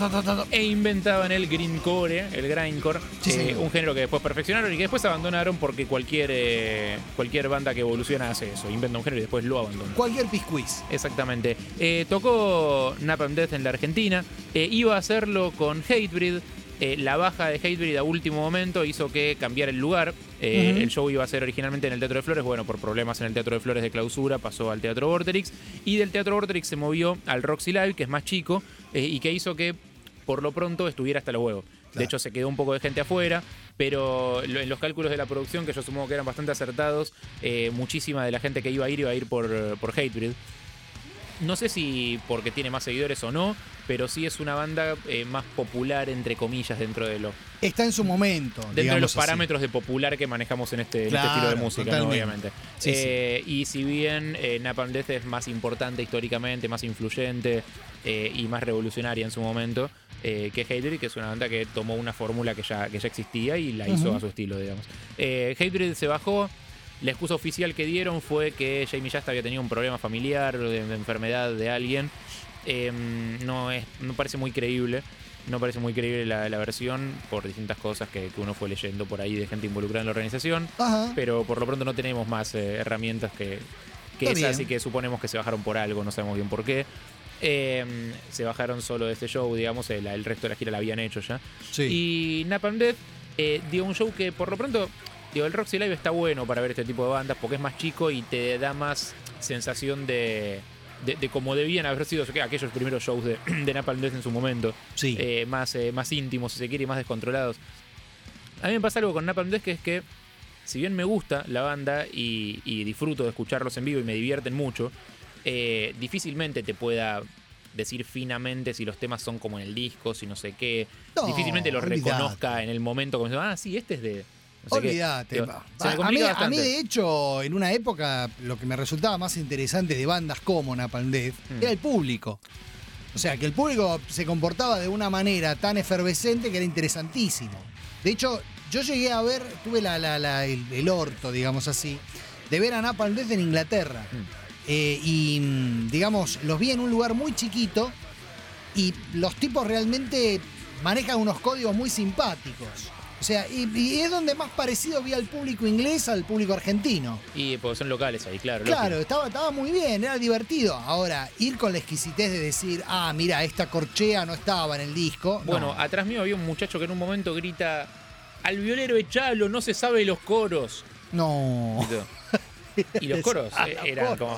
[SPEAKER 3] e inventaban el grindcore, el grindcore,
[SPEAKER 2] sí,
[SPEAKER 3] eh, un género que después perfeccionaron y que después abandonaron porque cualquier, eh, cualquier banda que evoluciona hace eso, inventa un género y después lo abandona.
[SPEAKER 2] Cualquier piscuiz.
[SPEAKER 3] Exactamente. Eh, tocó Napalm Death en la Argentina, eh, iba a hacerlo con Hatebreed. Eh, la baja de Hatebreed a último momento hizo que cambiara el lugar. Eh, uh-huh. El show iba a ser originalmente en el Teatro de Flores. Bueno, por problemas en el Teatro de Flores de clausura pasó al Teatro Vorterix. Y del Teatro Vorterix se movió al Roxy Live, que es más chico, eh, y que hizo que por lo pronto estuviera hasta los huevos. Claro. De hecho, se quedó un poco de gente afuera, pero en los cálculos de la producción, que yo supongo que eran bastante acertados, eh, muchísima de la gente que iba a ir iba a ir por, por Hatebreed. no sé si porque tiene más seguidores o no, pero sí es una banda eh, más popular, entre comillas, dentro de lo...
[SPEAKER 2] Está en su momento.
[SPEAKER 3] Dentro de los parámetros así de popular que manejamos en este,
[SPEAKER 2] claro,
[SPEAKER 3] en este estilo de música, ¿no? Obviamente.
[SPEAKER 2] Sí,
[SPEAKER 3] eh, sí. Y si bien eh, Napalm Death es más importante históricamente, más influyente eh, y más revolucionaria en su momento, eh, que Hatebreed, que es una banda que tomó una fórmula que ya, que ya existía y la hizo uh-huh. a su estilo, digamos. Eh, Hatebreed se bajó. La excusa oficial que dieron fue que Jamie Just había tenido un problema familiar, de, de enfermedad de alguien. Eh, no, es, no parece muy creíble. No parece muy creíble la, la versión por distintas cosas que, que uno fue leyendo por ahí de gente involucrada en la organización. Ajá. Pero por lo pronto no tenemos más eh, herramientas que, que esas, así que suponemos que se bajaron por algo, no sabemos bien por qué. Eh, se bajaron solo de este show, digamos, el, el resto de la gira la habían hecho ya. Sí. Y Napalm Death eh, dio un show que por lo pronto... Digo, el Roxy Live está bueno para ver este tipo de bandas porque es más chico y te da más sensación de, de, de cómo debían haber sido aquellos primeros shows de, de Napalm Death en su momento. Sí. Eh, más, eh, más íntimos, si se quiere, y más descontrolados. A mí me pasa algo con Napalm Death, que es que si bien me gusta la banda y, y disfruto de escucharlos en vivo y me divierten mucho, eh, difícilmente te pueda decir finamente si los temas son como en el disco, si no sé qué. No, difícilmente los olvidate. reconozca en el momento como ah, sí, este es de...
[SPEAKER 2] No sé Olvídate. Qué, a, a, mí, a mí, de hecho, en una época, lo que me resultaba más interesante de bandas como Napalm Death hmm. era el público. O sea, que el público se comportaba de una manera tan efervescente que era interesantísimo. De hecho, yo llegué a ver, tuve la, la, la, el, el orto, digamos así, de ver a Napalm Death en Inglaterra. Hmm. Eh, y, digamos, los vi en un lugar muy chiquito y los tipos realmente manejan unos códigos muy simpáticos. O sea, y, y es donde más parecido vi al público inglés al público argentino.
[SPEAKER 3] Y porque son locales ahí, claro.
[SPEAKER 2] Claro, estaba, estaba muy bien, era divertido. Ahora, ir con la exquisitez de decir, ah, mira, esta corchea no estaba en el disco.
[SPEAKER 3] Bueno,
[SPEAKER 2] no.
[SPEAKER 3] Atrás mío había un muchacho que en un momento grita, al violero echalo, no se sabe los coros.
[SPEAKER 2] No.
[SPEAKER 3] Y los coros eh, eran como...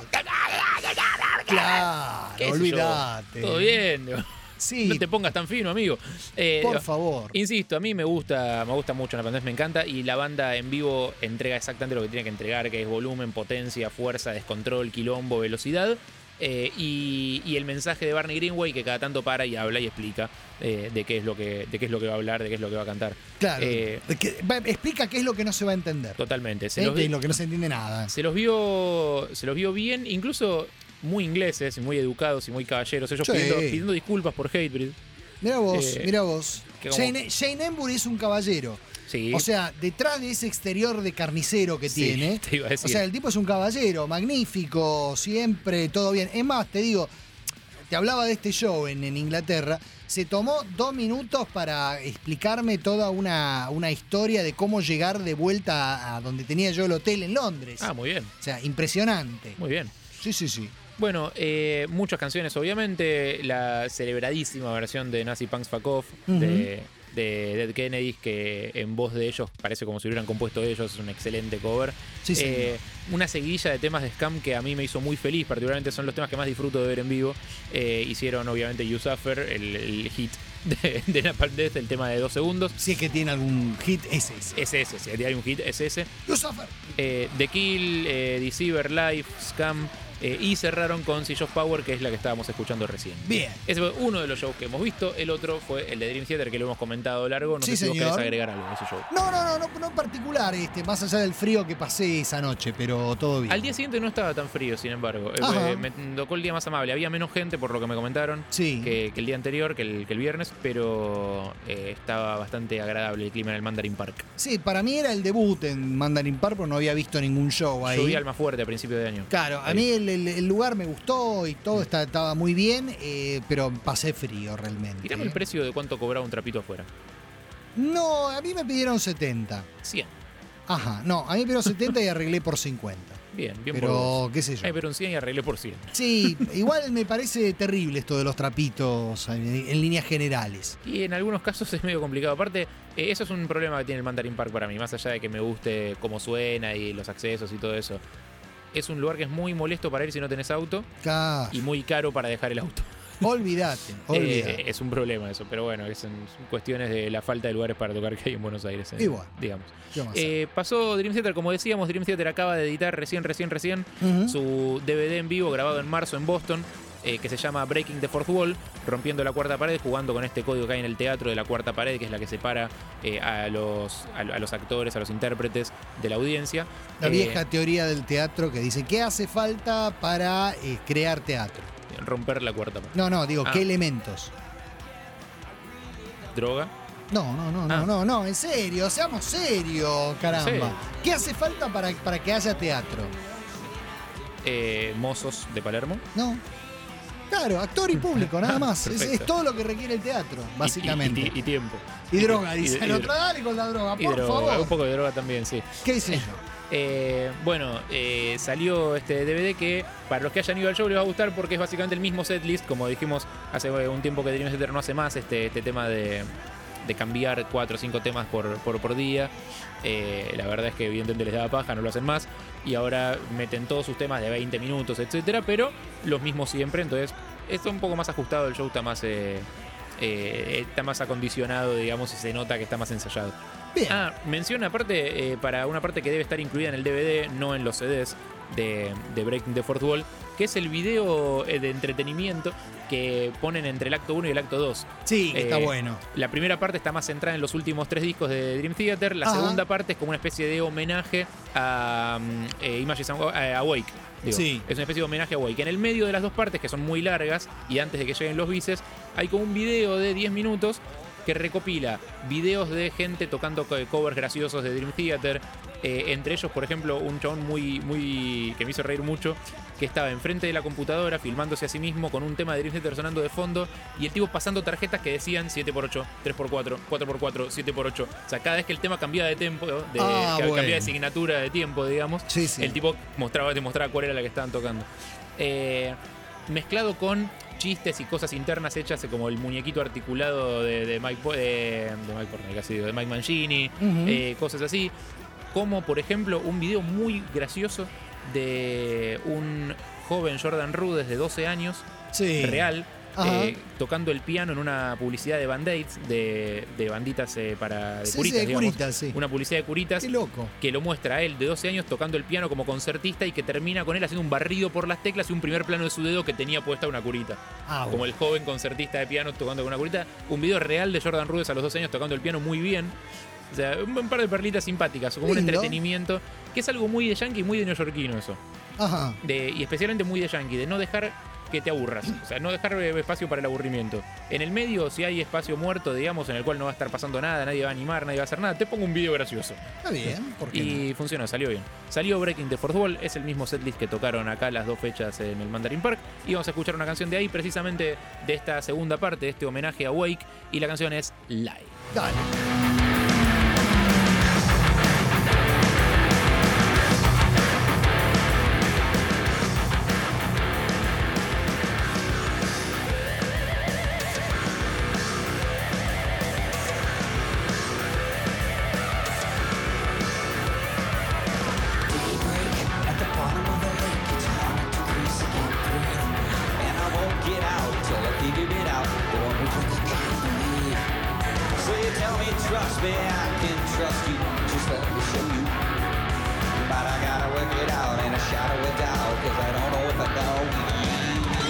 [SPEAKER 2] Claro, olvídate.
[SPEAKER 3] Todo bien, digo. Sí. No te pongas tan fino, amigo.
[SPEAKER 2] Eh, Por favor.
[SPEAKER 3] Insisto, a mí me gusta, me gusta mucho Napalm Death, me encanta. Y la banda en vivo entrega exactamente lo que tiene que entregar, que es volumen, potencia, fuerza, descontrol, quilombo, velocidad. Eh, y, y el mensaje de Barney Greenway, que cada tanto para y habla y explica eh, de qué es lo que, de qué es lo que va a hablar, de qué es lo que va a cantar.
[SPEAKER 2] Claro.
[SPEAKER 3] Eh,
[SPEAKER 2] de que, explica qué es lo que no se va a entender.
[SPEAKER 3] Totalmente.
[SPEAKER 2] Se ¿Eh? los vi, lo que no se entiende nada.
[SPEAKER 3] Se los vio, se los vio bien, incluso muy ingleses y muy educados y muy caballeros. Ellos sí. pidiendo, pidiendo disculpas por Hatebreed.
[SPEAKER 2] Mira vos, eh, mira vos. Como... Shane, Shane Embury es un caballero.
[SPEAKER 3] Sí.
[SPEAKER 2] O sea, detrás de ese exterior de carnicero que sí, tiene,
[SPEAKER 3] te iba a decir.
[SPEAKER 2] O sea, el tipo es un caballero, magnífico, siempre, todo bien. Es más, te digo, te hablaba de este show en, en Inglaterra, se tomó dos minutos para explicarme toda una, una historia de cómo llegar de vuelta a, a donde tenía yo el hotel en Londres.
[SPEAKER 3] Ah, muy bien.
[SPEAKER 2] O sea, impresionante.
[SPEAKER 3] Muy bien.
[SPEAKER 2] Sí, sí, sí.
[SPEAKER 3] Bueno, eh, muchas canciones, obviamente. La celebradísima versión de Nazi Punks Fuck Off, uh-huh. de, de Dead Kennedys, que en voz de ellos parece como si hubieran compuesto ellos. Es un excelente cover.
[SPEAKER 2] Sí, sí.
[SPEAKER 3] Eh, una seguidilla de temas de Scam que a mí me hizo muy feliz. Particularmente son los temas que más disfruto de ver en vivo. Eh, hicieron, obviamente, You Suffer, el, el hit de, de Napalm Death, el tema de dos segundos.
[SPEAKER 2] Si es que tiene algún hit, es ese.
[SPEAKER 3] Es ese, si hay un hit, es ese.
[SPEAKER 2] You Suffer.
[SPEAKER 3] Eh, The Kill, eh, Deceiver, Life, Scam. Eh, y cerraron con Siege of Power, que es la que estábamos escuchando recién.
[SPEAKER 2] Bien.
[SPEAKER 3] Ese fue uno de los shows que hemos visto. El otro fue el de Dream Theater, que lo hemos comentado largo. No
[SPEAKER 2] sí,
[SPEAKER 3] sé si
[SPEAKER 2] señor.
[SPEAKER 3] vos querés agregar algo a ese show.
[SPEAKER 2] No, no, no, no, no en particular, este, más allá del frío que pasé esa noche, pero todo bien.
[SPEAKER 3] Al día siguiente no estaba tan frío, sin embargo. Eh, me tocó el día más amable. Había menos gente, por lo que me comentaron,
[SPEAKER 2] sí.
[SPEAKER 3] que, que el día anterior, que el, que el viernes, pero eh, estaba bastante agradable el clima en el Mandarin Park.
[SPEAKER 2] Sí, para mí era el debut en Mandarin Park, porque no había visto ningún show ahí.
[SPEAKER 3] Llovía al más fuerte a principio de año.
[SPEAKER 2] Claro, a mí el, el, el lugar me gustó y todo está, estaba muy bien, eh, pero pasé frío realmente.
[SPEAKER 3] Tirame el precio de cuánto cobraba un trapito afuera.
[SPEAKER 2] No, a mí me pidieron setenta.
[SPEAKER 3] cien.
[SPEAKER 2] Ajá, no, a mí me pidieron setenta y arreglé por cincuenta.
[SPEAKER 3] Bien, bien
[SPEAKER 2] pero,
[SPEAKER 3] por vos.
[SPEAKER 2] qué sé yo.
[SPEAKER 3] Ay, pero un cien y arreglé por cien.
[SPEAKER 2] Sí, igual me parece terrible esto de los trapitos en, en líneas generales.
[SPEAKER 3] Y en algunos casos es medio complicado. Aparte, eh, eso es un problema que tiene el Mandarin Park para mí, más allá de que me guste cómo suena y los accesos y todo eso. Es un lugar que es muy molesto para ir si no tenés auto.
[SPEAKER 2] Claro.
[SPEAKER 3] Y muy caro para dejar el auto.
[SPEAKER 2] Olvídate, olvídate.
[SPEAKER 3] Eh, es un problema eso, pero bueno, es en, son cuestiones de la falta de lugares para tocar que hay en Buenos Aires. Eh,
[SPEAKER 2] Igual.
[SPEAKER 3] Digamos. Eh, pasó Dream Theater, como decíamos, Dream Theater acaba de editar recién, recién, recién uh-huh. su D V D en vivo grabado en marzo en Boston. eh, que se llama Breaking the Fourth Wall, rompiendo la cuarta pared, jugando con este código que hay en el teatro de la cuarta pared, que es la que separa eh, a, los, a, a los actores, a los intérpretes de la audiencia.
[SPEAKER 2] La
[SPEAKER 3] Eh,
[SPEAKER 2] vieja teoría del teatro que dice, ¿qué hace falta para eh, crear teatro?
[SPEAKER 3] Romper la cuarta pared.
[SPEAKER 2] No, no, digo,
[SPEAKER 3] Ah.
[SPEAKER 2] ¿qué elementos?
[SPEAKER 3] Droga.
[SPEAKER 2] No, no, no, no,
[SPEAKER 3] Ah.
[SPEAKER 2] no, no, en serio, seamos serios, caramba.
[SPEAKER 3] Sí.
[SPEAKER 2] ¿Qué hace falta para, para que haya teatro?
[SPEAKER 3] Eh, mozos de Palermo.
[SPEAKER 2] No. Claro, actor y público, nada más. Es,
[SPEAKER 3] Perfecto.
[SPEAKER 2] es todo lo que requiere el teatro, básicamente.
[SPEAKER 3] Y, y- y tiempo.
[SPEAKER 2] Y droga,
[SPEAKER 3] Y-
[SPEAKER 2] dice
[SPEAKER 3] y-
[SPEAKER 2] el
[SPEAKER 3] y-
[SPEAKER 2] otro, dale con la droga,
[SPEAKER 3] y
[SPEAKER 2] por
[SPEAKER 3] droga,
[SPEAKER 2] favor.
[SPEAKER 3] un poco de droga también, sí.
[SPEAKER 2] ¿Qué hice yo?
[SPEAKER 3] Eh, bueno, eh, salió este D V D que para los que hayan ido al show les va a gustar porque es básicamente el mismo setlist, como dijimos hace un tiempo que Dream Theater no hace más este, este tema de, de cambiar cuatro o cinco temas por, por, por día. Eh, la verdad es que evidentemente les daba paja, no lo hacen más. Y ahora meten todos sus temas de veinte minutos, etcétera, pero los mismos siempre. Entonces está un poco más ajustado, el show está más, eh, eh, está más acondicionado, digamos, y se nota que está más ensayado.
[SPEAKER 2] Bien.
[SPEAKER 3] Ah, menciona aparte, eh, para una parte que debe estar incluida en el D V D, no en los C Ds de, de Breaking the Fourth Wall, que es el video eh, de entretenimiento que ponen entre el acto uno y el acto dos.
[SPEAKER 2] Sí, que está bueno.
[SPEAKER 3] La primera parte está más centrada en los últimos tres discos de Dream Theater. La
[SPEAKER 2] Ajá.
[SPEAKER 3] segunda parte es como una especie de homenaje a um, eh, Images Aw- a Awake. Digo,
[SPEAKER 2] Sí.
[SPEAKER 3] Es una especie de homenaje a Awake. En el medio de las dos partes, que son muy largas, y antes de que lleguen los bises, hay como un video de diez minutos que recopila videos de gente tocando co- covers graciosos de Dream Theater. Eh, entre ellos, por ejemplo, un chabón muy, muy que me hizo reír mucho, que estaba enfrente de la computadora filmándose a sí mismo con un tema de Dream Theater sonando de fondo y el tipo pasando tarjetas que decían siete por ocho, tres por cuatro, cuatro por cuatro, siete por ocho. O sea, cada vez que el tema cambiaba de tempo, de,
[SPEAKER 2] Ah,
[SPEAKER 3] que
[SPEAKER 2] bueno.
[SPEAKER 3] cambiaba de asignatura de tiempo, digamos,
[SPEAKER 2] Sí, sí.
[SPEAKER 3] el tipo mostraba, demostraba cuál era la que estaban tocando. Eh, mezclado con chistes y cosas internas hechas como el muñequito articulado de, de Mike Po- de, de Mike Portnoy, casi digo, de Mike Mangini,
[SPEAKER 2] Ujú.
[SPEAKER 3] eh, cosas así, como por ejemplo un video muy gracioso de un joven Jordan Rudess de doce años,
[SPEAKER 2] Sí.
[SPEAKER 3] real,
[SPEAKER 2] Ajá.
[SPEAKER 3] eh, tocando el piano en una publicidad de Band-Aids, de, de banditas eh, para de
[SPEAKER 2] Sí, sí,
[SPEAKER 3] curitas,
[SPEAKER 2] de
[SPEAKER 3] digamos.
[SPEAKER 2] curitas, sí.
[SPEAKER 3] Una publicidad de curitas
[SPEAKER 2] Qué loco.
[SPEAKER 3] que lo muestra a él de doce años tocando el piano como concertista y que termina con él haciendo un barrido por las teclas y un primer plano de su dedo que tenía puesta una curita.
[SPEAKER 2] Ah,
[SPEAKER 3] Como
[SPEAKER 2] bueno.
[SPEAKER 3] el joven concertista de piano tocando con una curita. Un video real de Jordan Rudess a los doce años tocando el piano muy bien. O sea, un, un par de perlitas simpáticas, como un
[SPEAKER 2] Lindo.
[SPEAKER 3] entretenimiento, que es algo muy de yankee y muy de neoyorquino eso.
[SPEAKER 2] Ajá.
[SPEAKER 3] De, y especialmente muy de yankee, de no dejar que te aburras. O sea, no dejar eh, espacio para el aburrimiento. En el medio, si hay espacio muerto, digamos, en el cual no va a estar pasando nada, nadie va a animar, nadie va a hacer nada, te pongo un video gracioso.
[SPEAKER 2] Está bien, ¿por qué
[SPEAKER 3] Y funcionó, salió bien. Salió Breaking the Fourth Wall, es el mismo setlist que tocaron acá las dos fechas en el Mandarin Park. Y vamos a escuchar una canción de ahí, precisamente de esta segunda parte, de este homenaje a Wake. Y la canción es Live.
[SPEAKER 2] Dale.
[SPEAKER 7] At the bottom of the lake, it's hard to crease again, breathe. And I won't get out till I figured it out. The one who took the time to leave. So you tell me, trust me, I can trust you. Just let me show you. But I gotta work it out in a shadow of doubt, cause I don't know if I know.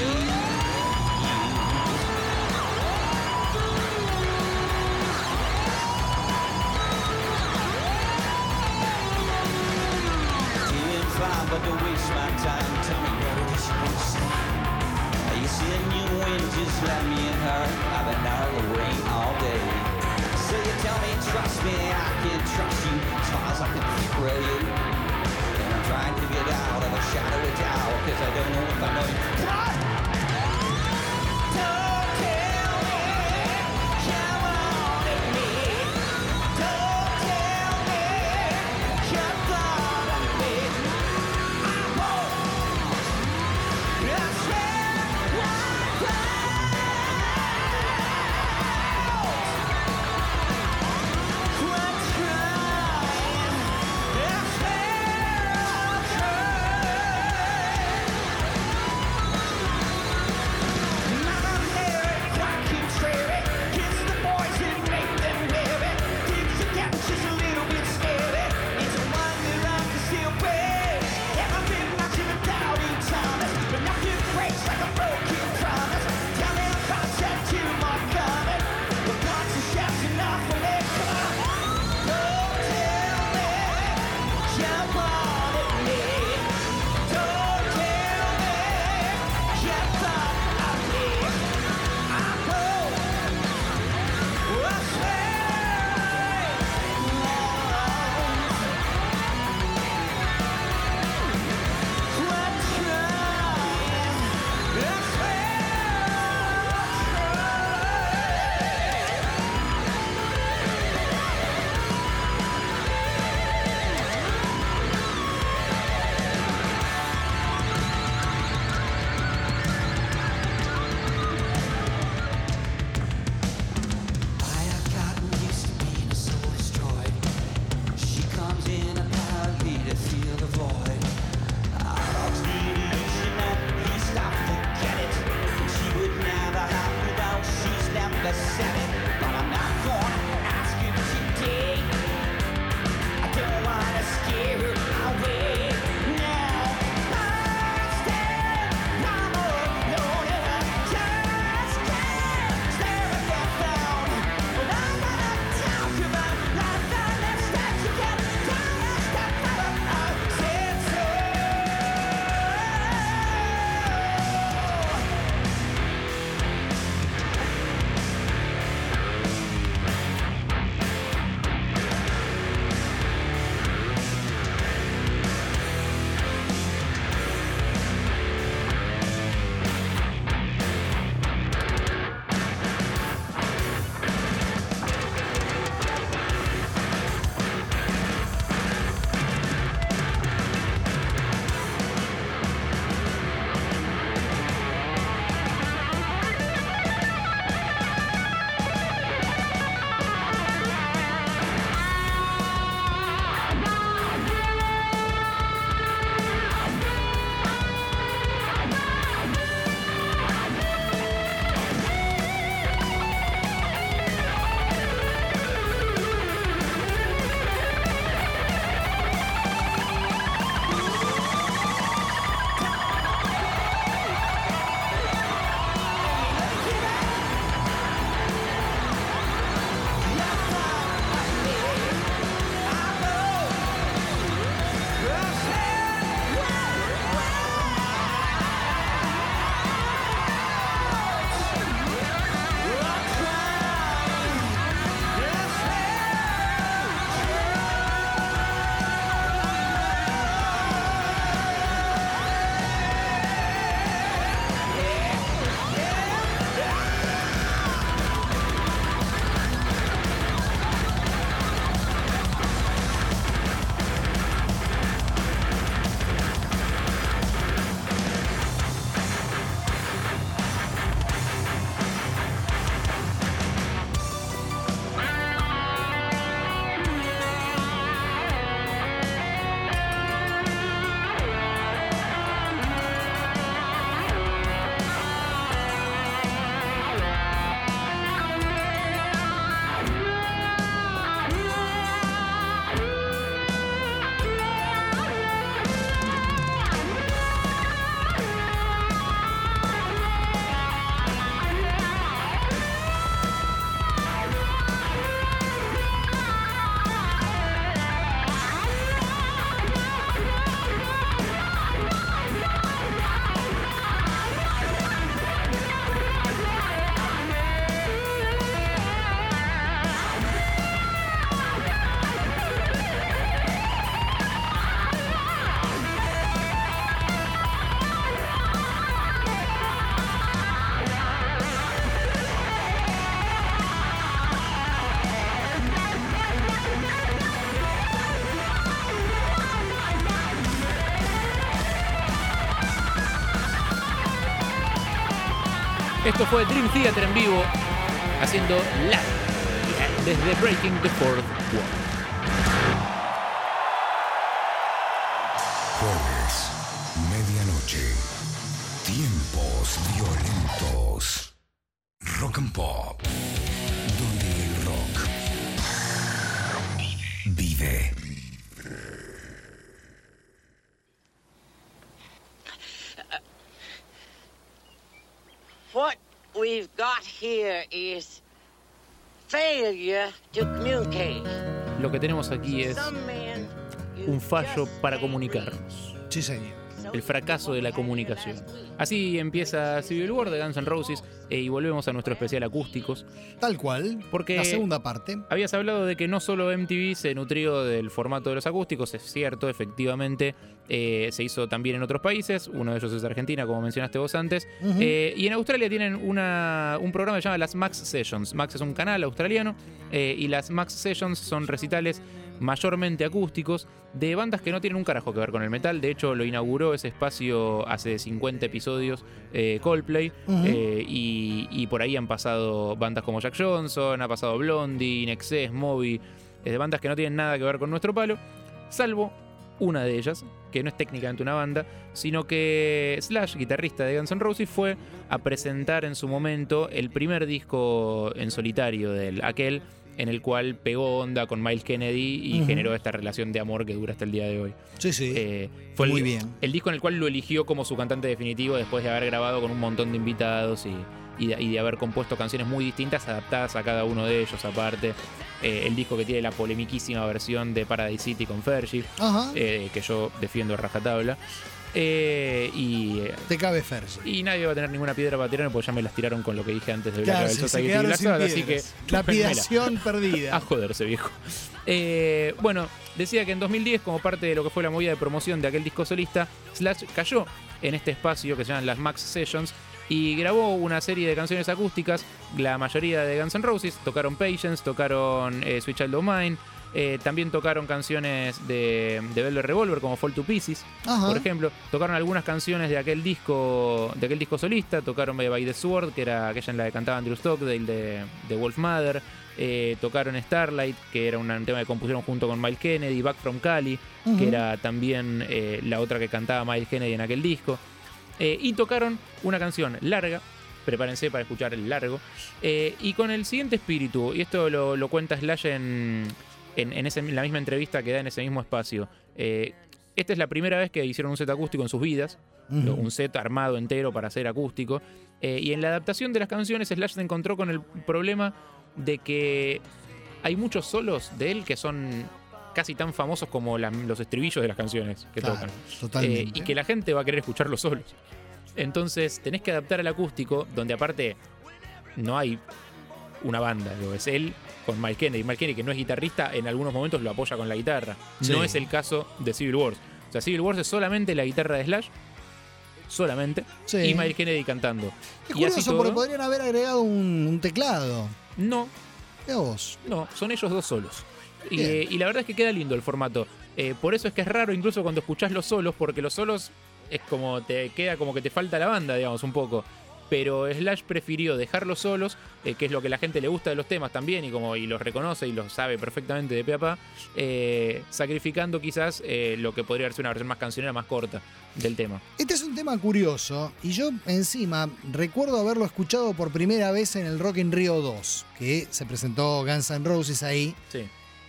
[SPEAKER 7] Didn't fly, but to waste my time. Tell me what it is you want to say. You said you wind just let me in her. I've been out of the rain all day. So you tell me, trust me, I can trust you as far as I can throw you. And I'm trying to get out of a shadow of doubt, cause I don't know if I know you. What? Don't tell me, come on at me. Don't tell me, come on at me. I won't. I swear,
[SPEAKER 3] Esto fue Dream Theater en vivo, haciendo la desde Breaking the Fourth Wall.
[SPEAKER 1] Jueves, medianoche. Tiempos violentos. Rock and Pop. Donde el rock vive.
[SPEAKER 14] What we've got here is failure to communicate.
[SPEAKER 3] Lo que tenemos aquí es
[SPEAKER 14] Some men
[SPEAKER 3] un fallo para comunicarnos.
[SPEAKER 2] Sí, señor.
[SPEAKER 3] El fracaso de la comunicación. Así empieza Civil War de Guns N' Roses eh, y volvemos a nuestro especial acústicos.
[SPEAKER 2] Tal cual.
[SPEAKER 3] Porque
[SPEAKER 2] la segunda parte.
[SPEAKER 3] Habías hablado de que no solo M T V se nutrió del formato de los acústicos, es cierto, efectivamente eh, se hizo también en otros países, uno de ellos es Argentina, como mencionaste vos antes,
[SPEAKER 2] Uh-huh.
[SPEAKER 3] eh, y en Australia tienen una, un programa que se llama las Max Sessions. Max es un canal australiano eh, y las Max Sessions son recitales mayormente acústicos de bandas que no tienen un carajo que ver con el metal. De hecho, lo inauguró ese espacio hace cincuenta episodios eh, Coldplay.
[SPEAKER 2] Uh-huh.
[SPEAKER 3] eh, y, y por ahí han pasado bandas como Jack Johnson, ha pasado Blondie, Nexus, Moby, eh, de bandas que no tienen nada que ver con nuestro palo, salvo una de ellas, que no es técnicamente una banda, sino que Slash, guitarrista de Guns N' Roses, fue a presentar en su momento el primer disco en solitario de él, aquel en el cual pegó onda con Miles Kennedy y
[SPEAKER 2] Uh-huh.
[SPEAKER 3] generó esta relación de amor que dura hasta el día de hoy.
[SPEAKER 2] Sí, sí.
[SPEAKER 3] Eh, fue
[SPEAKER 2] Muy
[SPEAKER 3] el,
[SPEAKER 2] bien.
[SPEAKER 3] el disco en el cual lo eligió como su cantante definitivo después de haber grabado con un montón de invitados y, y, de, y de haber compuesto canciones muy distintas adaptadas a cada uno de ellos aparte. Eh, el disco que tiene la polemiquísima versión de Paradise City con Fergie,
[SPEAKER 2] Ajá.
[SPEAKER 3] eh, que yo defiendo a rajatabla. Eh, y,
[SPEAKER 2] Te cabe Fergie.
[SPEAKER 3] y nadie va a tener ninguna piedra para tirar porque ya me las tiraron con lo que dije antes de Black
[SPEAKER 2] Claro,
[SPEAKER 3] Label
[SPEAKER 2] sí, se
[SPEAKER 3] Society y
[SPEAKER 2] quedaron
[SPEAKER 3] Black
[SPEAKER 2] sin
[SPEAKER 3] Sabbath, así que
[SPEAKER 2] piedras.
[SPEAKER 3] chúpenmela.
[SPEAKER 2] Lapidación perdida.
[SPEAKER 3] A joderse, viejo. Eh, bueno, decía que en dos mil diez, como parte de lo que fue la movida de promoción de aquel disco solista, Slash cayó en este espacio que se llaman las Max Sessions y grabó una serie de canciones acústicas, la mayoría de Guns N' Roses. Tocaron Patience, tocaron eh, Sweet Child O' Mine, eh, también tocaron canciones de, de Velvet Revolver como Fall to Pieces,
[SPEAKER 2] Ajá.
[SPEAKER 3] por ejemplo. Tocaron algunas canciones de aquel disco de aquel disco solista, tocaron By the Sword, que era aquella en la que cantaba Andrew Stockdale de, de Wolf Mother. Eh, tocaron Starlight, que era un tema que compusieron junto con Miles Kennedy, Back from Cali,
[SPEAKER 2] Uh-huh.
[SPEAKER 3] que era también eh, la otra que cantaba Miles Kennedy en aquel disco. Eh, y tocaron una canción larga, prepárense para escuchar el largo, eh, y con el siguiente espíritu, y esto lo, lo cuenta Slash en, en, en ese, la misma entrevista que da en ese mismo espacio. Eh, esta es la primera vez que hicieron un set acústico en sus vidas,
[SPEAKER 2] Uh-huh.
[SPEAKER 3] un set armado entero para ser acústico, eh, y en la adaptación de las canciones Slash se encontró con el problema de que hay muchos solos de él que son casi tan famosos como la- los estribillos de las canciones que
[SPEAKER 2] Claro,
[SPEAKER 3] tocan.
[SPEAKER 2] totalmente.
[SPEAKER 3] Eh, y que la gente va a querer escuchar los solos. Entonces tenés que adaptar al acústico, donde aparte no hay una banda, digo, es él con Mike Kennedy. Mike Kennedy, que no es guitarrista, en algunos momentos lo apoya con la guitarra.
[SPEAKER 2] Sí.
[SPEAKER 3] No es el caso de Civil Wars. O sea, Civil Wars es solamente la guitarra de Slash, solamente,
[SPEAKER 2] Sí.
[SPEAKER 3] y Mike Kennedy cantando.
[SPEAKER 2] Es
[SPEAKER 3] y así
[SPEAKER 2] curioso
[SPEAKER 3] todo,
[SPEAKER 2] porque podrían haber agregado un, un teclado.
[SPEAKER 3] No.
[SPEAKER 2] Mirá vos.
[SPEAKER 3] No, son ellos dos solos. Y,
[SPEAKER 2] Bien.
[SPEAKER 3] eh, y la verdad es que queda lindo el formato. Eh, por eso es que es raro incluso cuando escuchás los solos, porque los solos es como te queda como que te falta la banda, digamos, un poco. Pero Slash prefirió dejarlos solos, eh, que es lo que la gente le gusta de los temas también, y como y los reconoce y los sabe perfectamente de pe a pa, eh, sacrificando quizás eh, lo que podría ser una versión más cancionera, más corta del tema.
[SPEAKER 2] Este es un tema curioso y yo encima recuerdo haberlo escuchado por primera vez en el Rock in Rio dos, que se presentó Guns N' Roses ahí.
[SPEAKER 3] Sí.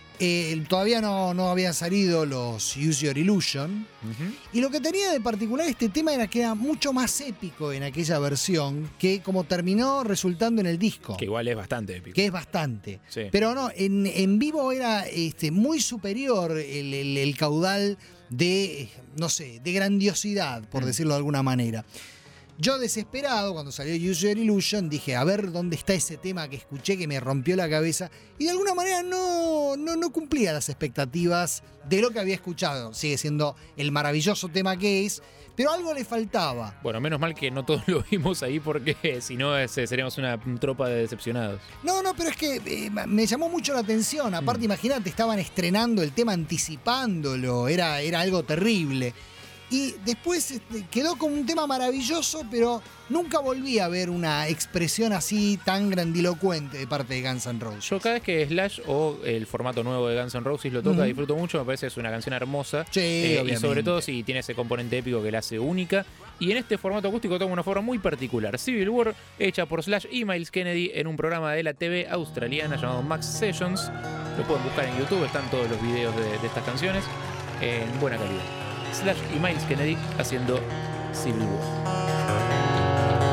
[SPEAKER 2] Eh, todavía no, no habían salido los Use Your Illusion.
[SPEAKER 3] Ujú.
[SPEAKER 2] Y lo que tenía de particular este tema era que era mucho más épico en aquella versión que como terminó resultando en el disco.
[SPEAKER 3] Que igual es bastante épico.
[SPEAKER 2] Que es bastante.
[SPEAKER 3] Sí.
[SPEAKER 2] Pero no, en, en vivo era este, muy superior el, el- el caudal de, no sé, de grandiosidad, por
[SPEAKER 3] Mm.
[SPEAKER 2] decirlo de alguna manera. Yo desesperado, cuando salió Use Your Illusion, dije, a ver dónde está ese tema que escuché que me rompió la cabeza. Y de alguna manera no, no, no cumplía las expectativas de lo que había escuchado. Sigue siendo el maravilloso tema que es, pero algo le faltaba.
[SPEAKER 3] Bueno, menos mal que no todos lo vimos ahí porque si no ese- seríamos una tropa de decepcionados.
[SPEAKER 2] No, no, pero es que eh, me llamó mucho la atención. Aparte, imagínate, estaban estrenando el tema, anticipándolo. Era, era algo terrible. Y después este, quedó como un tema maravilloso, pero nunca volví a ver una expresión así tan grandilocuente de parte de Guns N' Roses.
[SPEAKER 3] Yo cada vez que Slash o el formato nuevo de Guns N' Roses lo toca,
[SPEAKER 2] Ujú.
[SPEAKER 3] disfruto mucho, me parece que es una canción hermosa.
[SPEAKER 2] Sí,
[SPEAKER 3] Eh, y
[SPEAKER 2] obviamente.
[SPEAKER 3] sobre todo si tiene ese componente épico que la hace única. Y en este formato acústico toma una forma muy particular. Civil War, hecha por Slash y Miles Kennedy en un programa de la T V australiana llamado Max Sessions. Lo pueden buscar en YouTube, están todos los videos de, de estas canciones en buena calidad. Slash y Miles Kennedy haciendo Civil War.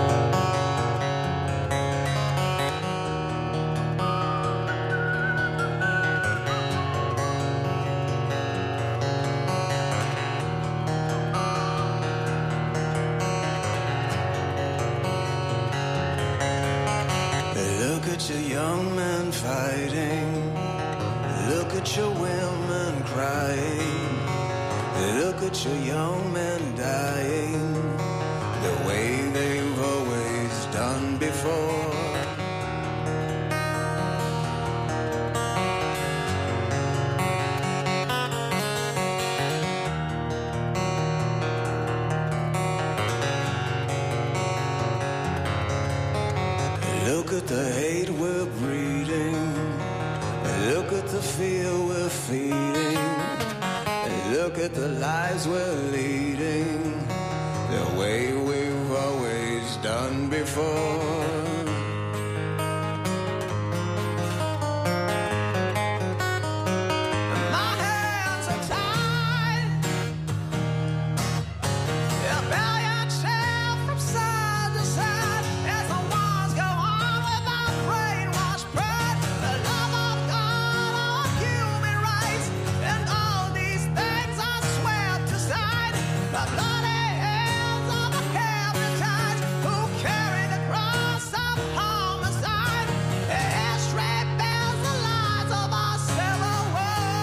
[SPEAKER 15] Look at your young men fighting. Look at your women crying. Look at your young men dying the way they've always done before. Look at the hate we're breeding. Look at the fear we're feeding. Look at the lies we're leading. The way we've always done before. My hands are tied. You bow yourself from side to side as the wars go on without brainwashed pride. The love of God, all human rights, and all these things are swept aside. The bloody hands of the hypnotized who carry the cross of homicide. The ashtray bears the lies of our civil war.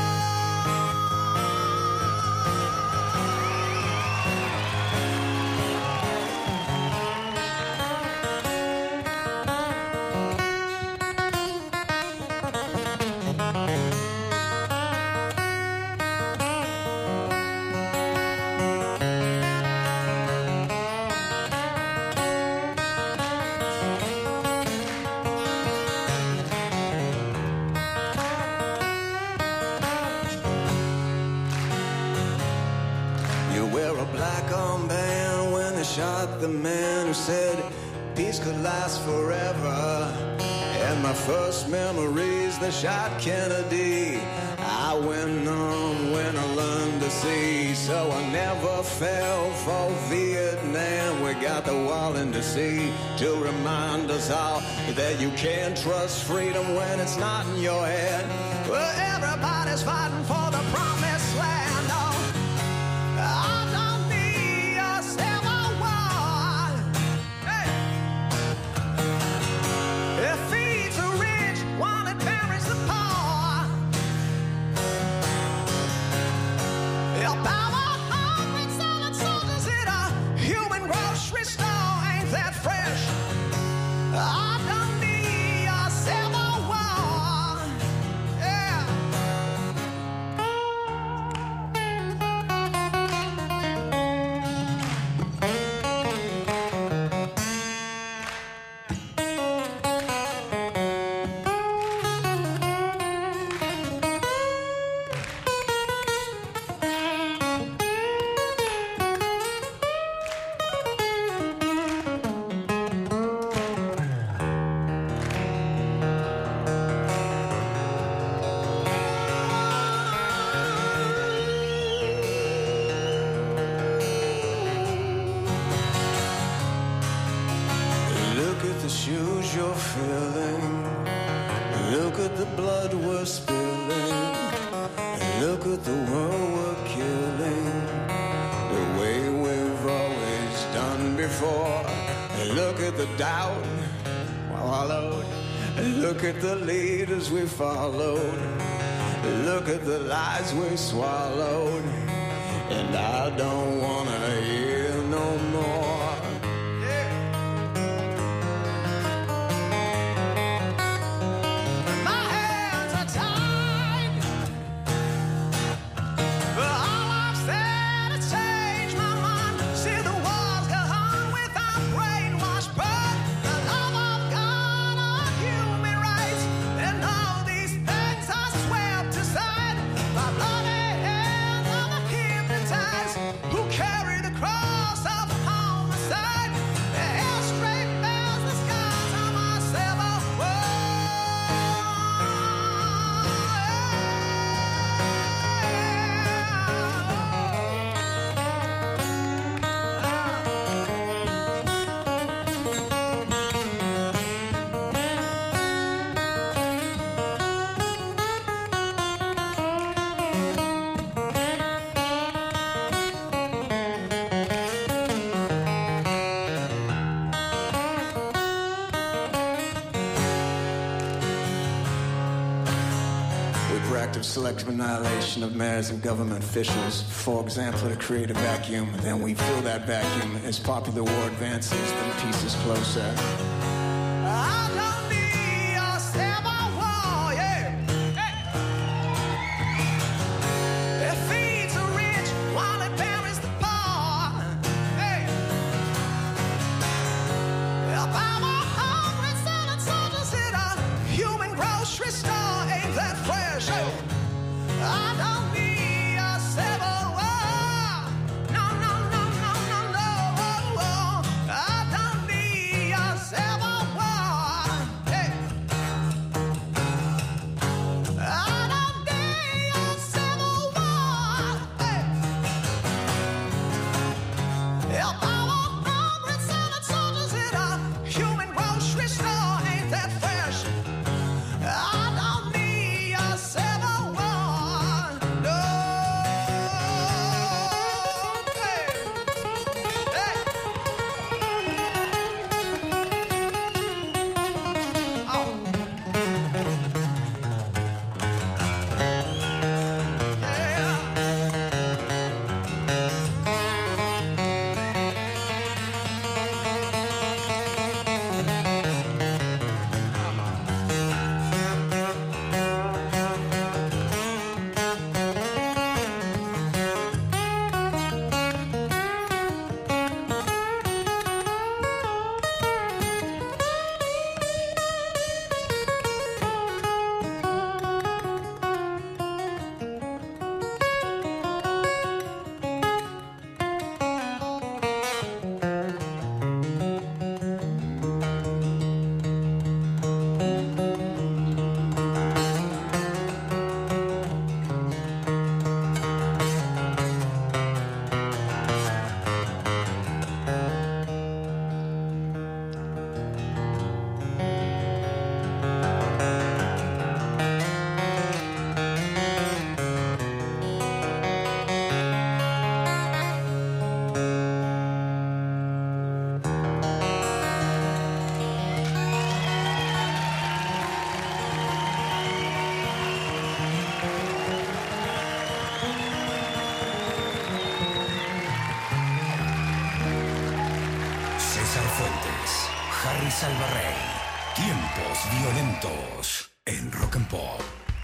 [SPEAKER 15] You wear a black armband when they shot the man who said peace could last forever. And my first memories, they shot Kennedy. I went on when I learned to see, so I never fell for Vietnam. We got the wall in the sea to remind us all that you can't trust freedom when it's not in your head. Well, everybody's fighting for the promised land. Oh, I don't need a civil war. Hey. It feeds the rich while it buries the poor. Your power hungry silent soldiers in a human grocery store. Ain't that fresh? I don't need a civil war. Yeah. Look at the shoes you're filling. Look at the blood we're spilling. Look at the world we're killing. The way we've always done before. Look at the doubt swallowed. Look at the leaders we followed. Look at the lies we swallowed. And I don't wanna hear no more. My hands are tied. But all I've said is change my active selective annihilation of mayors and government officials. For example, to create a vacuum, then we fill that vacuum. As popular war advances, then peace is closer. I don't need a civil war, yeah. Hey. It feeds the rich while it buries the poor. Hey. If I were hungry, selling soldiers in a human grocery store, ain't that fresh? Hey. I don't need a civil war. No, no, no, no, no, no. I don't need a civil war. Hey. I don't need a civil war. Hey. If I were hungry, selling soldiers in a human grocery store, ain't that fresh? I don't need a civil war. No. Hey. Hey. Oh.
[SPEAKER 1] César Fuentes, Harry Salvarrey. Tiempos violentos en Rock and Pop.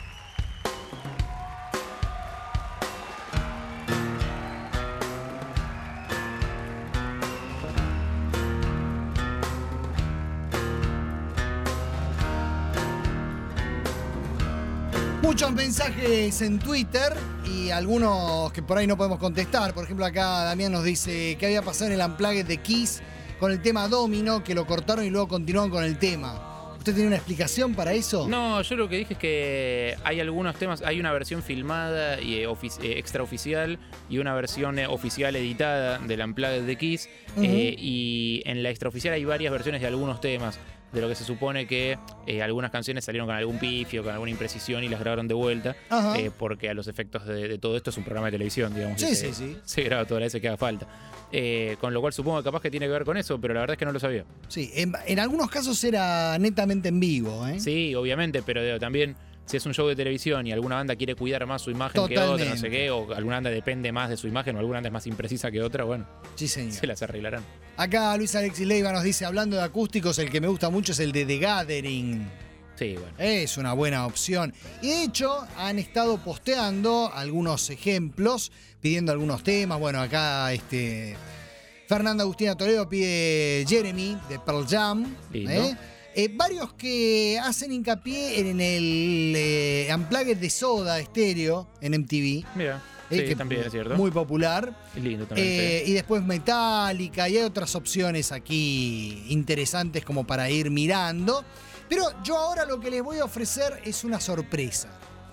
[SPEAKER 2] Muchos mensajes en Twitter y algunos que por ahí no podemos contestar. Por ejemplo, acá Damián nos dice que había pasado en el Unplugged de Kiss con el tema Domino, que lo cortaron y luego continuaron con el tema. ¿Usted tiene una explicación para eso?
[SPEAKER 3] No, yo lo que dije es que hay algunos temas, hay una versión filmada y eh, ofici- eh, extraoficial y una versión eh, oficial editada del Unplugged de Kiss.
[SPEAKER 2] Ujú.
[SPEAKER 3] eh, y en la extraoficial hay varias versiones de algunos temas. De lo que se supone que eh, algunas canciones salieron con algún pifio, con alguna imprecisión y las grabaron de vuelta.
[SPEAKER 2] Ajá.
[SPEAKER 3] eh, porque a los efectos de, de todo esto es un programa de televisión, digamos.
[SPEAKER 2] Sí,
[SPEAKER 3] y
[SPEAKER 2] sí,
[SPEAKER 3] se,
[SPEAKER 2] sí.
[SPEAKER 3] Se graba todas las veces que haga falta. Eh, con lo cual supongo que capaz que tiene que ver con eso, pero la verdad es que no lo sabía.
[SPEAKER 2] Sí, en, en algunos casos era netamente en vivo, ¿eh?
[SPEAKER 3] Sí, obviamente, pero digo, también si es un show de televisión y alguna banda quiere cuidar más su imagen que otra, no sé qué, o alguna banda depende más de su imagen o alguna banda es más imprecisa que otra, bueno,
[SPEAKER 2] sí, señor.
[SPEAKER 3] Se las arreglarán.
[SPEAKER 2] Acá Luis Alexis Leiva nos dice, hablando de acústicos, el que me gusta mucho es el de The Gathering.
[SPEAKER 3] Sí, bueno.
[SPEAKER 2] Es una buena opción. Y de hecho, han estado posteando algunos ejemplos, pidiendo algunos temas. Bueno, acá este Fernanda Agustina Toledo pide Jeremy de Pearl Jam.
[SPEAKER 3] Lindo.
[SPEAKER 2] ¿eh? Eh, varios que hacen hincapié en el eh, Unplugged de Soda Stereo en M T V.
[SPEAKER 3] Mira,
[SPEAKER 2] eh,
[SPEAKER 3] sí,
[SPEAKER 2] que
[SPEAKER 3] también es cierto.
[SPEAKER 2] Muy popular.
[SPEAKER 3] Es lindo también.
[SPEAKER 2] Eh,
[SPEAKER 3] sí.
[SPEAKER 2] Y después Metallica y hay otras opciones aquí interesantes como para ir mirando. Pero yo ahora lo que les voy a ofrecer es una sorpresa.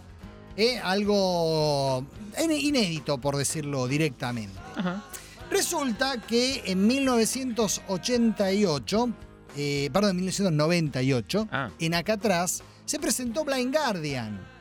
[SPEAKER 2] Eh, algo inédito, por decirlo directamente.
[SPEAKER 3] Ajá.
[SPEAKER 2] Resulta que en mil novecientos ochenta y ocho, eh, perdón, en mil novecientos noventa y ocho,
[SPEAKER 3] Ah.
[SPEAKER 2] en Alcatraz, se presentó Blind Guardian.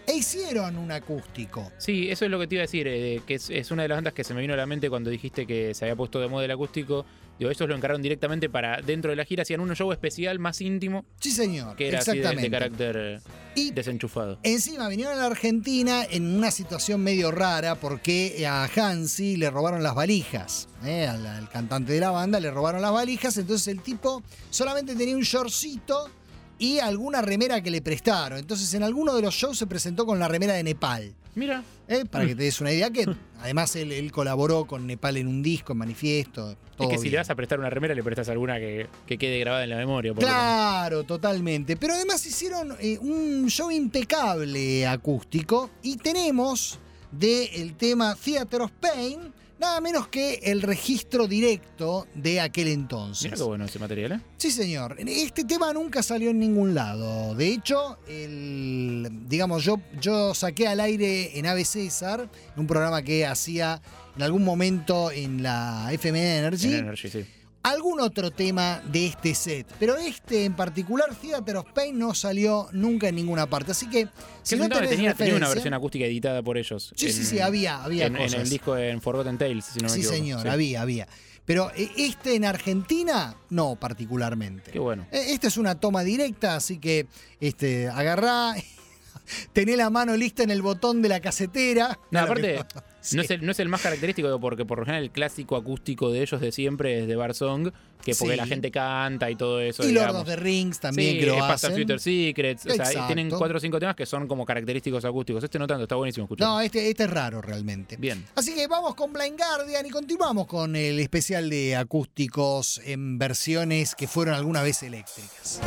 [SPEAKER 2] e hicieron un acústico.
[SPEAKER 3] Sí, eso es lo que te iba a decir, eh, que es, es una de las bandas que se me vino a la mente cuando dijiste que se había puesto de moda el acústico. Digo, ellos lo encargaron directamente para, dentro de la gira, hacían un show especial más íntimo.
[SPEAKER 2] Sí, señor.
[SPEAKER 3] Que era así de,
[SPEAKER 2] exactamente.
[SPEAKER 3] de carácter
[SPEAKER 2] y
[SPEAKER 3] desenchufado.
[SPEAKER 2] Encima vinieron a la Argentina en una situación medio rara porque a Hansi le robaron las valijas. ¿eh? Al, al cantante de la banda le robaron las valijas, entonces el tipo solamente tenía un shortcito y alguna remera que le prestaron. Entonces en alguno de los shows se presentó con la remera de Nepal.
[SPEAKER 3] Mira.
[SPEAKER 2] ¿Eh? Para que te des una idea, que además él, él colaboró con Nepal en un disco, en Manifiesto. Todo
[SPEAKER 3] es que si
[SPEAKER 2] bien.
[SPEAKER 3] le vas a prestar una remera, le prestas alguna que, que quede grabada en la memoria. Por
[SPEAKER 2] Claro, totalmente. Pero además hicieron eh, un show impecable acústico y tenemos del tema Theater of Pain nada menos que el registro directo de aquel entonces.
[SPEAKER 3] Mira qué bueno ese material, ¿eh?
[SPEAKER 2] Sí, señor. Este tema nunca salió en ningún lado. De hecho, el, digamos, yo, yo saqué al aire en Ave César, un programa que hacía en algún momento en la F M Energy.
[SPEAKER 3] En Energy, sí.
[SPEAKER 2] Algún otro tema de este set, pero este en particular, Theater of Pain, no salió nunca en ninguna parte. Así que, si no tenés
[SPEAKER 3] tenía, tenía una
[SPEAKER 2] referencia-
[SPEAKER 3] versión acústica editada por ellos.
[SPEAKER 2] Sí,
[SPEAKER 3] en,
[SPEAKER 2] sí, sí, había, había
[SPEAKER 3] en, en
[SPEAKER 2] cosas.
[SPEAKER 3] el disco en Forgotten Tales, si no me
[SPEAKER 2] Sí,
[SPEAKER 3] equivoco.
[SPEAKER 2] señor,
[SPEAKER 3] Sí.
[SPEAKER 2] había, había. Pero eh, este en Argentina, no particularmente.
[SPEAKER 3] Qué bueno.
[SPEAKER 2] Eh, Esta es una toma directa, así que este, agarrá, tené la mano lista en el botón de la casetera.
[SPEAKER 3] No,
[SPEAKER 2] Claro
[SPEAKER 3] aparte,
[SPEAKER 2] que-
[SPEAKER 3] no, es el, no es el más característico, porque por lo general el clásico acústico de ellos de siempre es de Bar Song, que porque
[SPEAKER 2] Sí.
[SPEAKER 3] la gente canta y todo eso.
[SPEAKER 2] Y Lord
[SPEAKER 3] digamos.
[SPEAKER 2] of the Rings también,
[SPEAKER 3] Sí,
[SPEAKER 2] que lo
[SPEAKER 3] Past
[SPEAKER 2] hacen.
[SPEAKER 3] Future Secrets. O sea,
[SPEAKER 2] Exacto.
[SPEAKER 3] tienen cuatro o cinco temas que son como característicos acústicos. Este no tanto, está buenísimo escuchar.
[SPEAKER 2] No, este, este es raro realmente.
[SPEAKER 3] Bien.
[SPEAKER 2] Así que vamos con Blind Guardian y continuamos con el especial de acústicos en versiones que fueron alguna vez eléctricas.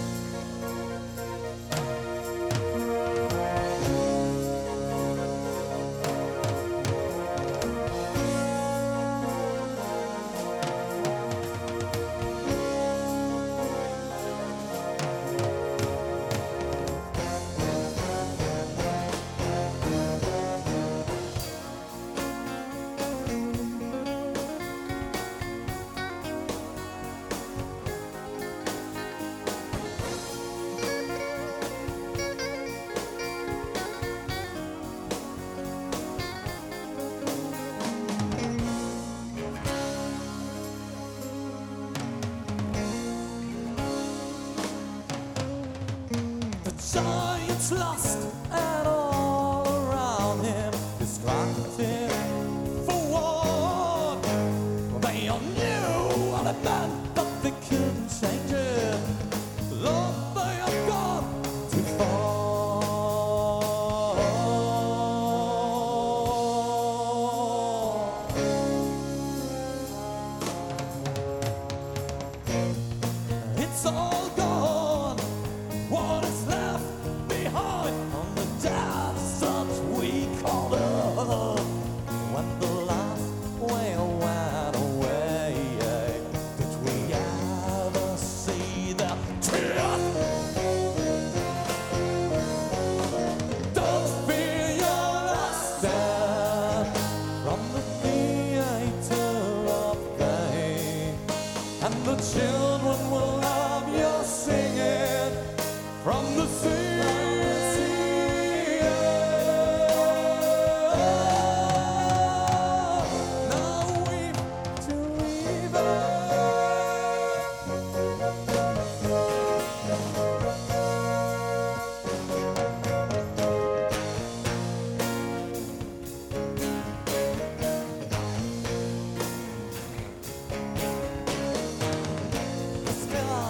[SPEAKER 7] The giant's lost and all around him distracted for what they all knew what it meant, but they couldn't change it. Love, they have gone too far. It's all gone. What is left behind on the distance we call love? When the last whale went away, did we ever see the truth? Don't fear your last stand from the theater of pain, and the children will love your singing from the sea. Now weep to leave The sky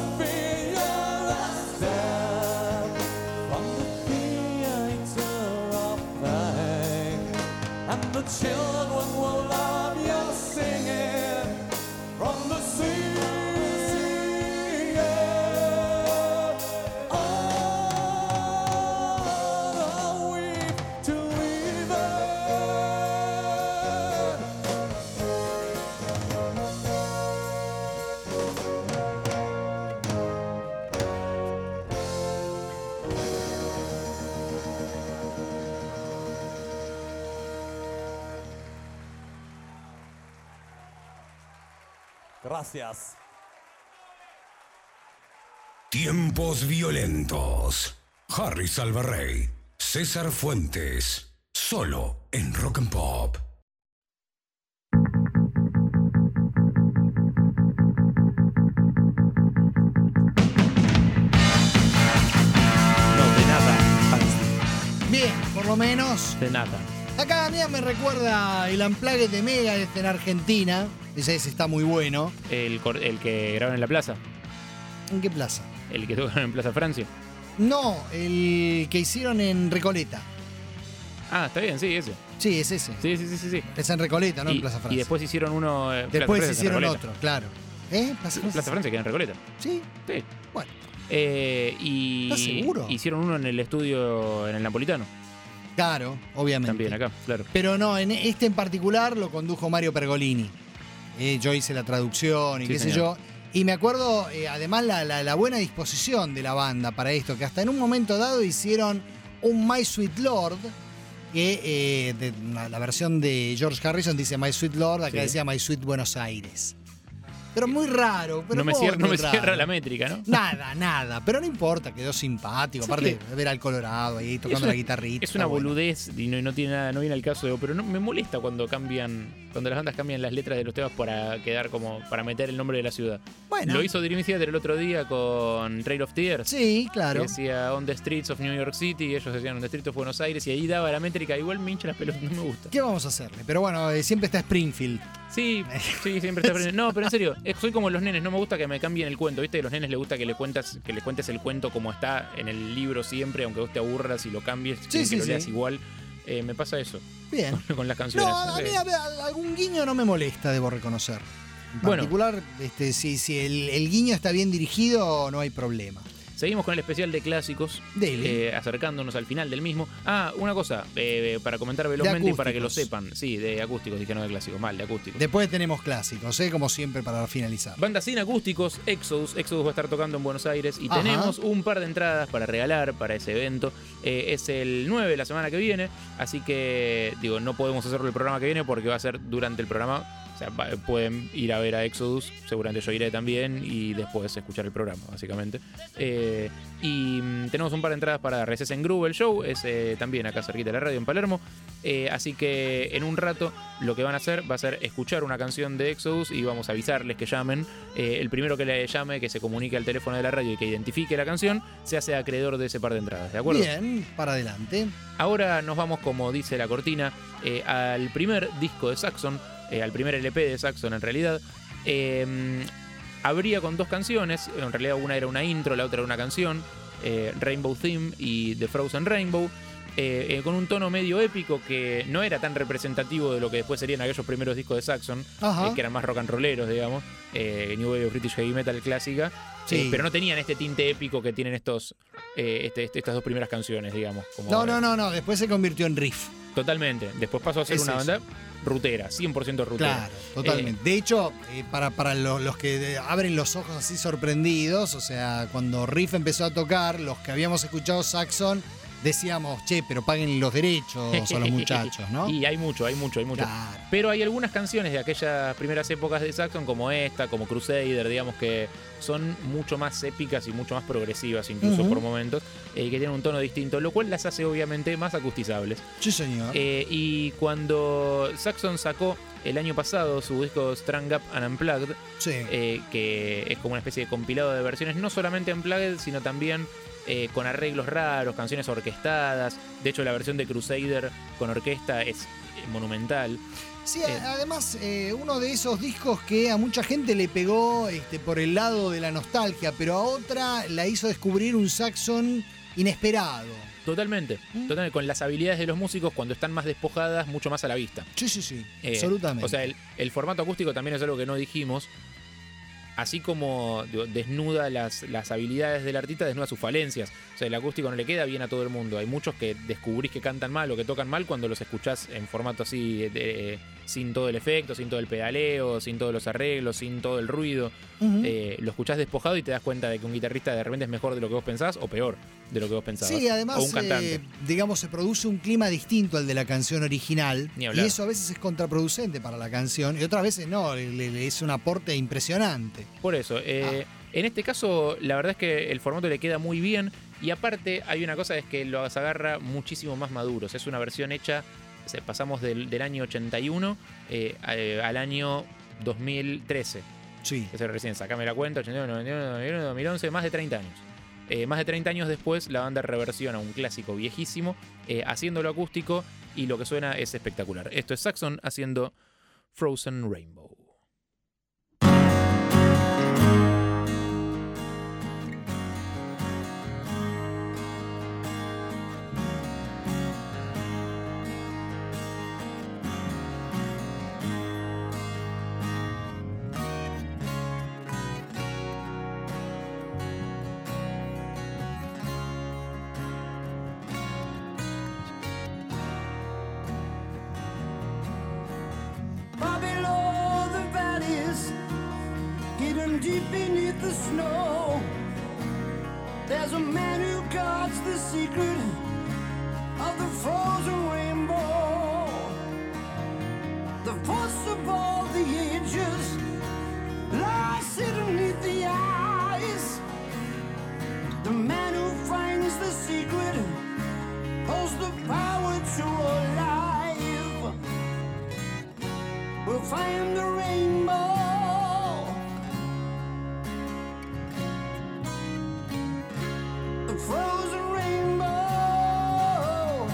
[SPEAKER 7] figure a step from the theater of pain, and the children will love your singing from the sea. Yeah. Oh, weave to weave it. Gracias.
[SPEAKER 1] Tiempos violentos. Harry Salvarrey, César Fuentes, solo en Rock and Pop.
[SPEAKER 3] No, de nada.
[SPEAKER 2] Bien, por lo menos.
[SPEAKER 3] De nada.
[SPEAKER 2] Acá a mí me recuerda el Unplugged de Megadeth en Argentina. Ese, ese está muy bueno.
[SPEAKER 3] El, cor- el que grabaron en la plaza.
[SPEAKER 2] ¿En qué plaza?
[SPEAKER 3] El que tocaron en Plaza Francia.
[SPEAKER 2] No, el que hicieron en Recoleta.
[SPEAKER 3] Ah, está bien, sí, ese.
[SPEAKER 2] Sí, es ese.
[SPEAKER 3] Sí, sí, sí, sí. sí.
[SPEAKER 2] Es en Recoleta, no
[SPEAKER 3] y,
[SPEAKER 2] en Plaza Francia.
[SPEAKER 3] Y después hicieron uno. eh,
[SPEAKER 2] Después
[SPEAKER 3] Plaza Francia,
[SPEAKER 2] hicieron
[SPEAKER 3] en Recoleta.
[SPEAKER 2] otro, claro. ¿Eh? Plaza Francia.
[SPEAKER 3] Plaza Francia queda en Recoleta.
[SPEAKER 2] Sí.
[SPEAKER 3] Sí.
[SPEAKER 2] Bueno.
[SPEAKER 3] Eh, y
[SPEAKER 2] ¿Estás seguro?
[SPEAKER 3] Hicieron uno en el estudio en el Napolitano.
[SPEAKER 2] Claro, obviamente.
[SPEAKER 3] También acá, claro.
[SPEAKER 2] Pero no, en este en particular lo condujo Mario Pergolini. Eh, yo hice la traducción y
[SPEAKER 3] Sí,
[SPEAKER 2] qué sé
[SPEAKER 3] señor.
[SPEAKER 2] yo. Y me acuerdo, eh, además, la, la- la buena disposición de la banda para esto, que hasta en un momento dado hicieron un My Sweet Lord, que eh, de- la, la versión de George Harrison dice My Sweet Lord, acá
[SPEAKER 3] Sí.
[SPEAKER 2] decía My Sweet Buenos Aires. Pero muy raro. Pero
[SPEAKER 3] no me,
[SPEAKER 2] muy,
[SPEAKER 3] cierra, no
[SPEAKER 2] muy
[SPEAKER 3] me
[SPEAKER 2] raro.
[SPEAKER 3] cierra la métrica, ¿no?
[SPEAKER 2] Nada, nada. Pero no importa, quedó simpático.
[SPEAKER 3] Sí,
[SPEAKER 2] Aparte
[SPEAKER 3] que-
[SPEAKER 2] de ver al Colorado ahí tocando
[SPEAKER 3] Es una-
[SPEAKER 2] la guitarrita.
[SPEAKER 3] Es una
[SPEAKER 2] está bueno.
[SPEAKER 3] boludez y no, y no tiene nada, no viene al caso, digo, pero no, me molesta cuando cambian, cuando las bandas cambian las letras de los temas para quedar como, para meter el nombre de la ciudad.
[SPEAKER 2] Bueno.
[SPEAKER 3] Lo hizo Dream Theater el otro día con Trail of Tears.
[SPEAKER 2] Sí, claro.
[SPEAKER 3] Que decía On the Streets of New York City, y ellos decían On the Streets of Buenos Aires, y ahí daba la métrica, igual me hincha las pelotas, no me gusta.
[SPEAKER 2] ¿Qué vamos a hacerle? Pero bueno, eh, siempre está Springfield.
[SPEAKER 3] Sí, sí, siempre está aprendiendo. No, pero en serio, eh, soy como los nenes, no me gusta que me cambien el cuento, ¿viste? A los nenes les gusta que le cuentas, que le cuentes el cuento como está en el libro siempre, aunque vos te aburras y lo cambies,
[SPEAKER 2] Sí,
[SPEAKER 3] quieren
[SPEAKER 2] sí,
[SPEAKER 3] que lo
[SPEAKER 2] sí.
[SPEAKER 3] leas igual. Eh, me pasa eso
[SPEAKER 2] Bien.
[SPEAKER 3] con las canciones.
[SPEAKER 2] No, a mí
[SPEAKER 3] Eh,
[SPEAKER 2] a ver, algún guiño no me molesta, debo reconocer. En
[SPEAKER 3] Bueno.
[SPEAKER 2] particular, este, si, si el, el guiño está bien dirigido, no hay problema.
[SPEAKER 3] Seguimos con el especial de clásicos,
[SPEAKER 2] Dele.
[SPEAKER 3] eh, acercándonos al final del mismo. Ah, una cosa, eh, para comentar velozmente y para que lo
[SPEAKER 2] acústicos.
[SPEAKER 3] sepan. Sí, de acústicos, dije no de clásicos, mal, de acústicos.
[SPEAKER 2] Después tenemos clásicos, ¿eh? Como siempre, para finalizar.
[SPEAKER 3] Banda sin acústicos, Exodus. Exodus va a estar tocando en Buenos Aires y
[SPEAKER 2] Ajá.
[SPEAKER 3] tenemos un par de entradas para regalar para ese evento. Eh, es el nueve de la semana que viene, así que digo, no podemos hacerlo el programa que viene porque va a ser durante el programa. O sea, va- pueden ir a ver a Exodus, seguramente yo iré también y después escuchar el programa, básicamente. Eh, y mm, tenemos un par de entradas para Recess en Groove, el show, es eh, también acá cerquita de la radio en Palermo. Eh, así que en un rato lo que van a hacer va a ser escuchar una canción de Exodus y vamos a avisarles que llamen. Eh, el primero que le llame, que se comunique al teléfono de la radio y que identifique la canción, se hace acreedor de ese par de entradas, ¿de acuerdo?
[SPEAKER 2] Bien, para adelante.
[SPEAKER 3] Ahora nos vamos, como dice la cortina, eh, al primer disco de Saxon, eh, al primer L P de Saxon en realidad. Eh, abría con dos canciones, en realidad una era una intro, la otra era una canción, eh, Rainbow Theme y The Frozen Rainbow, eh, eh, con un tono medio épico que no era tan representativo de lo que después serían aquellos primeros discos de Saxon,
[SPEAKER 2] Ajá.
[SPEAKER 3] eh, que eran más rock and rolleros, digamos, eh, New Wave of British Heavy Metal clásica,
[SPEAKER 2] Sí.
[SPEAKER 3] eh, pero no tenían este tinte épico que tienen estos, eh, este- este- estas dos primeras canciones, digamos. Como,
[SPEAKER 2] No, no, no, no. Después se convirtió en riff.
[SPEAKER 3] Totalmente. Después pasó a ser
[SPEAKER 2] Es
[SPEAKER 3] una
[SPEAKER 2] eso.
[SPEAKER 3] banda rutera, cien por ciento rutera.
[SPEAKER 2] Claro, totalmente. De hecho, eh, para, para lo- los que de- abren los ojos así sorprendidos, o sea, cuando Riff empezó a tocar, los que habíamos escuchado Saxon, decíamos, che, pero paguen los derechos a los muchachos, ¿no?
[SPEAKER 3] Y hay mucho, hay mucho, hay mucho.
[SPEAKER 2] Claro.
[SPEAKER 3] Pero hay algunas canciones de aquellas primeras épocas de Saxon, como esta, como Crusader, digamos, que son mucho más épicas y mucho más progresivas, incluso
[SPEAKER 2] Ujú.
[SPEAKER 3] por momentos, eh, que tienen un tono distinto, lo cual las hace obviamente más acustizables.
[SPEAKER 2] Sí, señor.
[SPEAKER 3] Eh, y cuando Saxon sacó el año pasado su disco Strung Up and Unplugged,
[SPEAKER 2] Sí.
[SPEAKER 3] eh, que es como una especie de compilado de versiones, no solamente Unplugged, sino también eh, con arreglos raros, canciones orquestadas. De hecho, la versión de Crusader con orquesta es monumental.
[SPEAKER 2] Sí,
[SPEAKER 3] Eh,
[SPEAKER 2] además, eh, uno de esos discos que a mucha gente le pegó este, por el lado de la nostalgia, pero a otra la hizo descubrir un Saxon inesperado.
[SPEAKER 3] Totalmente, totalmente, con las habilidades de los músicos cuando están más despojadas, mucho más a la vista.
[SPEAKER 2] Sí, sí, sí,
[SPEAKER 3] Eh,
[SPEAKER 2] absolutamente.
[SPEAKER 3] O sea, el, el formato acústico también es algo que no dijimos. Así como digo, desnuda las, las habilidades del artista, desnuda sus falencias. O sea, el acústico no le queda bien a todo el mundo. Hay muchos que descubrís que cantan mal o que tocan mal cuando los escuchás en formato así, de, sin todo el efecto, sin todo el pedaleo, sin todos los arreglos, sin todo el ruido.
[SPEAKER 2] Ujú.
[SPEAKER 3] Eh, lo escuchás despojado y te das cuenta de que un guitarrista de repente es mejor de lo que vos pensás o peor de lo que vos pensabas.
[SPEAKER 2] Sí, además,
[SPEAKER 3] o un cantante.
[SPEAKER 2] eh, digamos, se produce un clima distinto al de la canción original.
[SPEAKER 3] Ni
[SPEAKER 2] Y
[SPEAKER 3] hablar.
[SPEAKER 2] eso a veces es contraproducente para la canción y otras veces no, le- le- es un aporte impresionante.
[SPEAKER 3] Por eso, eh, en este caso, la verdad es que el formato le queda muy bien. Y aparte, hay una cosa, es que los agarra muchísimo más maduros. Es una versión hecha, o sea, pasamos del, del año ochenta y uno eh, a- al año dos mil trece.
[SPEAKER 2] Sí.
[SPEAKER 3] Que se recién, sacame la cuenta, ochenta y uno, noventa y uno, noventa y uno, dos mil once, más de treinta años. Eh, más de treinta años después, la banda reversiona un clásico viejísimo, eh, haciéndolo acústico, y lo que suena es espectacular. Esto es Saxon haciendo Frozen Rainbow.
[SPEAKER 7] Far below the valleys, hidden deep beneath the snow, there's a man who guards the secret of the frozen rainbow. The force of all the ages lies hidden beneath the eyes. The man who finds the secret holds the power to alive. We'll find the rainbow, the frozen rainbow.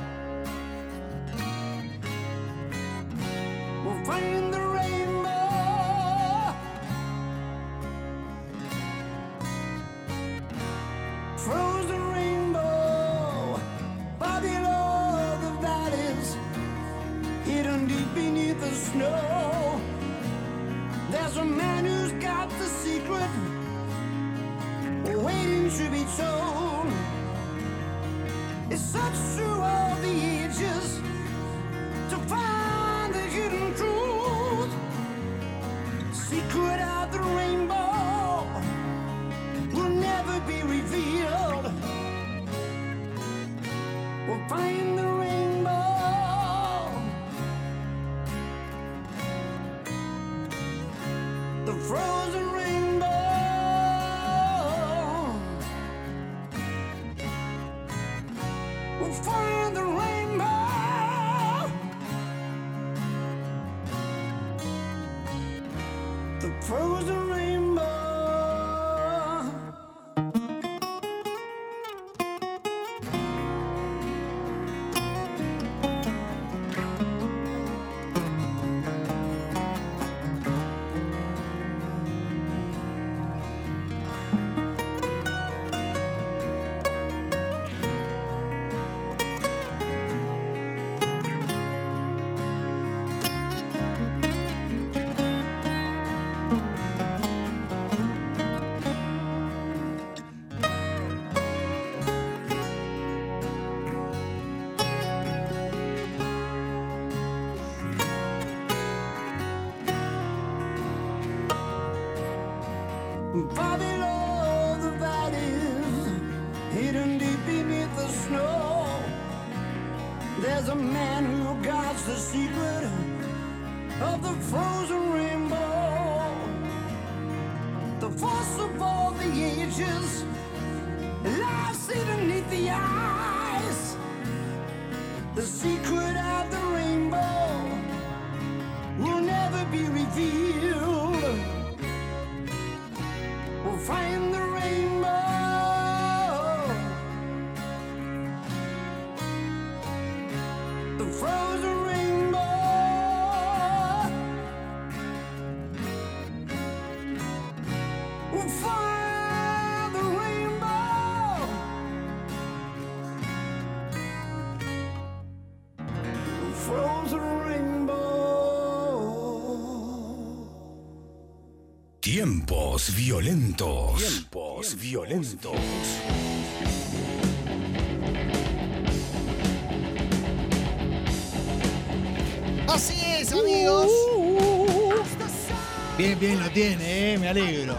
[SPEAKER 7] We'll find the rainbow, frozen rainbow. Far below the valleys, hidden deep beneath the snow, there's a man who's got the secret, waiting to be told. It's such through all the ages to find the hidden truth. Secret of the rainbow will never be revealed. We'll find the rainbow, the frozen rainbow. We'll find the rainbow, the frozen rainbow. Far below the valleys, hidden deep beneath the snow, there's a man who guards the secret of the frozen rainbow. The force of all the ages lies hidden beneath the eyes. The secret of the rainbow will never be revealed. We'll find the rainbow, the frozen rainbow.
[SPEAKER 1] Tiempos violentos. Tiempos violentos.
[SPEAKER 2] Así es, amigos. Bien, bien lo tiene, eh, me alegro.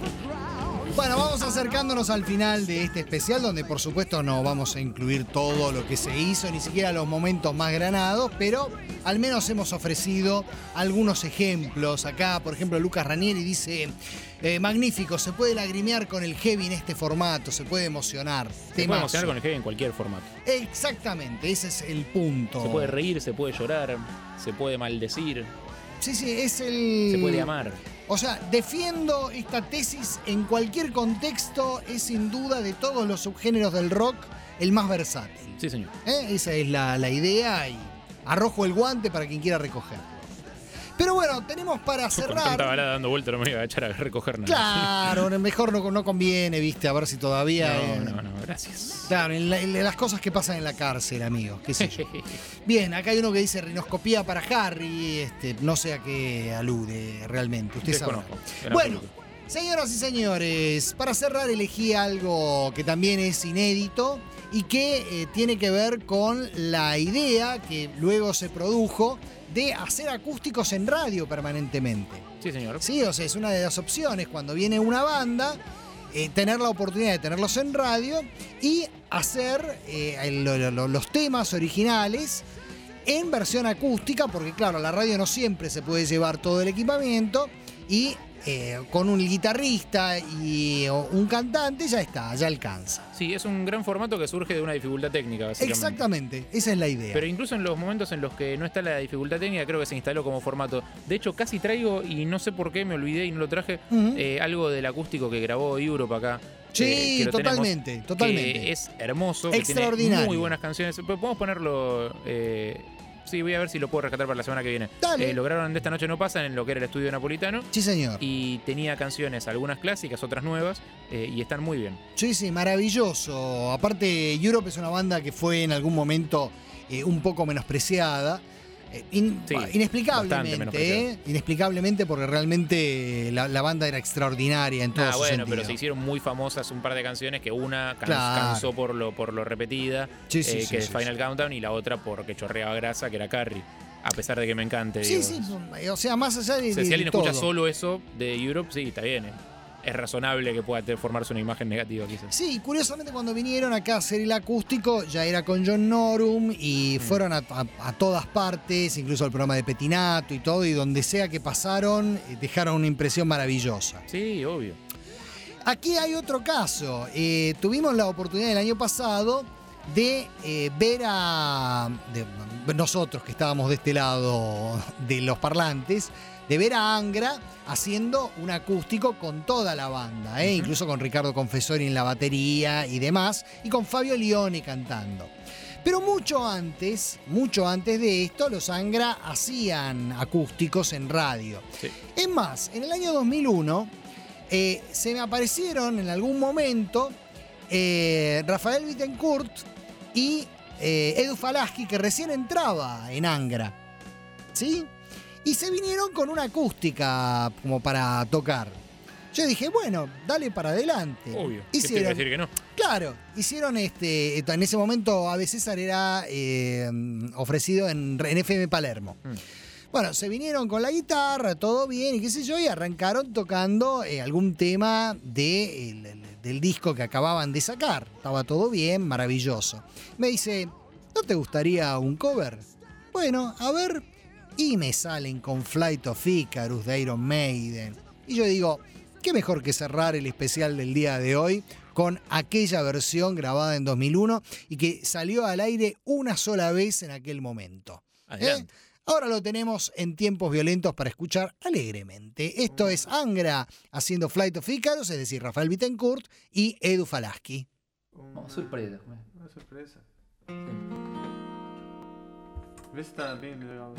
[SPEAKER 2] Bueno, vamos acercándonos al final de este especial, donde por supuesto no vamos a incluir todo lo que se hizo, ni siquiera los momentos más granados, pero al menos hemos ofrecido algunos ejemplos. Acá, por ejemplo, Lucas Ranieri dice, eh, magnífico, se puede lagrimear con el heavy en este formato, se puede emocionar.
[SPEAKER 3] Se
[SPEAKER 2] Temazo.
[SPEAKER 3] puede emocionar con el heavy en cualquier formato.
[SPEAKER 2] Exactamente, ese es el punto.
[SPEAKER 3] Se puede reír, se puede llorar, se puede maldecir.
[SPEAKER 2] Sí, sí, es el...
[SPEAKER 3] Se puede amar.
[SPEAKER 2] O sea, defiendo esta tesis en cualquier contexto, es sin duda de todos los subgéneros del rock el más versátil.
[SPEAKER 3] Sí, señor.
[SPEAKER 2] ¿Eh? Esa es la, la idea y arrojo el guante para quien quiera recoger. Pero bueno, tenemos para
[SPEAKER 3] Con
[SPEAKER 2] cerrar...
[SPEAKER 3] tanta balada dando vuelta no me iba a echar a recoger nada.
[SPEAKER 2] Claro, mejor no, no conviene, viste, a ver si todavía...
[SPEAKER 3] No,
[SPEAKER 2] eh,
[SPEAKER 3] no, no, gracias.
[SPEAKER 2] Claro, en, la- en las cosas que pasan en la cárcel, amigos, qué sé yo. Bien, acá hay uno que dice rinoscopía para Harry, este, no sé a qué alude realmente, usted sabe.
[SPEAKER 3] Desconozco. En
[SPEAKER 2] Bueno,
[SPEAKER 3] absoluto.
[SPEAKER 2] señoras y señores, para cerrar elegí algo que también es inédito y que eh, tiene que ver con la idea que luego se produjo de hacer acústicos en radio permanentemente.
[SPEAKER 3] Sí, señor.
[SPEAKER 2] Sí, o sea, es una de las opciones cuando viene una banda, eh, tener la oportunidad de tenerlos en radio y hacer eh, el- lo- lo- los temas originales en versión acústica, porque claro, la radio no siempre se puede llevar todo el equipamiento y eh, con un guitarrista y o un cantante ya está, ya alcanza.
[SPEAKER 3] Sí, es un gran formato que surge de una dificultad técnica, básicamente.
[SPEAKER 2] Exactamente, esa es la idea.
[SPEAKER 3] Pero incluso en los momentos en los que no está la dificultad técnica, creo que se instaló como formato. De hecho, casi traigo, y no sé por qué me olvidé y no lo traje,
[SPEAKER 2] Ujú.
[SPEAKER 3] eh, algo del acústico que grabó Europe acá.
[SPEAKER 2] Sí,
[SPEAKER 3] eh, que lo tenemos,
[SPEAKER 2] totalmente, totalmente.
[SPEAKER 3] Que es hermoso, que tiene
[SPEAKER 2] Extraordinario.
[SPEAKER 3] muy buenas canciones. Podemos ponerlo... eh, sí, voy a ver si lo puedo rescatar para la semana que viene.
[SPEAKER 2] Dale.
[SPEAKER 3] Eh, lo grabaron de Esta Noche No Pasa en lo que era el estudio napolitano.
[SPEAKER 2] Sí, señor.
[SPEAKER 3] Y tenía canciones, algunas clásicas, otras nuevas, eh, y están muy bien.
[SPEAKER 2] Sí, sí, maravilloso. Aparte, Europe es una banda que fue en algún momento eh, un poco menospreciada. Eh, in-
[SPEAKER 3] Sí,
[SPEAKER 2] bah,
[SPEAKER 3] bastante
[SPEAKER 2] inexplicablemente,
[SPEAKER 3] menospreciada.
[SPEAKER 2] ¿eh? Inexplicablemente porque realmente la, la banda era extraordinaria en todo
[SPEAKER 3] Ah,
[SPEAKER 2] su
[SPEAKER 3] bueno,
[SPEAKER 2] sentido.
[SPEAKER 3] pero se hicieron muy famosas un par de canciones que una can-
[SPEAKER 2] Claro.
[SPEAKER 3] cansó por lo, por lo repetida,
[SPEAKER 2] Sí, sí,
[SPEAKER 3] eh,
[SPEAKER 2] sí,
[SPEAKER 3] que es
[SPEAKER 2] sí,
[SPEAKER 3] Final Countdown, y la otra porque chorreaba grasa, que era Carrie. A pesar de que me encante,
[SPEAKER 2] Sí,
[SPEAKER 3] digo.
[SPEAKER 2] sí, o sea, más allá de,
[SPEAKER 3] O sea,
[SPEAKER 2] de-
[SPEAKER 3] si alguien
[SPEAKER 2] de
[SPEAKER 3] escucha
[SPEAKER 2] todo.
[SPEAKER 3] solo eso de Europe, sí, está bien. eh. Es razonable que pueda te- formarse una imagen negativa, quizás.
[SPEAKER 2] Sí, curiosamente cuando vinieron acá a hacer el acústico ya era con John Norum y
[SPEAKER 3] Mm.
[SPEAKER 2] fueron a, a- a todas partes, incluso al programa de Petinato y todo, y donde sea que pasaron eh, dejaron una impresión maravillosa.
[SPEAKER 3] Sí, obvio.
[SPEAKER 2] Aquí hay otro caso. Eh, tuvimos la oportunidad el año pasado de eh, ver a de- nosotros que estábamos de este lado de los parlantes, de ver a Angra haciendo un acústico con toda la banda, ¿eh? Incluso con Ricardo Confessori en la batería y demás, y con Fabio Lione cantando. Pero mucho antes, mucho antes de esto, los Angra hacían acústicos en radio. Es más, en el año dos mil uno eh, se me aparecieron en algún momento eh, Rafael Bittencourt y eh, Edu Falaschi, que recién entraba en Angra. ¿Sí? Y se vinieron con una acústica como para tocar. Yo dije, bueno, dale para adelante.
[SPEAKER 3] Obvio. ¿Qué te iba a decir que no?
[SPEAKER 2] Claro, hicieron este. En ese momento A B César era eh, ofrecido en, en F M Palermo.
[SPEAKER 3] Mm.
[SPEAKER 2] Bueno, se vinieron con la guitarra, todo bien y qué sé yo, y arrancaron tocando eh, algún tema de, el- el- del disco que acababan de sacar. Estaba todo bien, maravilloso. Me dice, ¿no te gustaría un cover? Bueno, a ver. Y me salen con Flight of Icarus de Iron Maiden. Y yo digo, qué mejor que cerrar el especial del día de hoy con aquella versión grabada en dos mil uno y que salió al aire una sola vez en aquel momento.
[SPEAKER 3] Adelante.
[SPEAKER 2] ¿Eh? Ahora lo tenemos en tiempos violentos para escuchar alegremente. Esto es Angra haciendo Flight of Icarus, es decir, Rafael Bittencourt y Edu Falaschi.
[SPEAKER 16] Uma surpresa.
[SPEAKER 17] Uma surpresa. Vê se tá bem legal.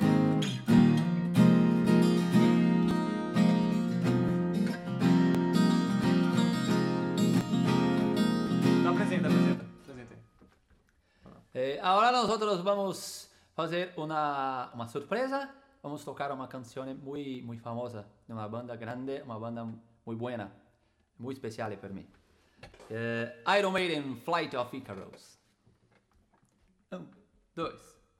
[SPEAKER 17] Tá presente, tá presente. Presente.
[SPEAKER 16] Eh, ahora nosotros vamos a hacer una, una sorpresa vamos a tocar una canción muy, muy famosa de una banda grande, una banda muy buena, muy especial para mí. Uh, Iron Maiden, Flight of Icarus. Un, dos.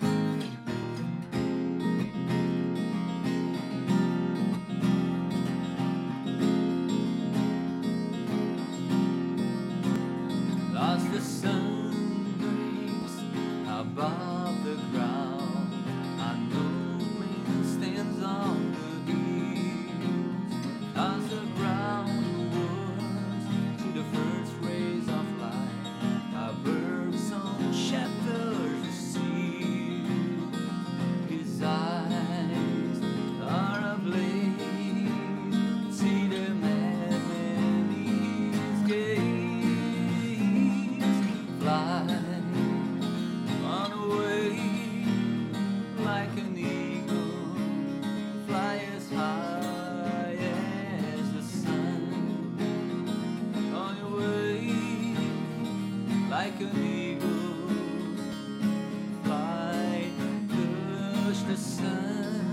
[SPEAKER 16] As the sun breaks above the ground, a new moon stands on the hills. As the ground warms to the first rays of light, a bird song shatters the sea. His eyes are ablaze, see the madman in his gaze. Fly on away like an eagle, fly as high as the sun. On your way like an eagle, fly, touch the sun.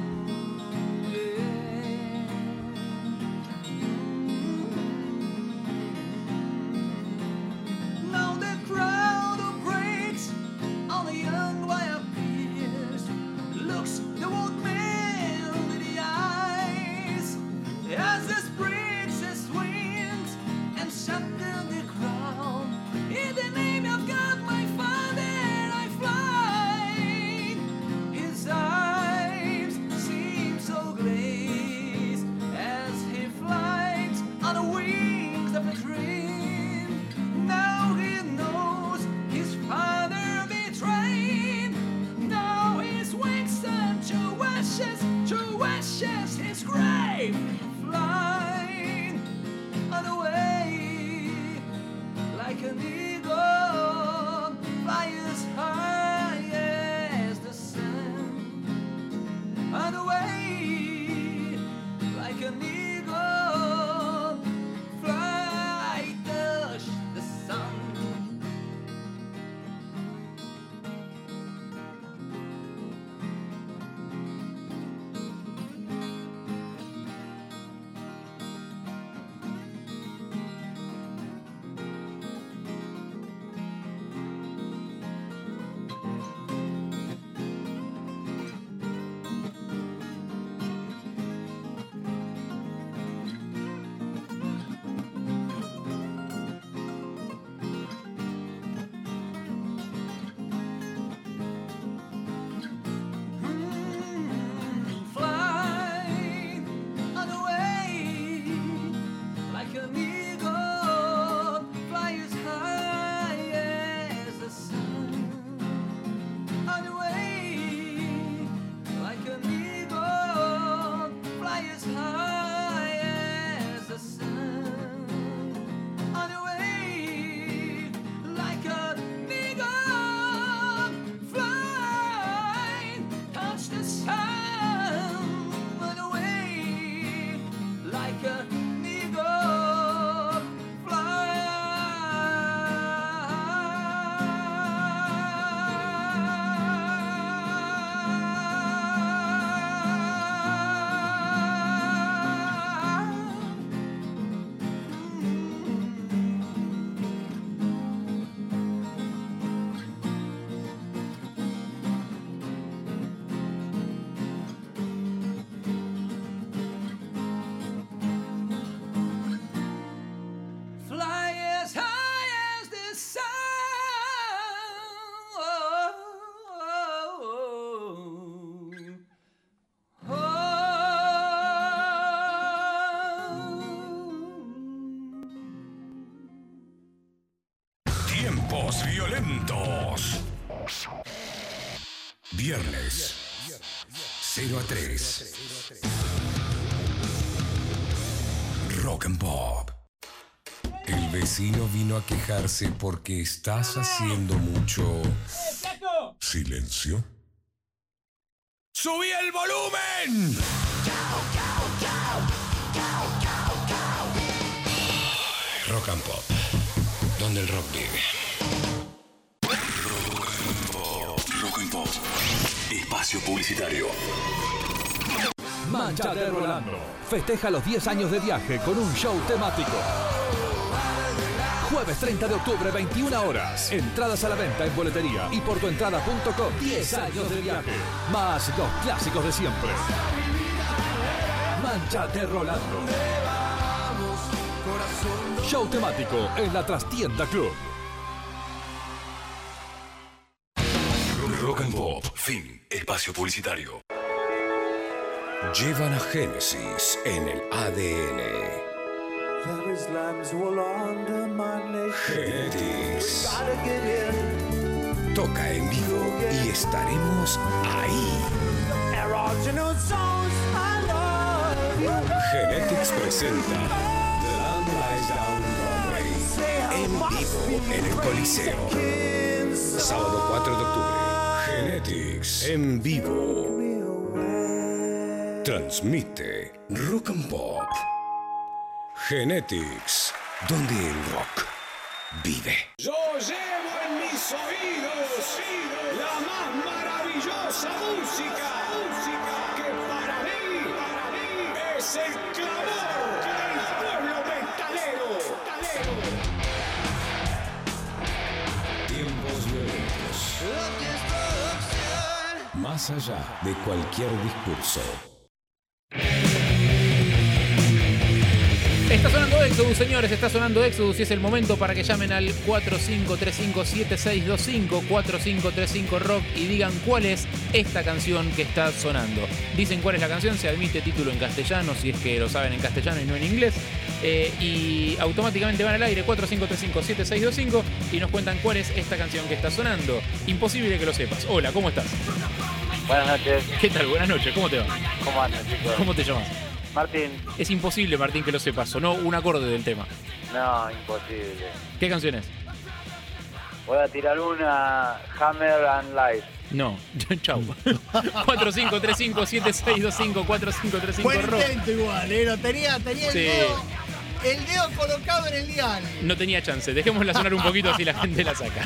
[SPEAKER 16] Now the crowd breaks on the young wire pierced, looks the old man in the eyes as the breaks swings and shatter the ground. In the name of God, my Father, I fly. His eyes seem so glazed as he flies on the wings of a dream. Now he knows his father betrayed. Now his wings turn to ashes, to ashes his grave. Flying on the way like an eagle, fly as high as the sun. On the way like an eagle, fly, touch the sun. Fly on the way like an eagle, fly as high as the sun. On the way like an eagle, fly as high as the sun. On the way like an eagle, fly, touch the sun. On the way like an eagle, fly as high as the sun.
[SPEAKER 1] Tiempos violentos. Viernes, cero a tres. Rock and Pop. El vecino vino a quejarse porque estás haciendo mucho silencio. ¡Subí el volumen! Rock and Pop, donde el rock vive.
[SPEAKER 4] Rock and Pop. Rock and Pop. Espacio publicitario.
[SPEAKER 18] Manchate Rolando. Festeja los diez años de viaje con un show temático. Jueves treinta de octubre, veintiuna horas. Entradas a la venta en boletería y por tu entrada punto com. diez años de viaje. Más los clásicos de siempre. Manchate Rolando. Show temático en la Trastienda Club.
[SPEAKER 4] Rock and Pop. Fin. Espacio publicitario.
[SPEAKER 1] Llevan a Génesis en el A D N. Genetics. Toca en vivo y estaremos ahí. Genetics presenta The Land Lies Down Broadway en vivo en el Coliseo. Sábado cuatro de octubre. Genetics en vivo. Transmite Rock and Pop. Genetics, donde el rock vive.
[SPEAKER 10] Yo llevo en mis oídos la más maravillosa música, música que para mí, para mí es el clamor del pueblo metalero. metalero.
[SPEAKER 1] Tiempos violentos. Más allá de cualquier discurso.
[SPEAKER 3] Está sonando Exodus, señores, está sonando Exodus y es el momento para que llamen al cuatro cinco tres cinco siete seis dos cinco, cuatro cinco tres cinco rock y digan cuál es esta canción que está sonando. Dicen cuál es la canción, se admite título en castellano, si es que lo saben en castellano y no en inglés. Eh, y automáticamente van al aire cuatro cinco tres cinco siete seis dos cinco y nos cuentan cuál es esta canción que está sonando. Imposible que lo sepas. Hola, ¿cómo estás?
[SPEAKER 19] Buenas noches.
[SPEAKER 3] ¿Qué tal? Buenas noches, ¿cómo te va?
[SPEAKER 19] ¿Cómo andas, chicos?
[SPEAKER 3] ¿Cómo te llamas?
[SPEAKER 19] Martín.
[SPEAKER 3] Es imposible, Martín, que lo sepas. Sonó un acorde del tema.
[SPEAKER 19] No, imposible.
[SPEAKER 3] ¿Qué canción es?
[SPEAKER 19] Voy a tirar una Hammer and Light.
[SPEAKER 3] No, chau. cuatro cinco tres cinco siete seis dos cinco, cuatro cinco tres cinco
[SPEAKER 2] Buen
[SPEAKER 3] rock.
[SPEAKER 2] intento igual, ¿eh? Lo tenía, tenía el
[SPEAKER 3] Sí.
[SPEAKER 2] dedo, el dedo colocado en el dial.
[SPEAKER 3] No tenía chance. Dejémosla sonar un poquito así la gente la saca.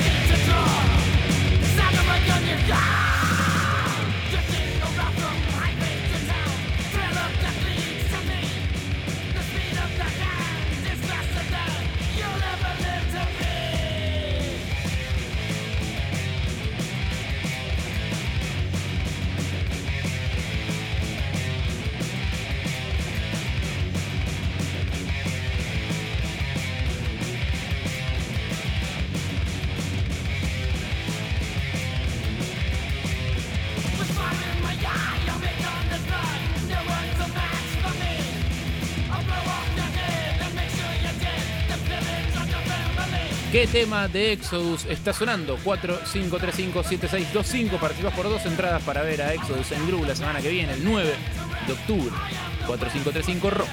[SPEAKER 3] ¿Qué tema de Exodus está sonando? cuatro cinco tres cinco siete seis dos cinco. Participas por dos entradas para ver a Exodus en Gru la semana que viene, el nueve de octubre. cuatro cinco tres cinco rock.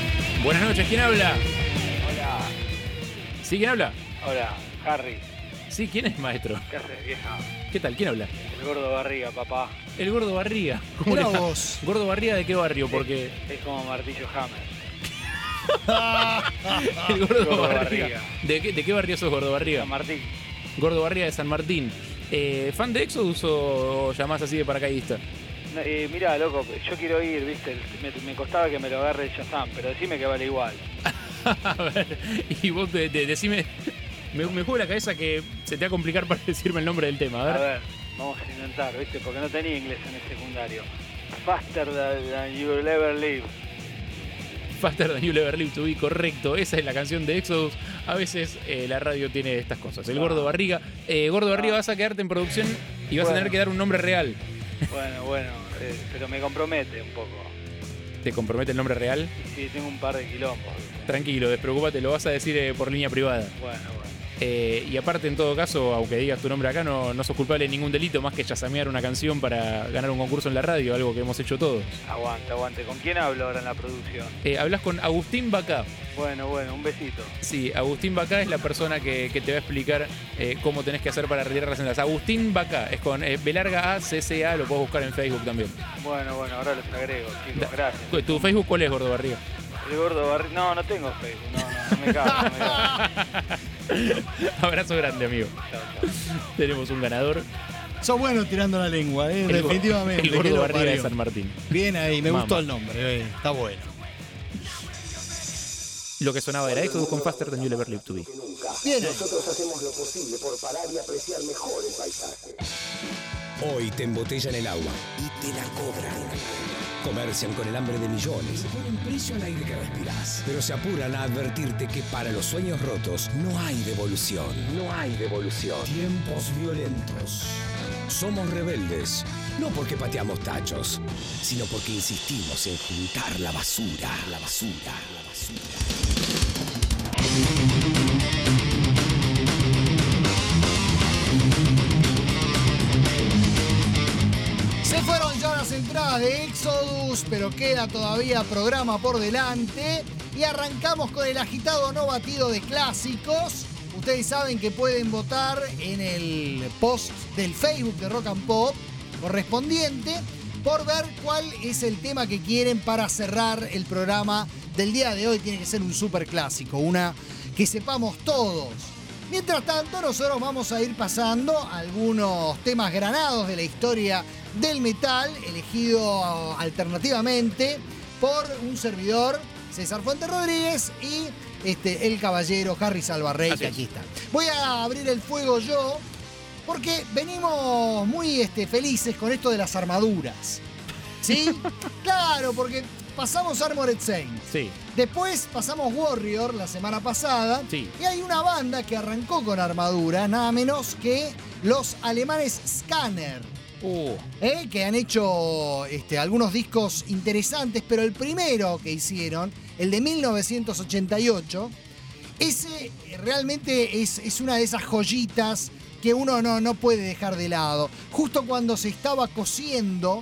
[SPEAKER 3] Buenas noches, ¿quién habla?
[SPEAKER 19] Hola.
[SPEAKER 3] ¿Sí, quién habla?
[SPEAKER 19] Hola, Harry.
[SPEAKER 3] Sí, ¿quién es maestro?
[SPEAKER 19] ¿Qué haces, vieja?
[SPEAKER 3] ¿Qué tal? ¿Quién habla?
[SPEAKER 19] El gordo Barriga, papá.
[SPEAKER 3] El gordo Barriga. ¿Cómo
[SPEAKER 2] Mirá
[SPEAKER 3] le va?
[SPEAKER 2] vos.
[SPEAKER 3] ¿Gordo Barriga de qué barrio? Porque
[SPEAKER 19] Es como Martillo Hammer.
[SPEAKER 3] el gordo,
[SPEAKER 19] Gordo
[SPEAKER 3] Barriga.
[SPEAKER 19] Barriga.
[SPEAKER 3] ¿De qué, ¿De qué barrio sos, gordo Barriga?
[SPEAKER 19] San Martín.
[SPEAKER 3] Gordo Barriga de San Martín. Eh, ¿Fan de Exodus o llamás así de paracaidista?
[SPEAKER 19] No, eh, mirá, loco, yo quiero ir, viste, me, me costaba que me lo agarre el Shazam, pero decime que vale igual.
[SPEAKER 3] A ver, y vos de, de- decime. Me, me juego la cabeza que se te va a complicar para decirme el nombre del tema. A ver.
[SPEAKER 19] A ver, vamos a intentar, viste, porque no tenía inglés en el secundario. Faster than, than you'll ever live.
[SPEAKER 3] Faster Than You'll Ever Live to Be, correcto. Esa es la canción de Exodus. A veces eh, la radio tiene estas cosas. El
[SPEAKER 19] Ah.
[SPEAKER 3] gordo Barriga. Eh, gordo Barriga, vas a quedarte en producción y vas a
[SPEAKER 19] Bueno.
[SPEAKER 3] tener que dar un nombre real.
[SPEAKER 19] Bueno, bueno, eh, pero me compromete un poco.
[SPEAKER 3] ¿Te compromete el nombre real?
[SPEAKER 19] Sí, tengo un par de quilombos.
[SPEAKER 3] Tranquilo, despreocúpate, lo vas a decir eh, por línea privada.
[SPEAKER 19] Bueno, bueno.
[SPEAKER 3] Eh, y aparte, en todo caso, aunque digas tu nombre acá, no, no sos culpable de ningún delito más que chasamear una canción para ganar un concurso en la radio, algo que hemos hecho todos.
[SPEAKER 19] Aguante, aguante. ¿Con quién hablo ahora en la producción?
[SPEAKER 3] Eh, hablas con Agustín Bacá.
[SPEAKER 19] Bueno, bueno, un besito.
[SPEAKER 3] Sí, Agustín Bacá es la persona que, que te va a explicar eh, cómo tenés que hacer para retirar las entradas. Agustín Bacá, es con eh, B larga A, C C A, lo puedes buscar en Facebook también.
[SPEAKER 19] Bueno, bueno, ahora los agrego, chicos, gracias.
[SPEAKER 3] ¿Tu Facebook cuál es, gordo Barriga?
[SPEAKER 19] El gordo Barriga. No, no tengo Facebook, no, no, no me cago, no me cago.
[SPEAKER 3] Abrazo grande, amigo. Tenemos un ganador.
[SPEAKER 2] Sos bueno tirando la lengua, ¿eh?
[SPEAKER 3] El go-
[SPEAKER 2] Definitivamente.
[SPEAKER 3] el gordo
[SPEAKER 2] ¿Qué lo
[SPEAKER 3] Barriga de
[SPEAKER 2] parió?
[SPEAKER 3] San Martín.
[SPEAKER 2] Bien ahí, me
[SPEAKER 3] Mamá.
[SPEAKER 2] gustó el nombre, eh, está bueno.
[SPEAKER 3] Lo que sonaba era Exodus con Faster Than You'll Ever Live to Be.
[SPEAKER 2] Bien.
[SPEAKER 11] Nosotros hacemos lo posible por parar y apreciar mejor el paisaje.
[SPEAKER 1] Hoy te embotellan el agua y te la cobran. Comercian con el hambre de millones. Se ponen precio al aire que respirás. Pero se apuran a advertirte que para los sueños rotos no hay devolución. No hay devolución. Tiempos violentos. Somos rebeldes. No porque pateamos tachos, sino porque insistimos en juntar la basura. La basura. La basura.
[SPEAKER 2] Se fueron ya las entradas de Exodus, pero queda todavía programa por delante. Y arrancamos con el agitado no batido de clásicos. Ustedes saben que pueden votar en el post del Facebook de Rock and Pop correspondiente por ver cuál es el tema que quieren para cerrar el programa del día de hoy. Tiene que ser un super clásico, una que sepamos todos. Mientras tanto, nosotros vamos a ir pasando algunos temas granados de la historia del metal, elegido alternativamente por un servidor, César Fuentes Rodríguez, y este, el caballero Harry Salvarrey, que aquí está. Voy a abrir el fuego yo, porque venimos muy este, felices con esto de las armaduras. ¿Sí? Claro, porque pasamos Armored Saint.
[SPEAKER 3] Sí.
[SPEAKER 2] Después pasamos Warrior la semana pasada.
[SPEAKER 3] Sí.
[SPEAKER 2] Y hay una banda que arrancó con armadura, nada menos que los alemanes Scanner.
[SPEAKER 3] Uh.
[SPEAKER 2] ¿Eh? Que han hecho este, algunos discos interesantes, pero el primero que hicieron, el de mil novecientos ochenta y ocho, ese realmente es, es una de esas joyitas que uno no, no puede dejar de lado. Justo cuando se estaba cosiendo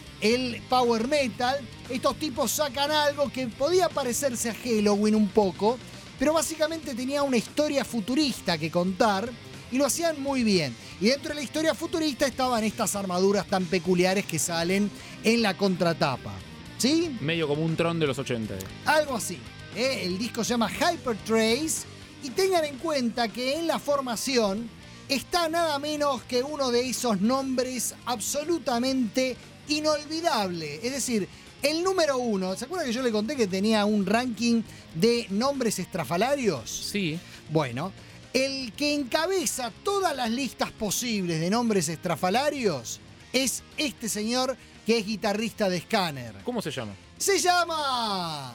[SPEAKER 2] el power metal, estos tipos sacan algo que podía parecerse a Halloween un poco, pero básicamente tenía una historia futurista que contar y lo hacían muy bien. Y dentro de la historia futurista estaban estas armaduras tan peculiares que salen en la contratapa. ¿Sí?
[SPEAKER 3] Medio como un Tron de los ochenta.
[SPEAKER 2] Algo así. ¿eh? El disco se llama Hypertrace y tengan en cuenta que en la formación está nada menos que uno de esos nombres absolutamente inolvidable. Es decir, el número uno. ¿Se acuerdan que yo le conté que tenía un ranking de nombres estrafalarios?
[SPEAKER 3] Sí.
[SPEAKER 2] Bueno, el que encabeza todas las listas posibles de nombres estrafalarios es este señor que es guitarrista de Scanner.
[SPEAKER 3] ¿Cómo se llama?
[SPEAKER 2] Se llama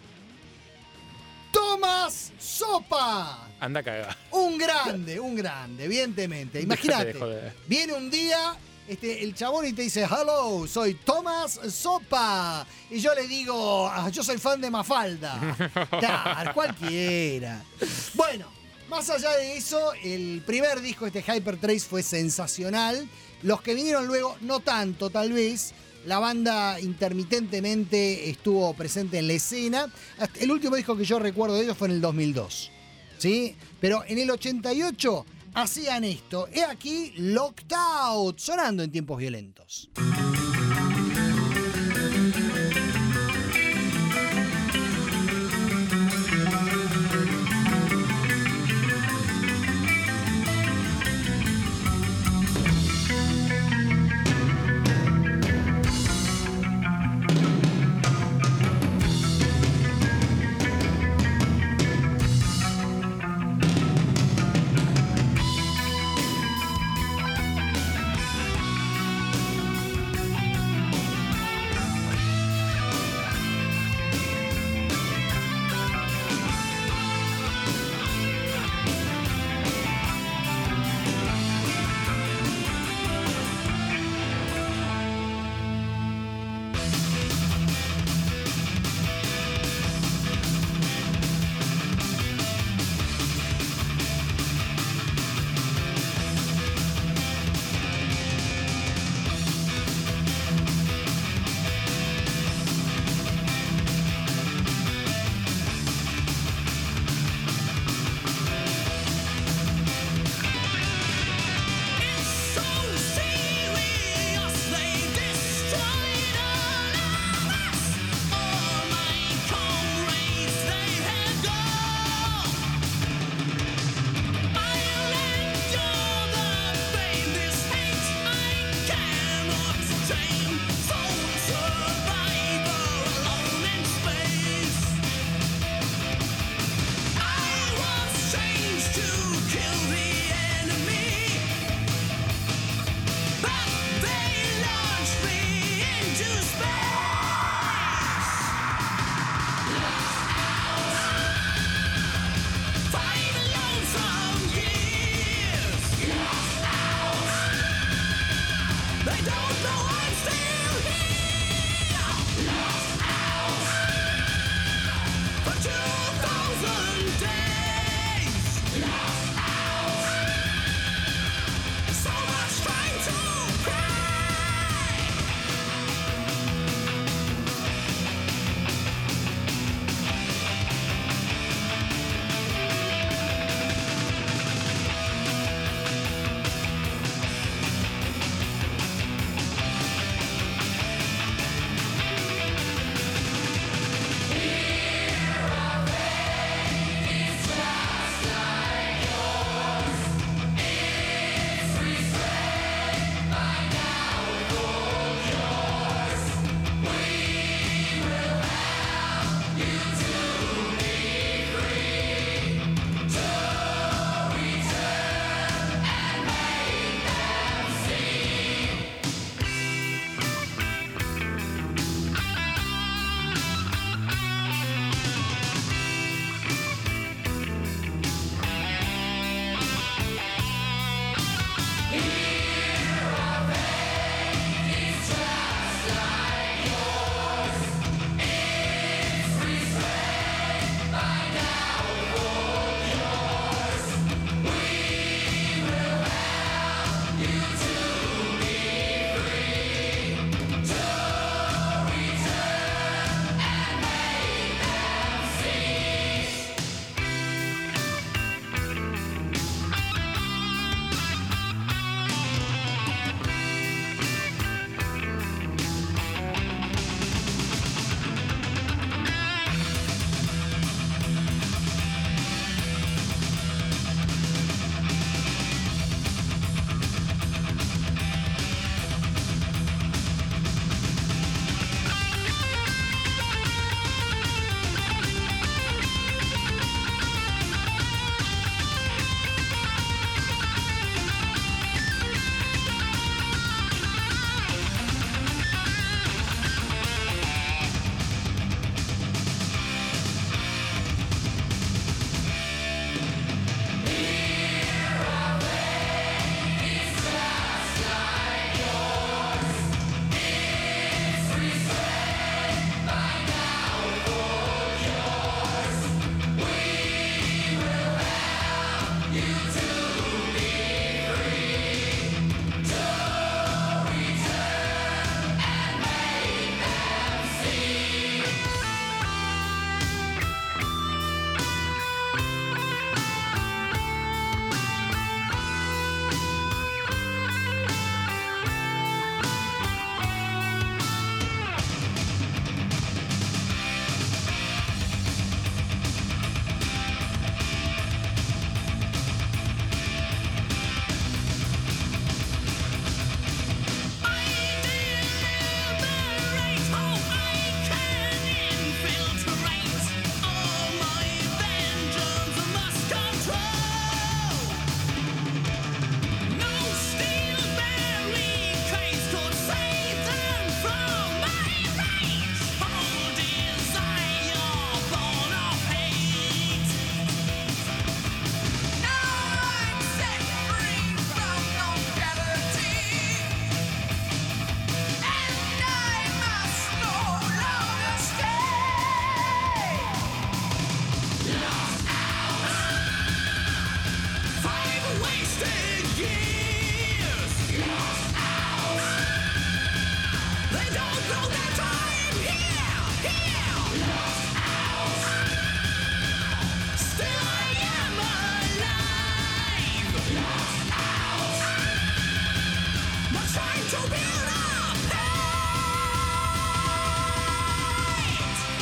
[SPEAKER 2] Thomas Sopa.
[SPEAKER 3] Anda cagada.
[SPEAKER 2] Un grande, un grande, evidentemente. Imagínate, viene un día este, el chabón y te dice, hello, soy Thomas Sopa. Y yo le digo, ah, yo soy fan de Mafalda. Claro, cualquiera. Bueno, más allá de eso, el primer disco, este Hypertrace, fue sensacional. Los que vinieron luego, no tanto tal vez. La banda intermitentemente estuvo presente en la escena. El último disco que yo recuerdo de ellos fue en el dos mil dos. ¿Sí? Pero en el ochenta y ocho hacían esto. He aquí Locked Out, sonando en tiempos violentos.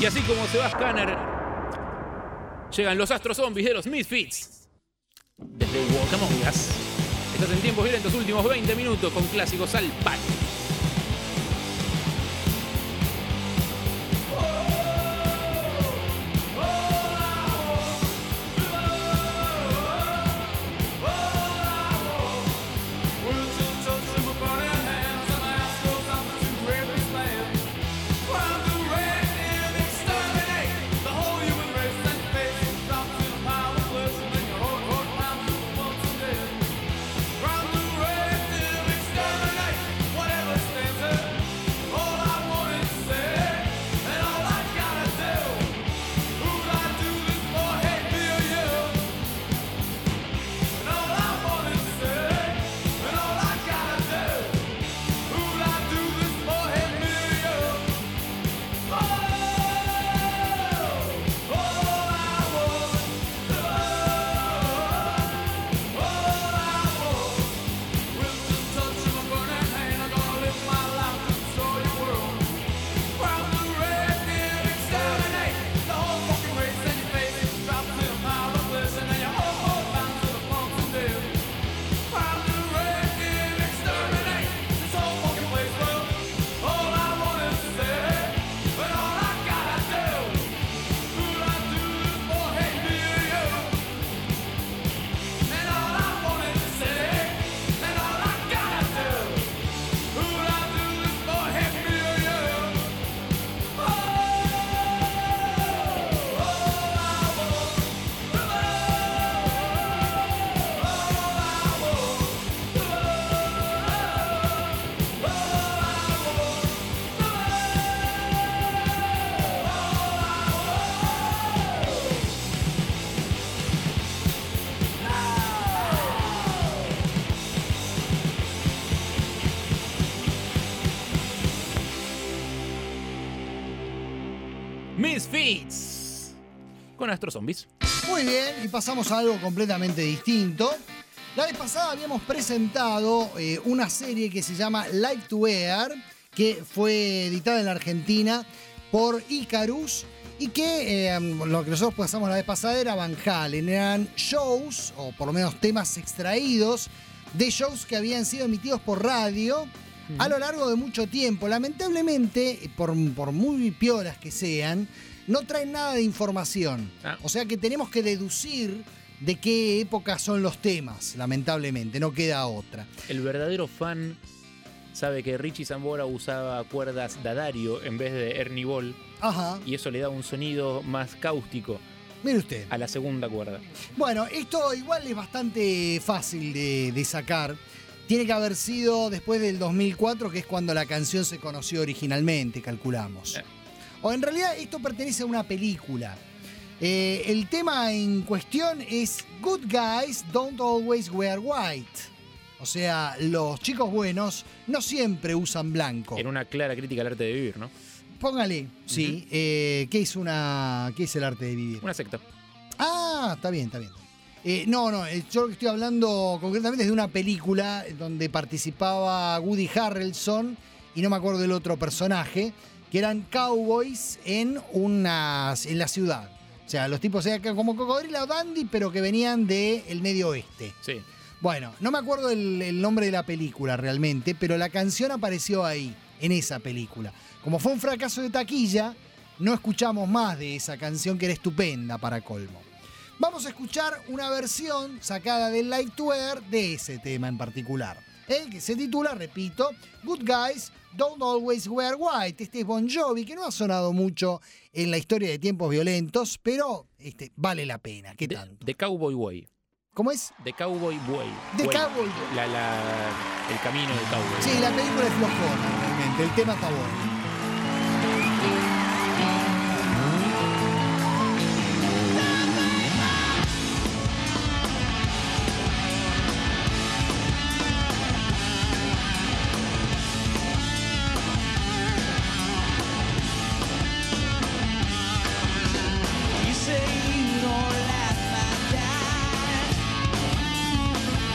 [SPEAKER 3] Y así como se va Scanner, llegan los Astro Zombies de los Misfits. Desde Walk Among Us. Estás en Tiempos Violentos, últimos veinte minutos con clásicos al palo. Misfits con Astro Zombies.
[SPEAKER 2] Muy bien, y pasamos a algo completamente distinto. La vez pasada habíamos presentado eh, una serie que se llama Like to Air, que fue editada en la Argentina por Icarus y que eh, lo que nosotros pasamos la vez pasada era Van Halen. Eran shows, o por lo menos temas extraídos de shows que habían sido emitidos por radio a lo largo de mucho tiempo. Lamentablemente, por, por muy piolas que sean, no traen nada de información. Ah. O sea que tenemos que deducir de qué época son los temas, lamentablemente, no queda otra.
[SPEAKER 3] El verdadero fan sabe que Richie Sambora usaba cuerdas D'Addario en vez de Ernie Ball.
[SPEAKER 2] Ajá.
[SPEAKER 3] Y eso le da un sonido más cáustico.
[SPEAKER 2] Mire usted.
[SPEAKER 3] A la segunda cuerda.
[SPEAKER 2] Bueno, esto igual es bastante fácil de, de sacar. Tiene que haber sido después del dos mil cuatro, que es cuando la canción se conoció originalmente, calculamos. Eh. O en realidad esto pertenece a una película. Eh, el tema en cuestión es Good Guys Don't Always Wear White. O sea, los chicos buenos no siempre usan blanco.
[SPEAKER 3] En una clara crítica al arte de vivir, ¿no?
[SPEAKER 2] Póngale, sí. Uh-huh. eh, ¿qué, es una, ¿Qué es el arte de vivir?
[SPEAKER 3] Una secta.
[SPEAKER 2] Ah, está bien, está bien. Eh, no, no, yo estoy hablando concretamente de una película donde participaba Woody Harrelson y no me acuerdo del otro personaje, que eran cowboys en, unas, en la ciudad. O sea, los tipos eran como Cocodrilo Dandy, pero que venían del medio oeste.
[SPEAKER 3] Sí.
[SPEAKER 2] Bueno, no me acuerdo el, el nombre de la película realmente, pero la canción apareció ahí, en esa película. Como fue un fracaso de taquilla, no escuchamos más de esa canción que era estupenda para colmo. Vamos a escuchar una versión sacada del Like to Air de ese tema en particular, ¿eh? Que se titula, repito, Good Guys Don't Always Wear White. Este es Bon Jovi, que no ha sonado mucho en la historia de Tiempos Violentos, pero este, vale la pena. ¿Qué tanto?
[SPEAKER 3] The Cowboy Way.
[SPEAKER 2] ¿Cómo es?
[SPEAKER 3] The Cowboy Way.
[SPEAKER 2] The
[SPEAKER 3] Way.
[SPEAKER 2] Cowboy Way.
[SPEAKER 3] La, la, el camino del cowboy.
[SPEAKER 2] Sí, la película es flojona realmente, el tema está bueno.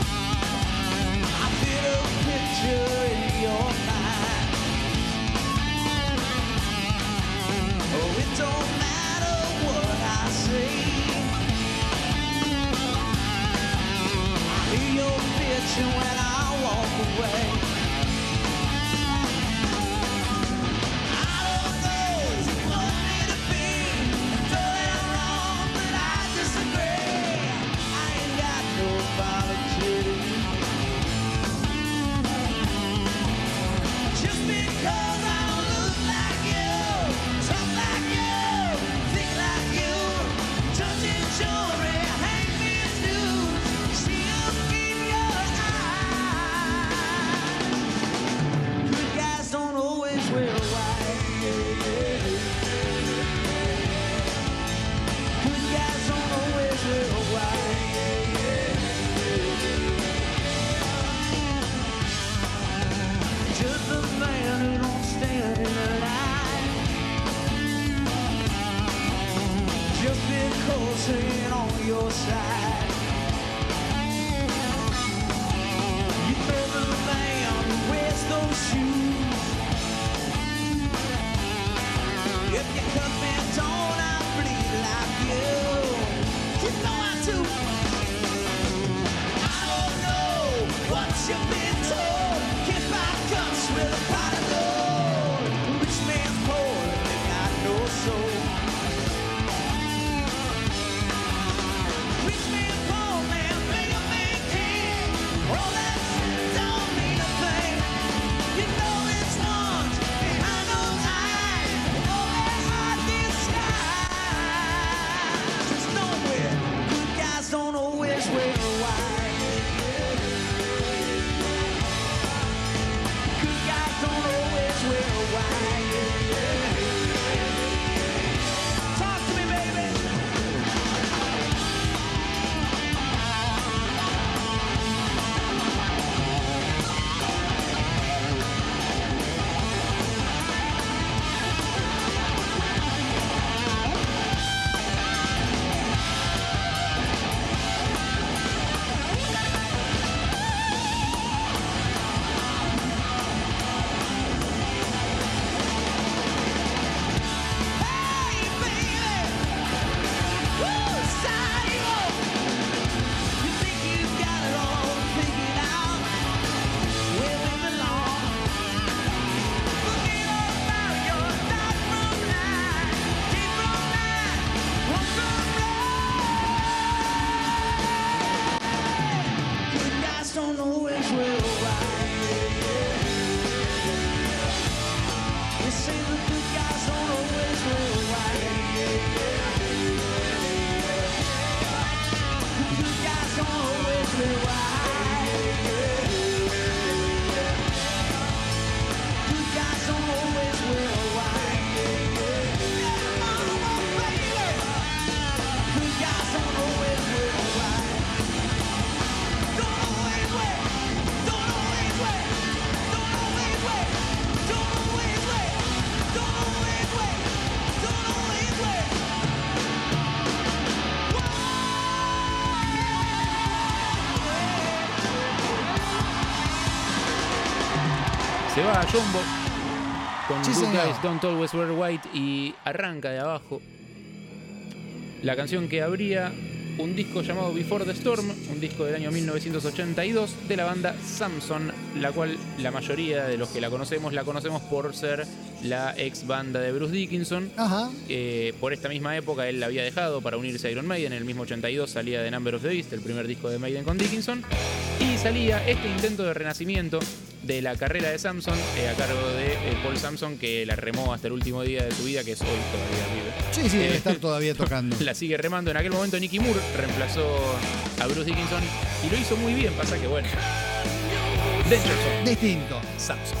[SPEAKER 7] In your mind,
[SPEAKER 15] attention when I walk away. I don't know what you want me to be. Though they're wrong, but I disagree. I ain't got no apology. Just because I don't look like you, talk like you, think like you, touching jewelry, hang me as news, see them in your eyes. Good guys don't always wear white. Good guys don't always wear white. Just a man who don't stand in the line. Just because he ain't on your side. You know the man who wears those shoes. If you cut me down, I bleed like you. You know I do. I don't know what you've been told. Get back guts with a pot of gold. Rich man's poor, they got no soul. Rich man, poor man, big a man king. All that don't mean a thing. You know it's ones behind those eyes. All that hard disguise. Just nowhere. Good guys don't always wear white. Good guys don't always wear white. Talk to me, baby. Good guys don't always wear white. You say the good guys don't always wear white. The good guys don't always wear white. Good guys don't always wear white. Good guys don't always wear white. Don't always wear. Don't always wear. Don't always wear. Don't always wear. Don't always wear. Don't always wear.
[SPEAKER 3] Se va a Jumbo con
[SPEAKER 2] Sí,
[SPEAKER 3] Good
[SPEAKER 2] señor.
[SPEAKER 3] Guys Don't Always Wear White y arranca de abajo la canción que abría un disco llamado Before the Storm, un disco del año mil novecientos ochenta y dos de la banda Samson, la cual la mayoría de los que la conocemos la conocemos por ser la ex banda de Bruce Dickinson.
[SPEAKER 2] Ajá.
[SPEAKER 3] Eh, por esta misma época él la había dejado para unirse a Iron Maiden. En el mismo ochenta y dos salía The Number of the Beast, el primer disco de Maiden con Dickinson, y salía este intento de renacimiento de la carrera de Samson eh, a cargo de eh, Paul Samson, que la remó hasta el último día de su vida, que es hoy todavía vive.
[SPEAKER 2] Sí, sí, debe
[SPEAKER 3] Eh,
[SPEAKER 2] estar todavía tocando.
[SPEAKER 3] La sigue remando. En aquel momento Nicky Moore reemplazó a Bruce Dickinson y lo hizo muy bien. Pasa que bueno, Danger Zone.
[SPEAKER 2] Distinto.
[SPEAKER 3] Samson.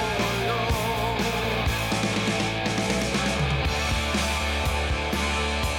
[SPEAKER 8] Can you hear the battle royal?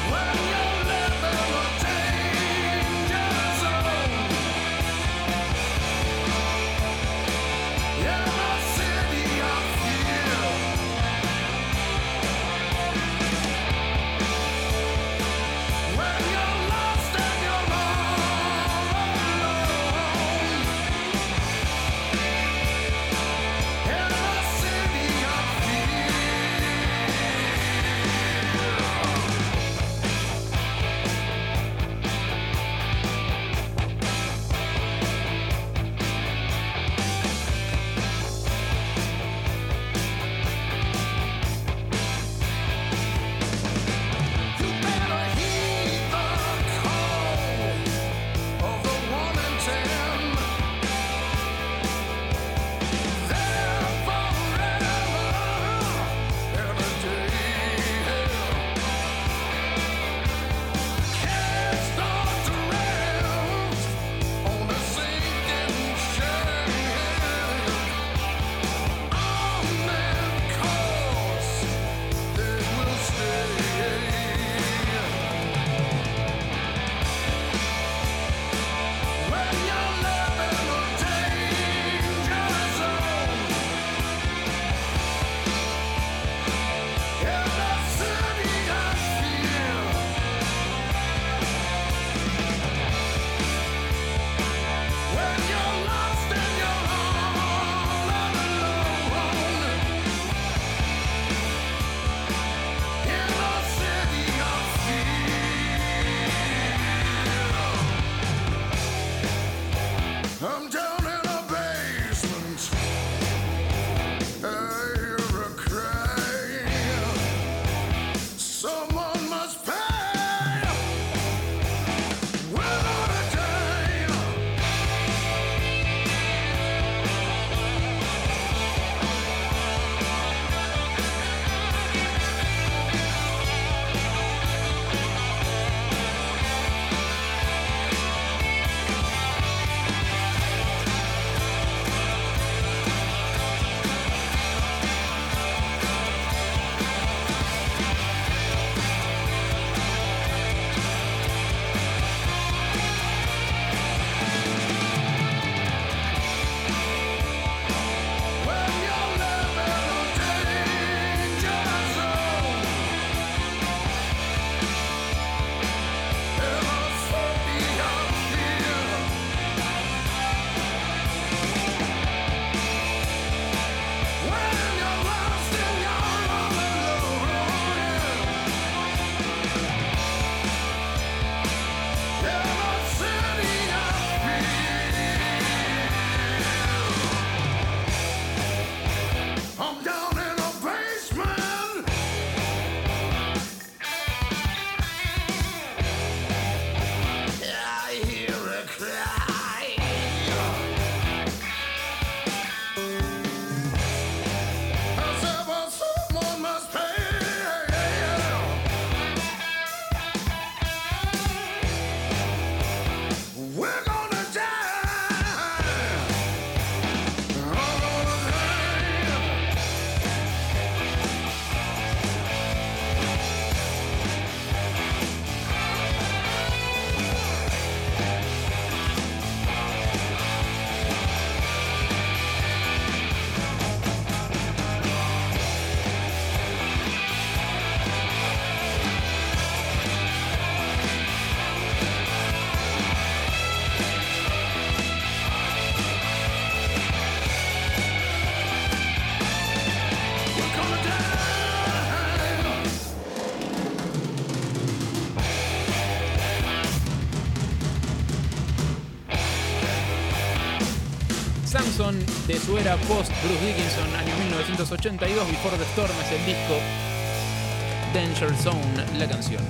[SPEAKER 3] Dickinson, de su era post Bruce Dickinson, año mil novecientos ochenta y dos, Before the Storm es el disco, Danger Zone, la canción.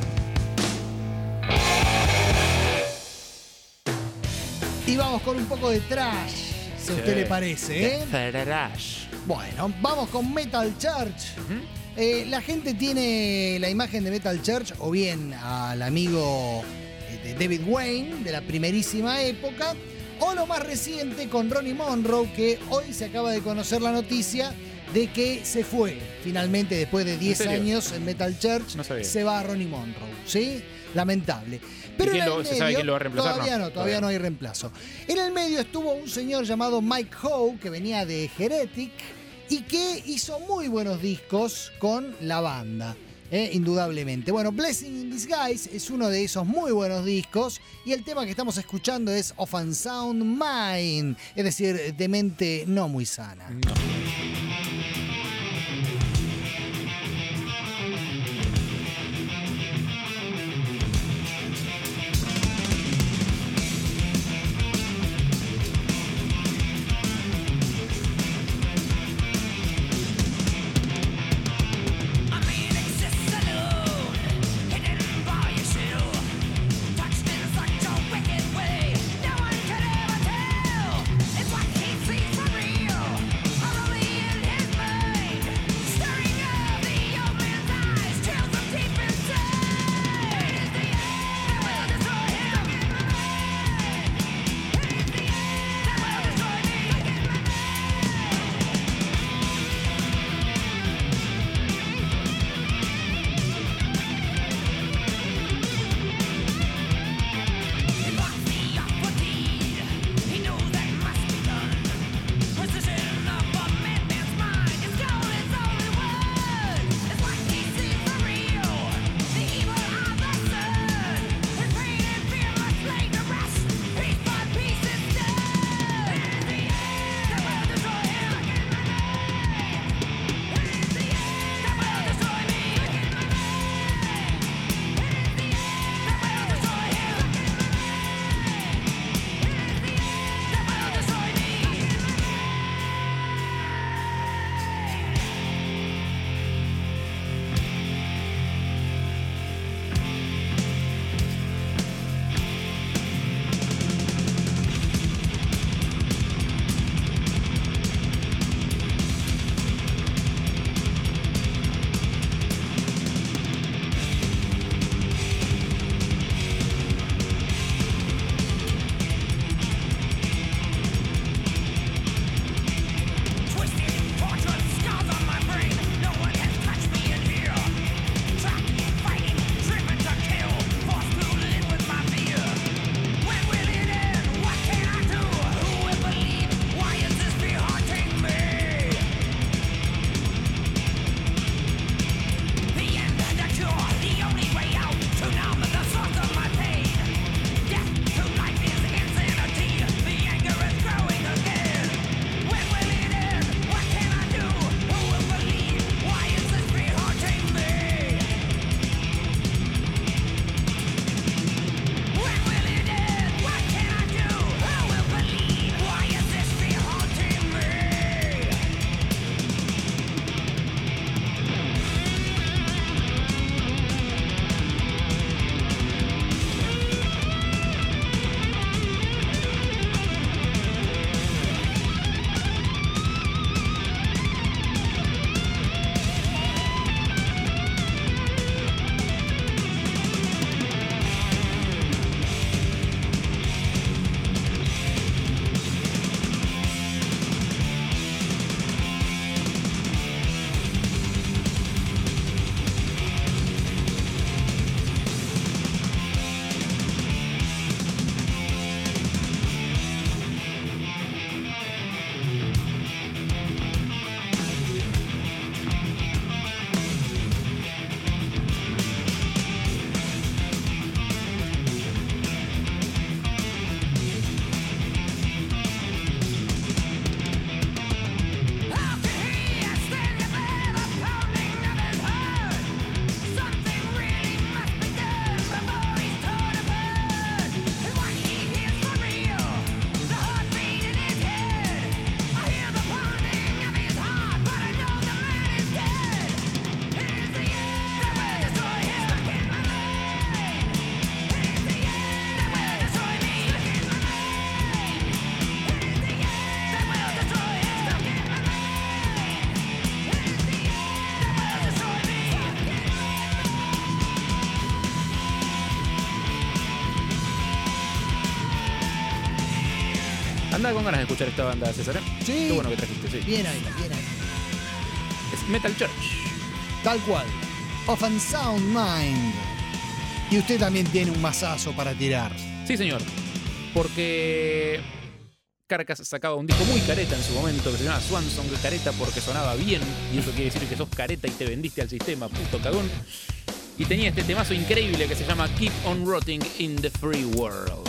[SPEAKER 2] Y vamos con un poco de trash, si a usted
[SPEAKER 3] Sí.
[SPEAKER 2] le parece, ¿eh?
[SPEAKER 3] Trash.
[SPEAKER 2] Bueno, vamos con Metal Church. Eh, la gente tiene la imagen de Metal Church o bien al amigo eh, de David Wayne de la primerísima época, o lo más reciente con Ronnie Monroe, que hoy se acaba de conocer la noticia de que se fue finalmente después de diez
[SPEAKER 3] serio?
[SPEAKER 2] años en Metal Church.
[SPEAKER 3] No sabía.
[SPEAKER 2] Se va a Ronnie Monroe, ¿sí? Lamentable. Pero
[SPEAKER 3] quién
[SPEAKER 2] en
[SPEAKER 3] lo-
[SPEAKER 2] el
[SPEAKER 3] se sabe
[SPEAKER 2] medio-
[SPEAKER 3] quién lo va a reemplazar?
[SPEAKER 2] Todavía
[SPEAKER 3] No,
[SPEAKER 2] no, todavía
[SPEAKER 3] todavía
[SPEAKER 2] no hay reemplazo. En el medio estuvo un señor llamado Mike Howe, que venía de Heretic y que hizo muy buenos discos con la banda, eh, indudablemente. Bueno, Blessing in Disguise es uno de esos muy buenos discos y el tema que estamos escuchando es Of Unsound Mind, es decir, de mente no muy sana.
[SPEAKER 7] It's what he sees for real.
[SPEAKER 3] Andaba con ganas de escuchar esta banda, César. ¿eh?
[SPEAKER 2] Sí.
[SPEAKER 3] Qué bueno que trajiste, sí.
[SPEAKER 2] Bien ahí, bien ahí.
[SPEAKER 3] Es Metal Church.
[SPEAKER 2] Tal cual. Of and Sound Mind. Y usted también tiene un mazazo para tirar.
[SPEAKER 3] Sí, señor. Porque Carcass sacaba un disco muy careta en su momento que se llamaba Swansong Careta porque sonaba bien. Y eso quiere decir que sos careta y te vendiste al sistema, puto cagón. Y tenía este temazo increíble que se llama Keep on Rotting in the Free World.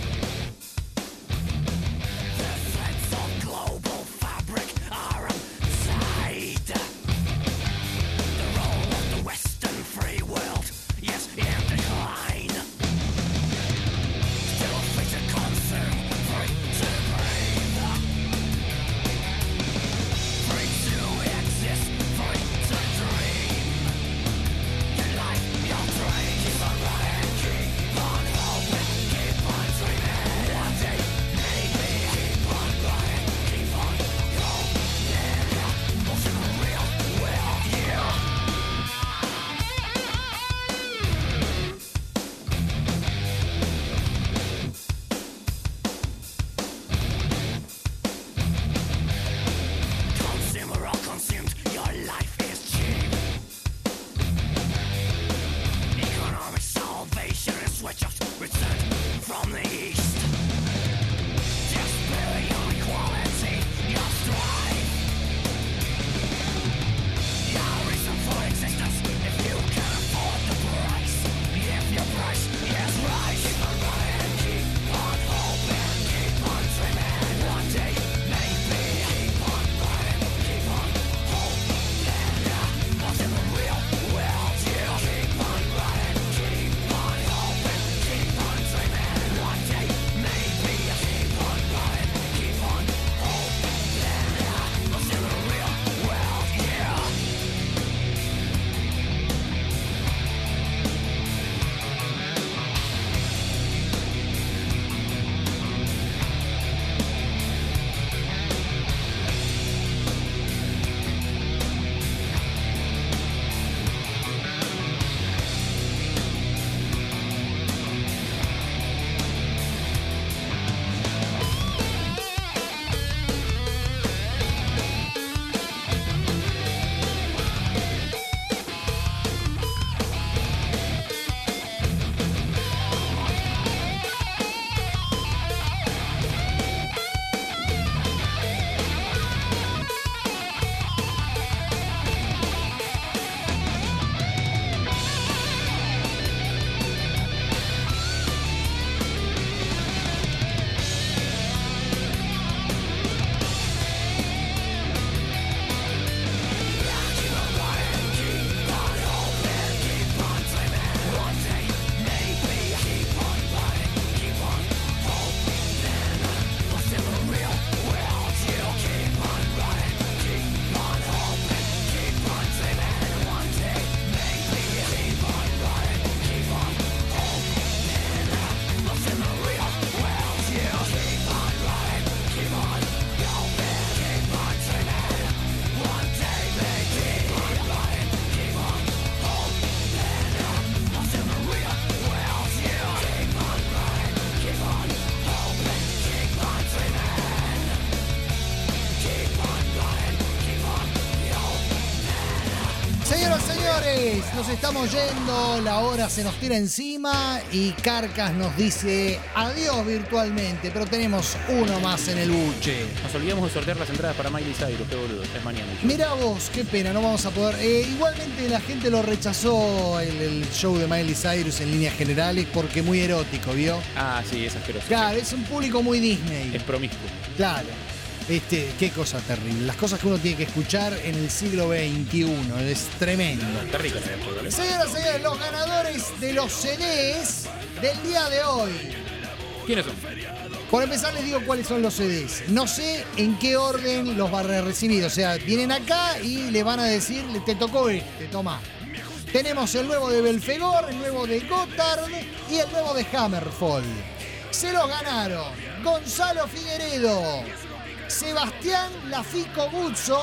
[SPEAKER 2] Señoras y señores, nos estamos yendo, la hora se nos tira encima y Carcass nos dice adiós virtualmente, pero tenemos uno más en el buche.
[SPEAKER 3] Nos olvidamos de sortear las entradas para Miley Cyrus, qué boludo, es mañana.
[SPEAKER 2] Mirá vos, qué pena, no vamos a poder. Eh, igualmente la gente lo rechazó el, el show de Miley Cyrus en líneas generales porque muy erótico, ¿vio?
[SPEAKER 3] Ah, sí, es asqueroso.
[SPEAKER 2] Claro, es un público muy Disney.
[SPEAKER 3] Es promiscuo.
[SPEAKER 2] Claro. Este, qué cosa terrible. Las cosas que uno tiene que escuchar en el siglo veintiuno. Es tremendo.
[SPEAKER 3] Está rico, ¿no?
[SPEAKER 2] Señoras y señores, los ganadores de los C Ds del día de hoy.
[SPEAKER 3] ¿Quiénes son?
[SPEAKER 2] Por empezar les digo cuáles son los C Ds. No sé en qué orden los van a recibir. O sea, vienen acá y le van a decir, te tocó este, toma. Tenemos el nuevo de Belfegor, el nuevo de Gotthard y el nuevo de Hammerfall. Se los ganaron Gonzalo Figueredo, Sebastián Lafico Guzzo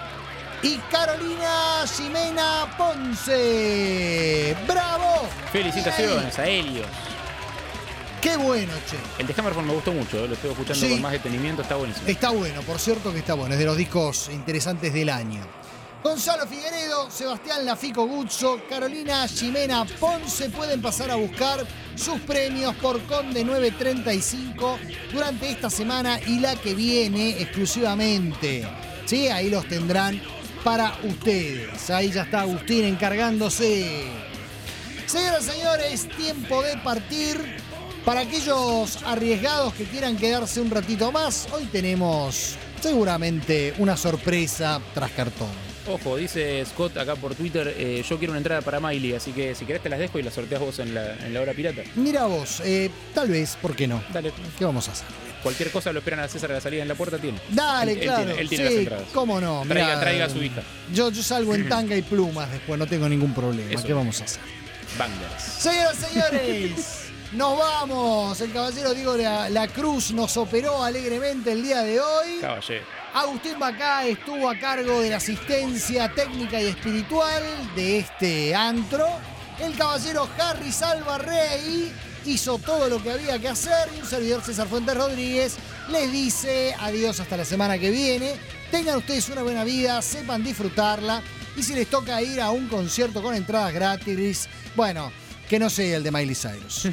[SPEAKER 2] y Carolina Ximena Ponce. ¡Bravo!
[SPEAKER 3] Felicitaciones a Helios.
[SPEAKER 2] Qué bueno, che.
[SPEAKER 3] El de Hammerfall me gustó mucho, ¿eh? Lo estoy escuchando
[SPEAKER 2] Sí.
[SPEAKER 3] con más detenimiento, está buenísimo.
[SPEAKER 2] Está bueno, por cierto que está bueno. Es de los discos interesantes del año. Gonzalo Figueredo, Sebastián Lafico Guzzo, Carolina Jimena Ponce pueden pasar a buscar sus premios por Conde nueve treinta y cinco durante esta semana y la que viene exclusivamente. Sí, ahí los tendrán para ustedes. Ahí ya está Agustín encargándose. Señoras y señores, tiempo de partir. Para aquellos arriesgados que quieran quedarse un ratito más, hoy tenemos seguramente una sorpresa tras cartón.
[SPEAKER 3] Ojo, dice Scott acá por Twitter, eh, yo quiero una entrada para Miley, así que si querés te las dejo y las sorteas vos en la, en la hora pirata.
[SPEAKER 2] Mira vos, eh, tal vez, ¿por qué no?
[SPEAKER 3] Dale.
[SPEAKER 2] ¿Qué vamos a hacer?
[SPEAKER 3] Cualquier cosa lo esperan a César a la salida en la puerta, tiene.
[SPEAKER 2] Dale,
[SPEAKER 3] Él- él
[SPEAKER 2] claro.
[SPEAKER 3] tiene- Él tiene
[SPEAKER 2] sí,
[SPEAKER 3] las entradas.
[SPEAKER 2] cómo no.
[SPEAKER 3] Traiga,
[SPEAKER 2] mirá,
[SPEAKER 3] traiga a su hija.
[SPEAKER 2] Yo, yo salgo en tanga y plumas después, no tengo ningún problema.
[SPEAKER 3] Eso.
[SPEAKER 2] ¿Qué vamos a hacer?
[SPEAKER 3] Bangers.
[SPEAKER 2] Señoras y señores, nos vamos. El caballero Diego la, la Cruz nos operó alegremente el día de hoy.
[SPEAKER 3] Caballero.
[SPEAKER 2] Agustín Bacá estuvo a cargo de la asistencia técnica y espiritual de este antro. El caballero Harry Salvarrey hizo todo lo que había que hacer y un servidor César Fuentes Rodríguez les dice adiós hasta la semana que viene. Tengan ustedes una buena vida, sepan disfrutarla y si les toca ir a un concierto con entradas gratis, bueno, que no sea el de Miley Cyrus.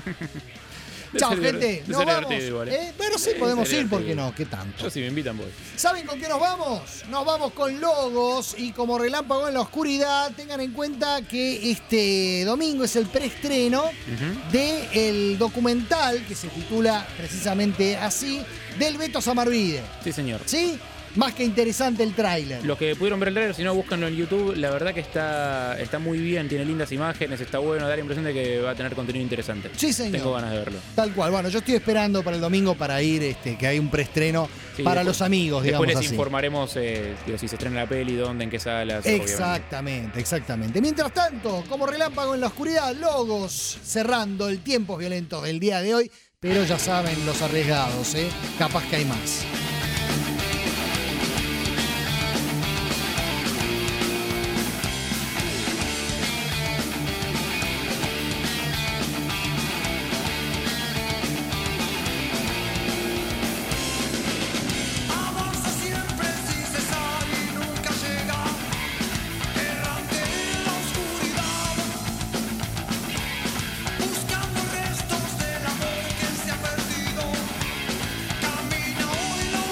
[SPEAKER 2] Chao,
[SPEAKER 3] Debe ser
[SPEAKER 2] gente.
[SPEAKER 3] divert-
[SPEAKER 2] Nos
[SPEAKER 3] debe ser
[SPEAKER 2] vamos.
[SPEAKER 3] divertido igual, ¿eh?
[SPEAKER 2] ¿Eh? Bueno, sí,
[SPEAKER 3] Debe
[SPEAKER 2] podemos
[SPEAKER 3] ser
[SPEAKER 2] ir, ¿por qué
[SPEAKER 3] divertido.
[SPEAKER 2] no? ¿Qué tanto?
[SPEAKER 3] Yo si me invitan voy.
[SPEAKER 2] ¿Saben con qué nos vamos? Nos vamos con Logos y como Relámpago en la Oscuridad, tengan en cuenta que este domingo es el preestreno del documental que se titula precisamente así, del Beto Samarvide.
[SPEAKER 3] Sí, señor.
[SPEAKER 2] ¿Sí? Más que interesante el tráiler.
[SPEAKER 3] Los que pudieron ver el trailer, si no, búscanlo en YouTube. La verdad que está, está muy bien, tiene lindas imágenes, está bueno, da la impresión de que va a tener contenido interesante.
[SPEAKER 2] Sí, señor.
[SPEAKER 3] Tengo ganas de verlo.
[SPEAKER 2] Tal cual. Bueno, yo estoy esperando para el domingo para ir, este, que hay un preestreno
[SPEAKER 3] Sí,
[SPEAKER 2] para
[SPEAKER 3] después-
[SPEAKER 2] los amigos, digamos
[SPEAKER 3] Después les
[SPEAKER 2] así.
[SPEAKER 3] informaremos eh, digo, si se estrena la peli, dónde, en qué salas. obviamente.
[SPEAKER 2] Exactamente, exactamente. Mientras tanto, como Relámpago en la Oscuridad, Logos cerrando el Tiempos Violentos del día de hoy, pero ya saben los arriesgados, ¿eh? Capaz que hay más.
[SPEAKER 7] Avanza siempre sin cesar y nunca llega, errante en la oscuridad, buscando restos del amor que se ha perdido. Camina hoy la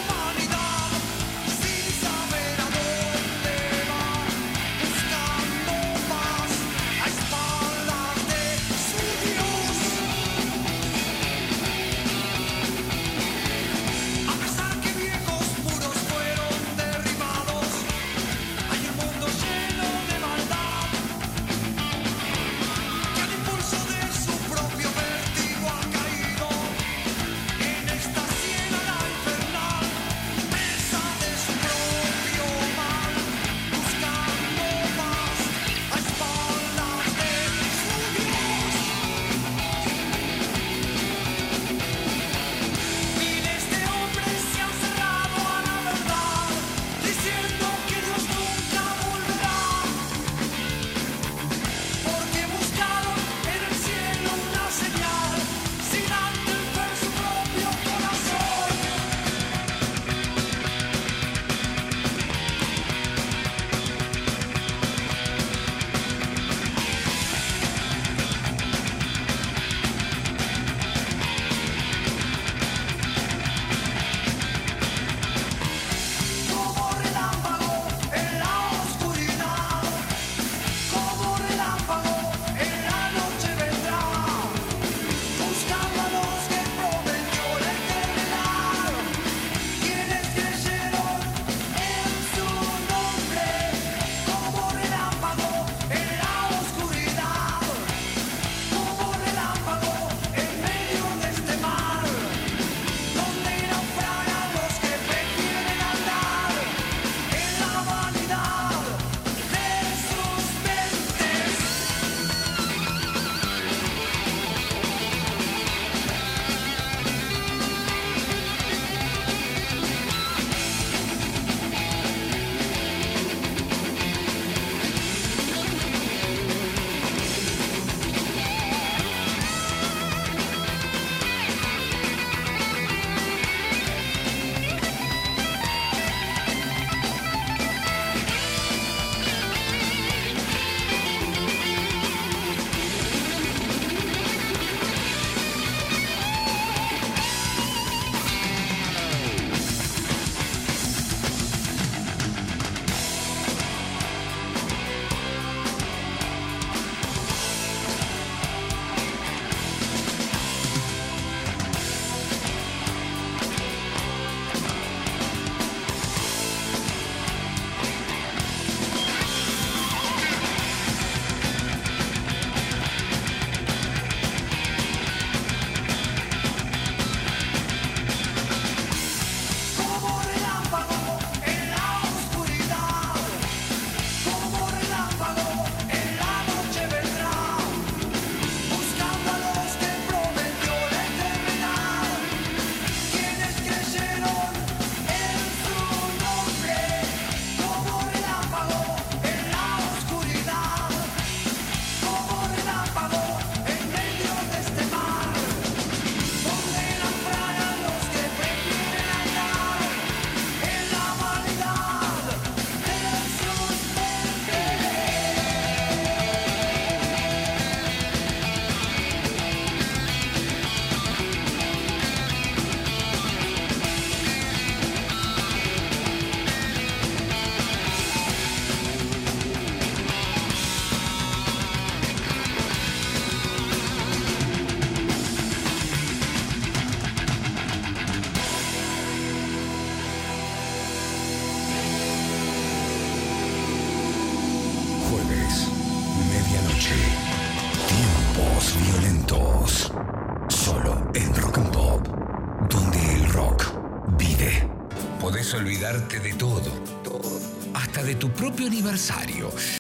[SPEAKER 1] Tiempos violentos. Solo en Rock and Pop, donde el rock vive. Podés olvidarte de todo, todo, hasta de tu propio aniversario.